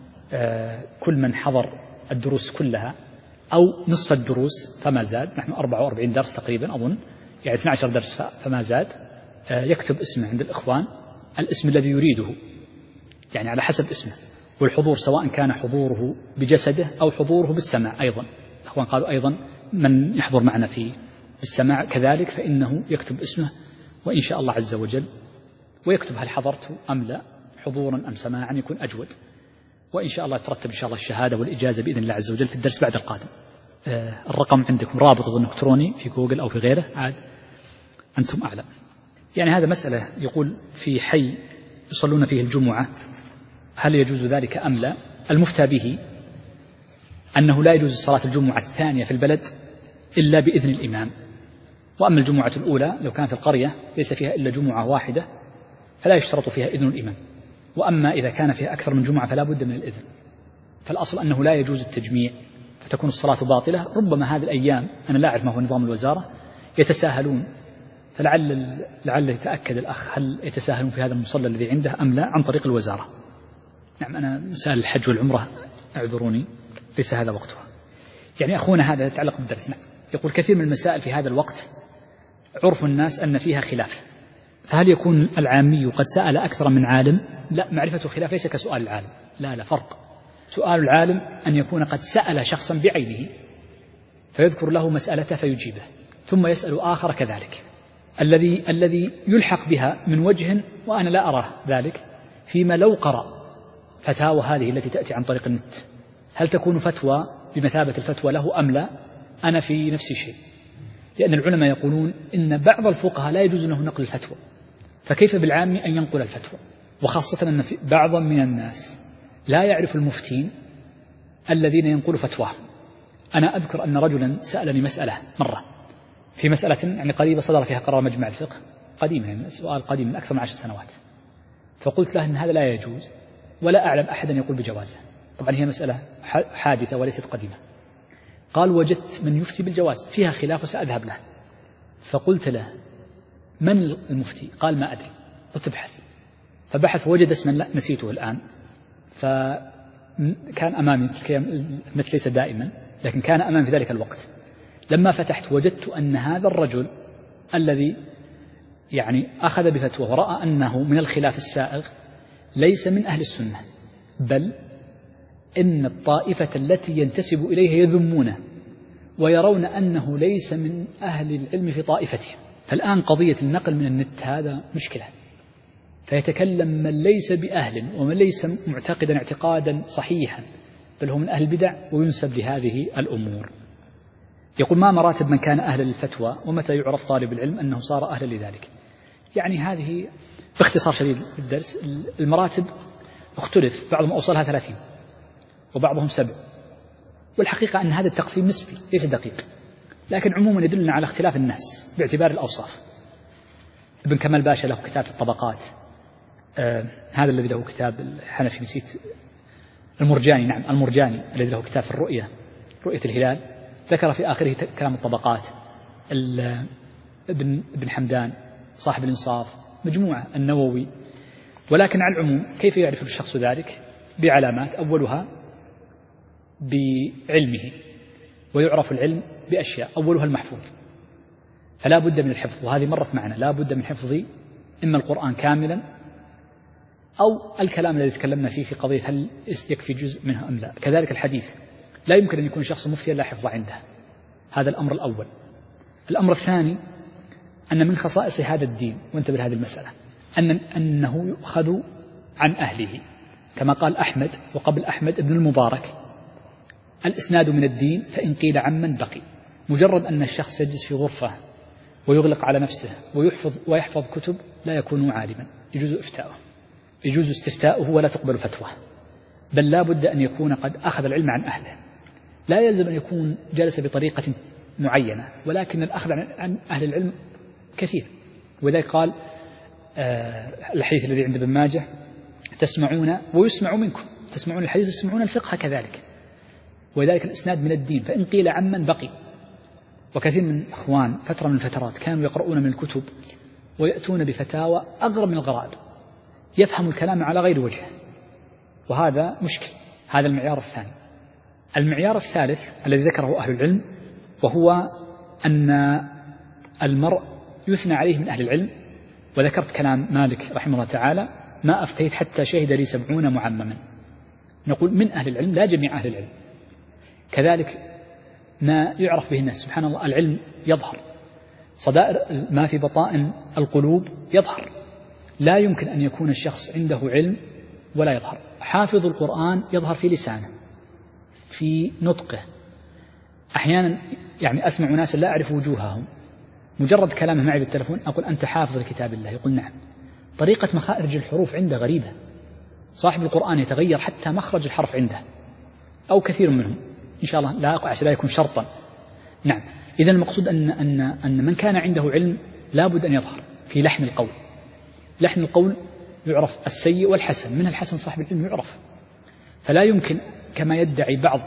كل من حضر الدروس كلها أو نصف الدروس فما زاد، نحن أربعة وأربعين درس تقريبا أظن، يعني اثني عشر درس فما زاد، يكتب اسمه عند الإخوان، الاسم الذي يريده يعني على حسب اسمه، والحضور سواء كان حضوره بجسده أو حضوره بالسماع. أيضا الإخوان قالوا أيضا من يحضر معنا في بالسماع كذلك فإنه يكتب اسمه، وإن شاء الله عز وجل ويكتب هل حضرت أم لا، حضورا أم سماعا، يكون أجود، وإن شاء الله ترتب إن شاء الله الشهادة والإجازة بإذن الله عز وجل في الدرس بعد القادم. آه الرقم عندكم رابط إلكتروني في جوجل أو في غيره، عاد أنتم أعلم. يعني هذا مسألة يقول في حي يصلون فيه الجمعة هل يجوز ذلك أم لا؟ المفتى به أنه لا يجوز صلاة الجمعة الثانية في البلد إلا بإذن الإمام، وأما الجمعة الأولى لو كانت القرية ليس فيها إلا جمعة واحدة فلا يشترط فيها إذن الإمام، وأما إذا كان فيها أكثر من جمعة فلا بد من الإذن. فالأصل أنه لا يجوز التجميع فتكون الصلاة باطلة. ربما هذه الأيام أنا لا أعرف ما هو نظام الوزارة يتساهلون، فلعل لعل يتأكد الأخ هل يتساهلون في هذا المصلى الذي عنده أم لا عن طريق الوزارة. نعم أنا مسائل الحج والعمرة اعذروني ليس هذا وقتها. يعني أخونا هذا يتعلق بالدرس. نعم. يقول كثير من المسائل في هذا الوقت عرف الناس أن فيها خلاف، فهل يكون العامي قد سأل أكثر من عالم؟ لا، معرفة خلاف ليس كسؤال العالم، لا لا فرق. سؤال العالم أن يكون قد سأل شخصا بعينه فيذكر له مسألته فيجيبه، ثم يسأل آخر كذلك. الذي الذي يلحق بها من وجه وأنا لا أراه ذلك فيما لو قرأ فتاوى هذه التي تأتي عن طريق النت، هل تكون فتوى بمثابة الفتوى له أم لا؟ أنا في نفسي شيء، لأن العلماء يقولون إن بعض الفقهاء لا يجوز له نقل الفتوى، فكيف بالعام أن ينقل الفتوى؟ وخاصة أن بعضا من الناس لا يعرف المفتين الذين ينقلوا فتواه. أنا أذكر أن رجلا سألني مسألة مرة في مسألة يعني قريبة صدر فيها قرار مجمع الفقه قديما، يعني سؤال قديم من أكثر من عشر سنوات، فقلت له أن هذا لا يجوز ولا أعلم أحدا يقول بجوازه. طبعا هي مسألة حادثة وليست قديمة. قال وجدت من يفتي بالجواز فيها خلاف وسأذهب له، فقلت له من المفتي؟ قال ما أدري. قلت ابحث، فبحث وجد اسما نسيته الآن، فكان أمامي النت ليس دائما، لكن كان أمام في ذلك الوقت. لما فتحت وجدت أن هذا الرجل الذي يعني أخذ بفتوى ورأى أنه من الخلاف السائغ ليس من أهل السنة، بل إن الطائفة التي ينتسب إليها يذمونه ويرون أنه ليس من أهل العلم في طائفتهم. فالآن قضية النقل من النت هذا مشكلة، فيتكلم من ليس بأهل ومن ليس معتقدا اعتقادا صحيحا بل هو من أهل البدع وينسب لهذه الأمور. يقول: ما مراتب من كان أهلا للفتوى ومتى يعرف طالب العلم أنه صار أهلا لذلك؟ يعني هذه باختصار شديد الدرس. المراتب اختلف، بعضهم أوصلها ثلاثين وبعضهم سبع، والحقيقة أن هذا التقسيم نسبي ليس دقيق، لكن عموما يدلنا على اختلاف الناس باعتبار الأوصاف. ابن كمال باشا له كتاب في الطبقات، آه هذا الذي له كتاب الحنفي نسيت المرجاني، نعم المرجاني الذي له كتاب في الرؤية، رؤية الهلال، ذكر في آخره كلام الطبقات. ابن ابن حمدان صاحب الإنصاف، مجموعة، النووي. ولكن على العموم كيف يعرف الشخص ذلك؟ بعلامات، أولها بعلمه، ويعرف العلم بأشياء، أولها المحفوظ، فلا بد من الحفظ، وهذه مرت معنا، لا بد من حفظ إما القرآن كاملا أو الكلام الذي تكلمنا فيه في قضية هل يكفي جزء منه أم لا. كذلك الحديث، لا يمكن أن يكون شخص مفتيا لا حفظ عنده، هذا الأمر الأول. الأمر الثاني أن من خصائص هذا الدين، وانتبه لهذه المسألة، أن أنه يؤخذ عن أهله، كما قال أحمد وقبل أحمد ابن المبارك: الإسناد من الدين فإن قيل عمن بقي. مجرد أن الشخص يجلس في غرفة ويغلق على نفسه ويحفظ ويحفظ كتب لا يكون عالما، يجوز إفتاؤه، يجوز استفتاؤه ولا تقبل فتوى، بل لا بد أن يكون قد أخذ العلم عن أهله. لا يلزم أن يكون جلس بطريقة معينة، ولكن الأخذ عن أهل العلم كثير. وذلك قال آه الحديث الذي عند ابن ماجه: تسمعون ويسمع منكم، تسمعون الحديث وتسمعون الفقه كذلك. وذلك الإسناد من الدين فإن قيل عمن بقي. وكثير من الإخوان فترة من الفترات كانوا يقرؤون من الكتب ويأتون بفتاوى أغرب من الغرائب، يفهم الكلام على غير وجهه، وهذا مشكل. هذا المعيار الثاني. المعيار الثالث الذي ذكره أهل العلم، وهو أن المرء يثنى عليه من أهل العلم. وذكرت كلام مالك رحمه الله تعالى: ما أفتيت حتى شهد لي سبعون معمما. نقول من أهل العلم، لا جميع أهل العلم. كذلك ما يعرف به الناس، سبحان الله، العلم يظهر، صدائر ما في بطائن القلوب يظهر. لا يمكن أن يكون الشخص عنده علم ولا يظهر. حافظ القرآن يظهر في لسانه، في نطقه. أحيانا يعني أسمع ناس لا أعرف وجوههم، مجرد كلامه معي بالتلفون أقول: أنت حافظ لكتاب الله؟ يقول: نعم. طريقة مخارج الحروف عنده غريبة. صاحب القرآن يتغير حتى مخرج الحرف عنده، أو كثير منهم، إن شاء الله لا أقع لا يكون شرطا. نعم. إذن المقصود أن, أن, أن من كان عنده علم لا بد أن يظهر في لحن القول. لحن القول يعرف السيء والحسن، من الحسن صاحب العلم يعرف. فلا يمكن كما يدعي بعض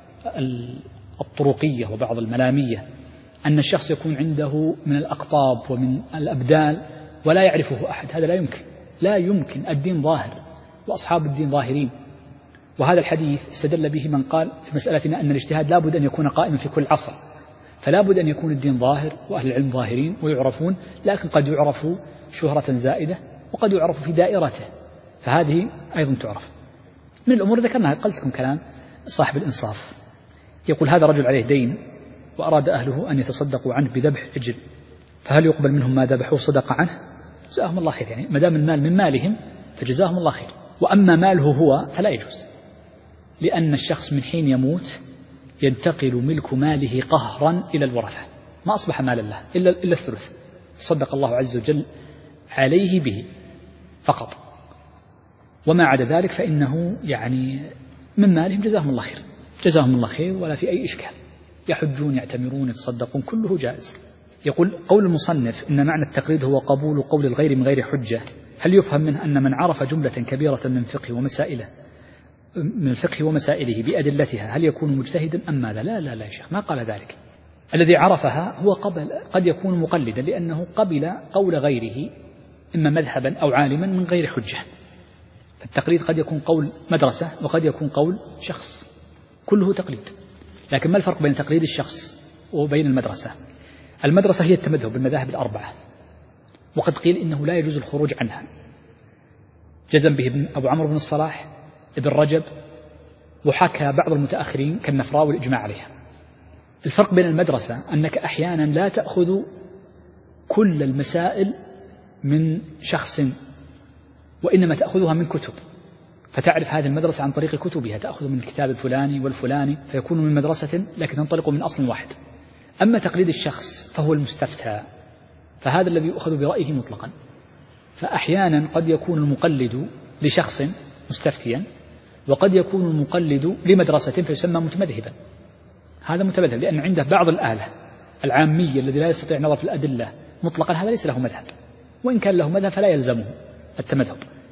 الطرقية وبعض الملامية أن الشخص يكون عنده من الأقطاب ومن الأبدال ولا يعرفه أحد، هذا لا يمكن. لا يمكن. الدين ظاهر وأصحاب الدين ظاهرين. وهذا الحديث استدل به من قال في مسألتنا أن الاجتهاد لا بد أن يكون قائما في كل عصر، فلا بد أن يكون الدين ظاهر وأهل العلم ظاهرين ويعرفون، لكن قد يعرف شهرة زائدة وقد يعرف في دائرته، فهذه أيضا تعرف. من الأمور ذكرناها، قلت لكم كلام صاحب الإنصاف، يقول: هذا رجل عليه دين وأراد أهله أن يتصدقوا عنه بذبح عجل، فهل يقبل منهم ما ذبحوا صدق عنه؟ جزاهم الله خير، يعني ما دام المال من مالهم فجزاهم الله خير. وأما ماله هو فلا يجوز، لأن الشخص من حين يموت ينتقل ملك ماله قهرا إلى الورثة، ما أصبح مال الله إلا, إلا الثلث، صدق الله عز وجل عليه به فقط، وما عدا ذلك فإنه يعني من مالهم، جزاهم الله خير، جزاهم الله خير، ولا في أي إشكال. يحجون، يعتمرون، يتصدقون، كله جائز. يقول: قول المصنف إن معنى التقليد هو قبول قول الغير من غير حجة، هل يفهم منه أن من عرف جملة كبيرة من فقه ومسائله من الفقه ومسائله بأدلتها هل يكون مجتهدا أم ماذا؟ لا لا لا يا شيخ، ما قال ذلك. الذي عرفها هو قبل قد يكون مقلدا، لأنه قبل قول غيره إما مذهبا أو عالما من غير حجة. فالتقليد قد يكون قول مدرسة وقد يكون قول شخص، كله تقليد. لكن ما الفرق بين تقليد الشخص وبين المدرسة؟ المدرسة هي التمذهب بالمذاهب الأربعة، وقد قيل إنه لا يجوز الخروج عنها، جزم به ابن أبو عمرو بن الصلاح ابن رجب، وحكى بعض المتأخرين كالنفراوي الإجماع عليها. الفرق بين المدرسة أنك أحيانا لا تأخذ كل المسائل من شخص، وإنما تأخذها من كتب، فتعرف هذه المدرسة عن طريق كتبها، تأخذ من الكتاب الفلاني والفلاني فيكون من مدرسة لكن تنطلق من أصل واحد. أما تقليد الشخص فهو المستفتى، فهذا الذي يؤخذ برأيه مطلقا. فأحيانا قد يكون المقلد لشخص مستفتيا، وقد يكون المقلد لمدرسة فيسمى متمذهبا. هذا متمذهب لأن عنده بعض الآلة العامية الذي لا يستطيع النظر في الأدلة مطلقا، هذا ليس له مذهب، وإن كان له مذهب فلا يلزمه التمذهب.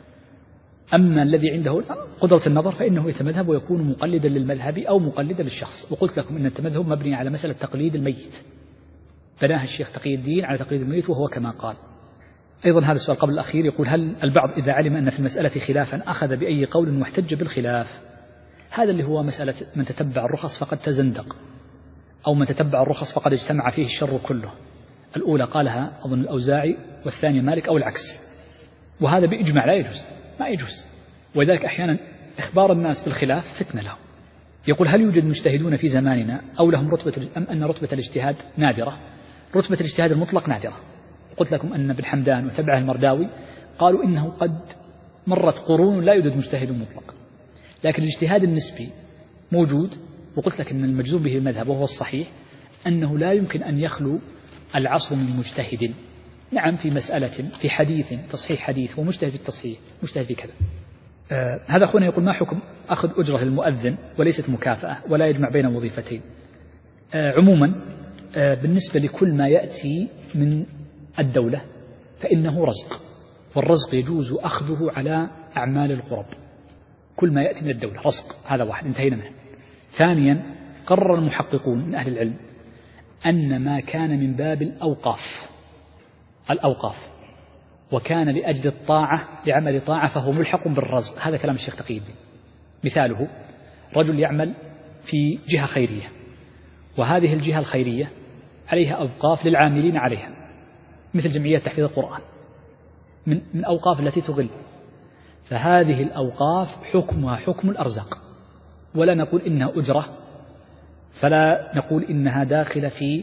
أما الذي عنده قدرة النظر فإنه يتمذهب ويكون مقلدا للمذهب أو مقلدا للشخص. وقلت لكم أن التمذهب مبني على مسألة تقليد الميت، بناها الشيخ تقي الدين على تقليد الميت، وهو كما قال. أيضا هذا السؤال قبل الأخير يقول: هل البعض إذا علم أن في المسألة خلافا أخذ بأي قول واحتج بالخلاف؟ هذا اللي هو مسألة من تتبع الرخص فقد تزندق، أو من تتبع الرخص فقد اجتمع فيه الشر كله. الأولى قالها أظن الأوزاعي، والثانية مالك، أو العكس، وهذا بإجماع لا يجوز، ما يجوز. ولذلك أحيانا إخبار الناس بالخلاف فتنة لهم. يقول: هل يوجد مجتهدون في زماننا أو لهم رتبة، أم أن رتبة الاجتهاد نادرة؟ رتبة الاجتهاد المطلق نادرة. قلت لكم أن ابن حمدان وتبعه المرداوي قالوا إنه قد مرت قرون لا يوجد مجتهد مطلق، لكن الاجتهاد النسبي موجود. وقلت لك أن المجزوم به المذهب وهو الصحيح أنه لا يمكن أن يخلو العصر من مجتهد. نعم، في مسألة، في حديث، تصحيح حديث، ومجتهد في التصحيح، مجتهد في كذا. آه هذا أخونا يقول: ما حكم أخذ أجرة للمؤذن وليست مكافأة ولا يجمع بين وظيفتين؟ آه عموما آه بالنسبة لكل ما يأتي من الدولة فإنه رزق، والرزق يجوز أخذه على أعمال القرب. كل ما يأتي من الدولة رزق، هذا واحد انتهينا منه. ثانيا، قرر المحققون من أهل العلم أن ما كان من باب الأوقاف الأوقاف وكان لأجل الطاعة لعمل طاعة فهو ملحق بالرزق. هذا كلام الشيخ تقي الدين. مثاله: رجل يعمل في جهة خيرية، وهذه الجهة الخيرية عليها أوقاف للعاملين عليها، مثل جمعية تحفيظ القرآن، من من أوقاف التي تغل، فهذه الأوقاف حكمها حكم الأرزاق، ولا نقول إنها أجرة، فلا نقول إنها داخلة في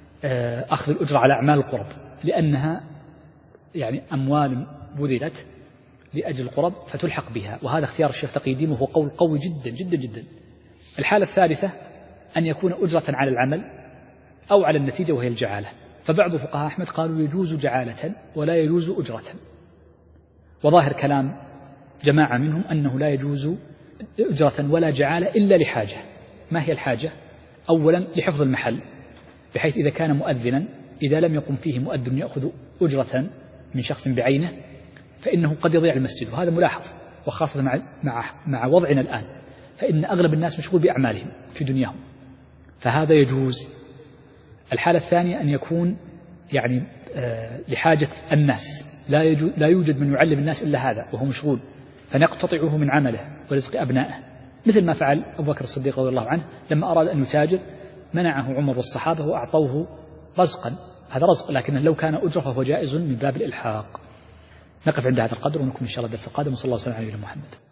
أخذ الأجرة على أعمال القرب، لأنها يعني أموال بذلت لأجل القرب فتلحق بها. وهذا اختيار الشيخ تقي الدين، وهو قول قوي جدا جدا جدا. الحالة الثالثة أن يكون أجرة على العمل أو على النتيجة وهي الجعالة. فبعض فقهاء أحمد قالوا يجوز جعالة ولا يجوز أجرة، وظاهر كلام جماعة منهم أنه لا يجوز أجرة ولا جعالة إلا لحاجة. ما هي الحاجة؟ أولا لحفظ المحل، بحيث إذا كان مؤذنا إذا لم يقم فيه مؤذن يأخذ أجرة من شخص بعينه فإنه قد يضيع المسجد، وهذا ملاحظ، وخاصة مع, مع, مع وضعنا الآن، فإن أغلب الناس مشغول بأعمالهم في دنياهم، فهذا يجوز. الحالة الثانية أن يكون يعني آه لحاجة الناس، لا, لا يوجد من يعلم الناس إلا هذا وهو مشغول، فنقتطعه من عمله ورزق أبنائه، مثل ما فعل أبو بكر الصديق رضي الله عنه لما أراد أن يتاجر منعه عمر والصحابة وأعطوه رزقا، هذا رزق، لكنه لو كان أجرة فهو جائز من باب الإلحاق. نقف عند هذا القدر ونكمل إن شاء الله الدرس القادم، وصلى الله وسلم على نبينا محمد.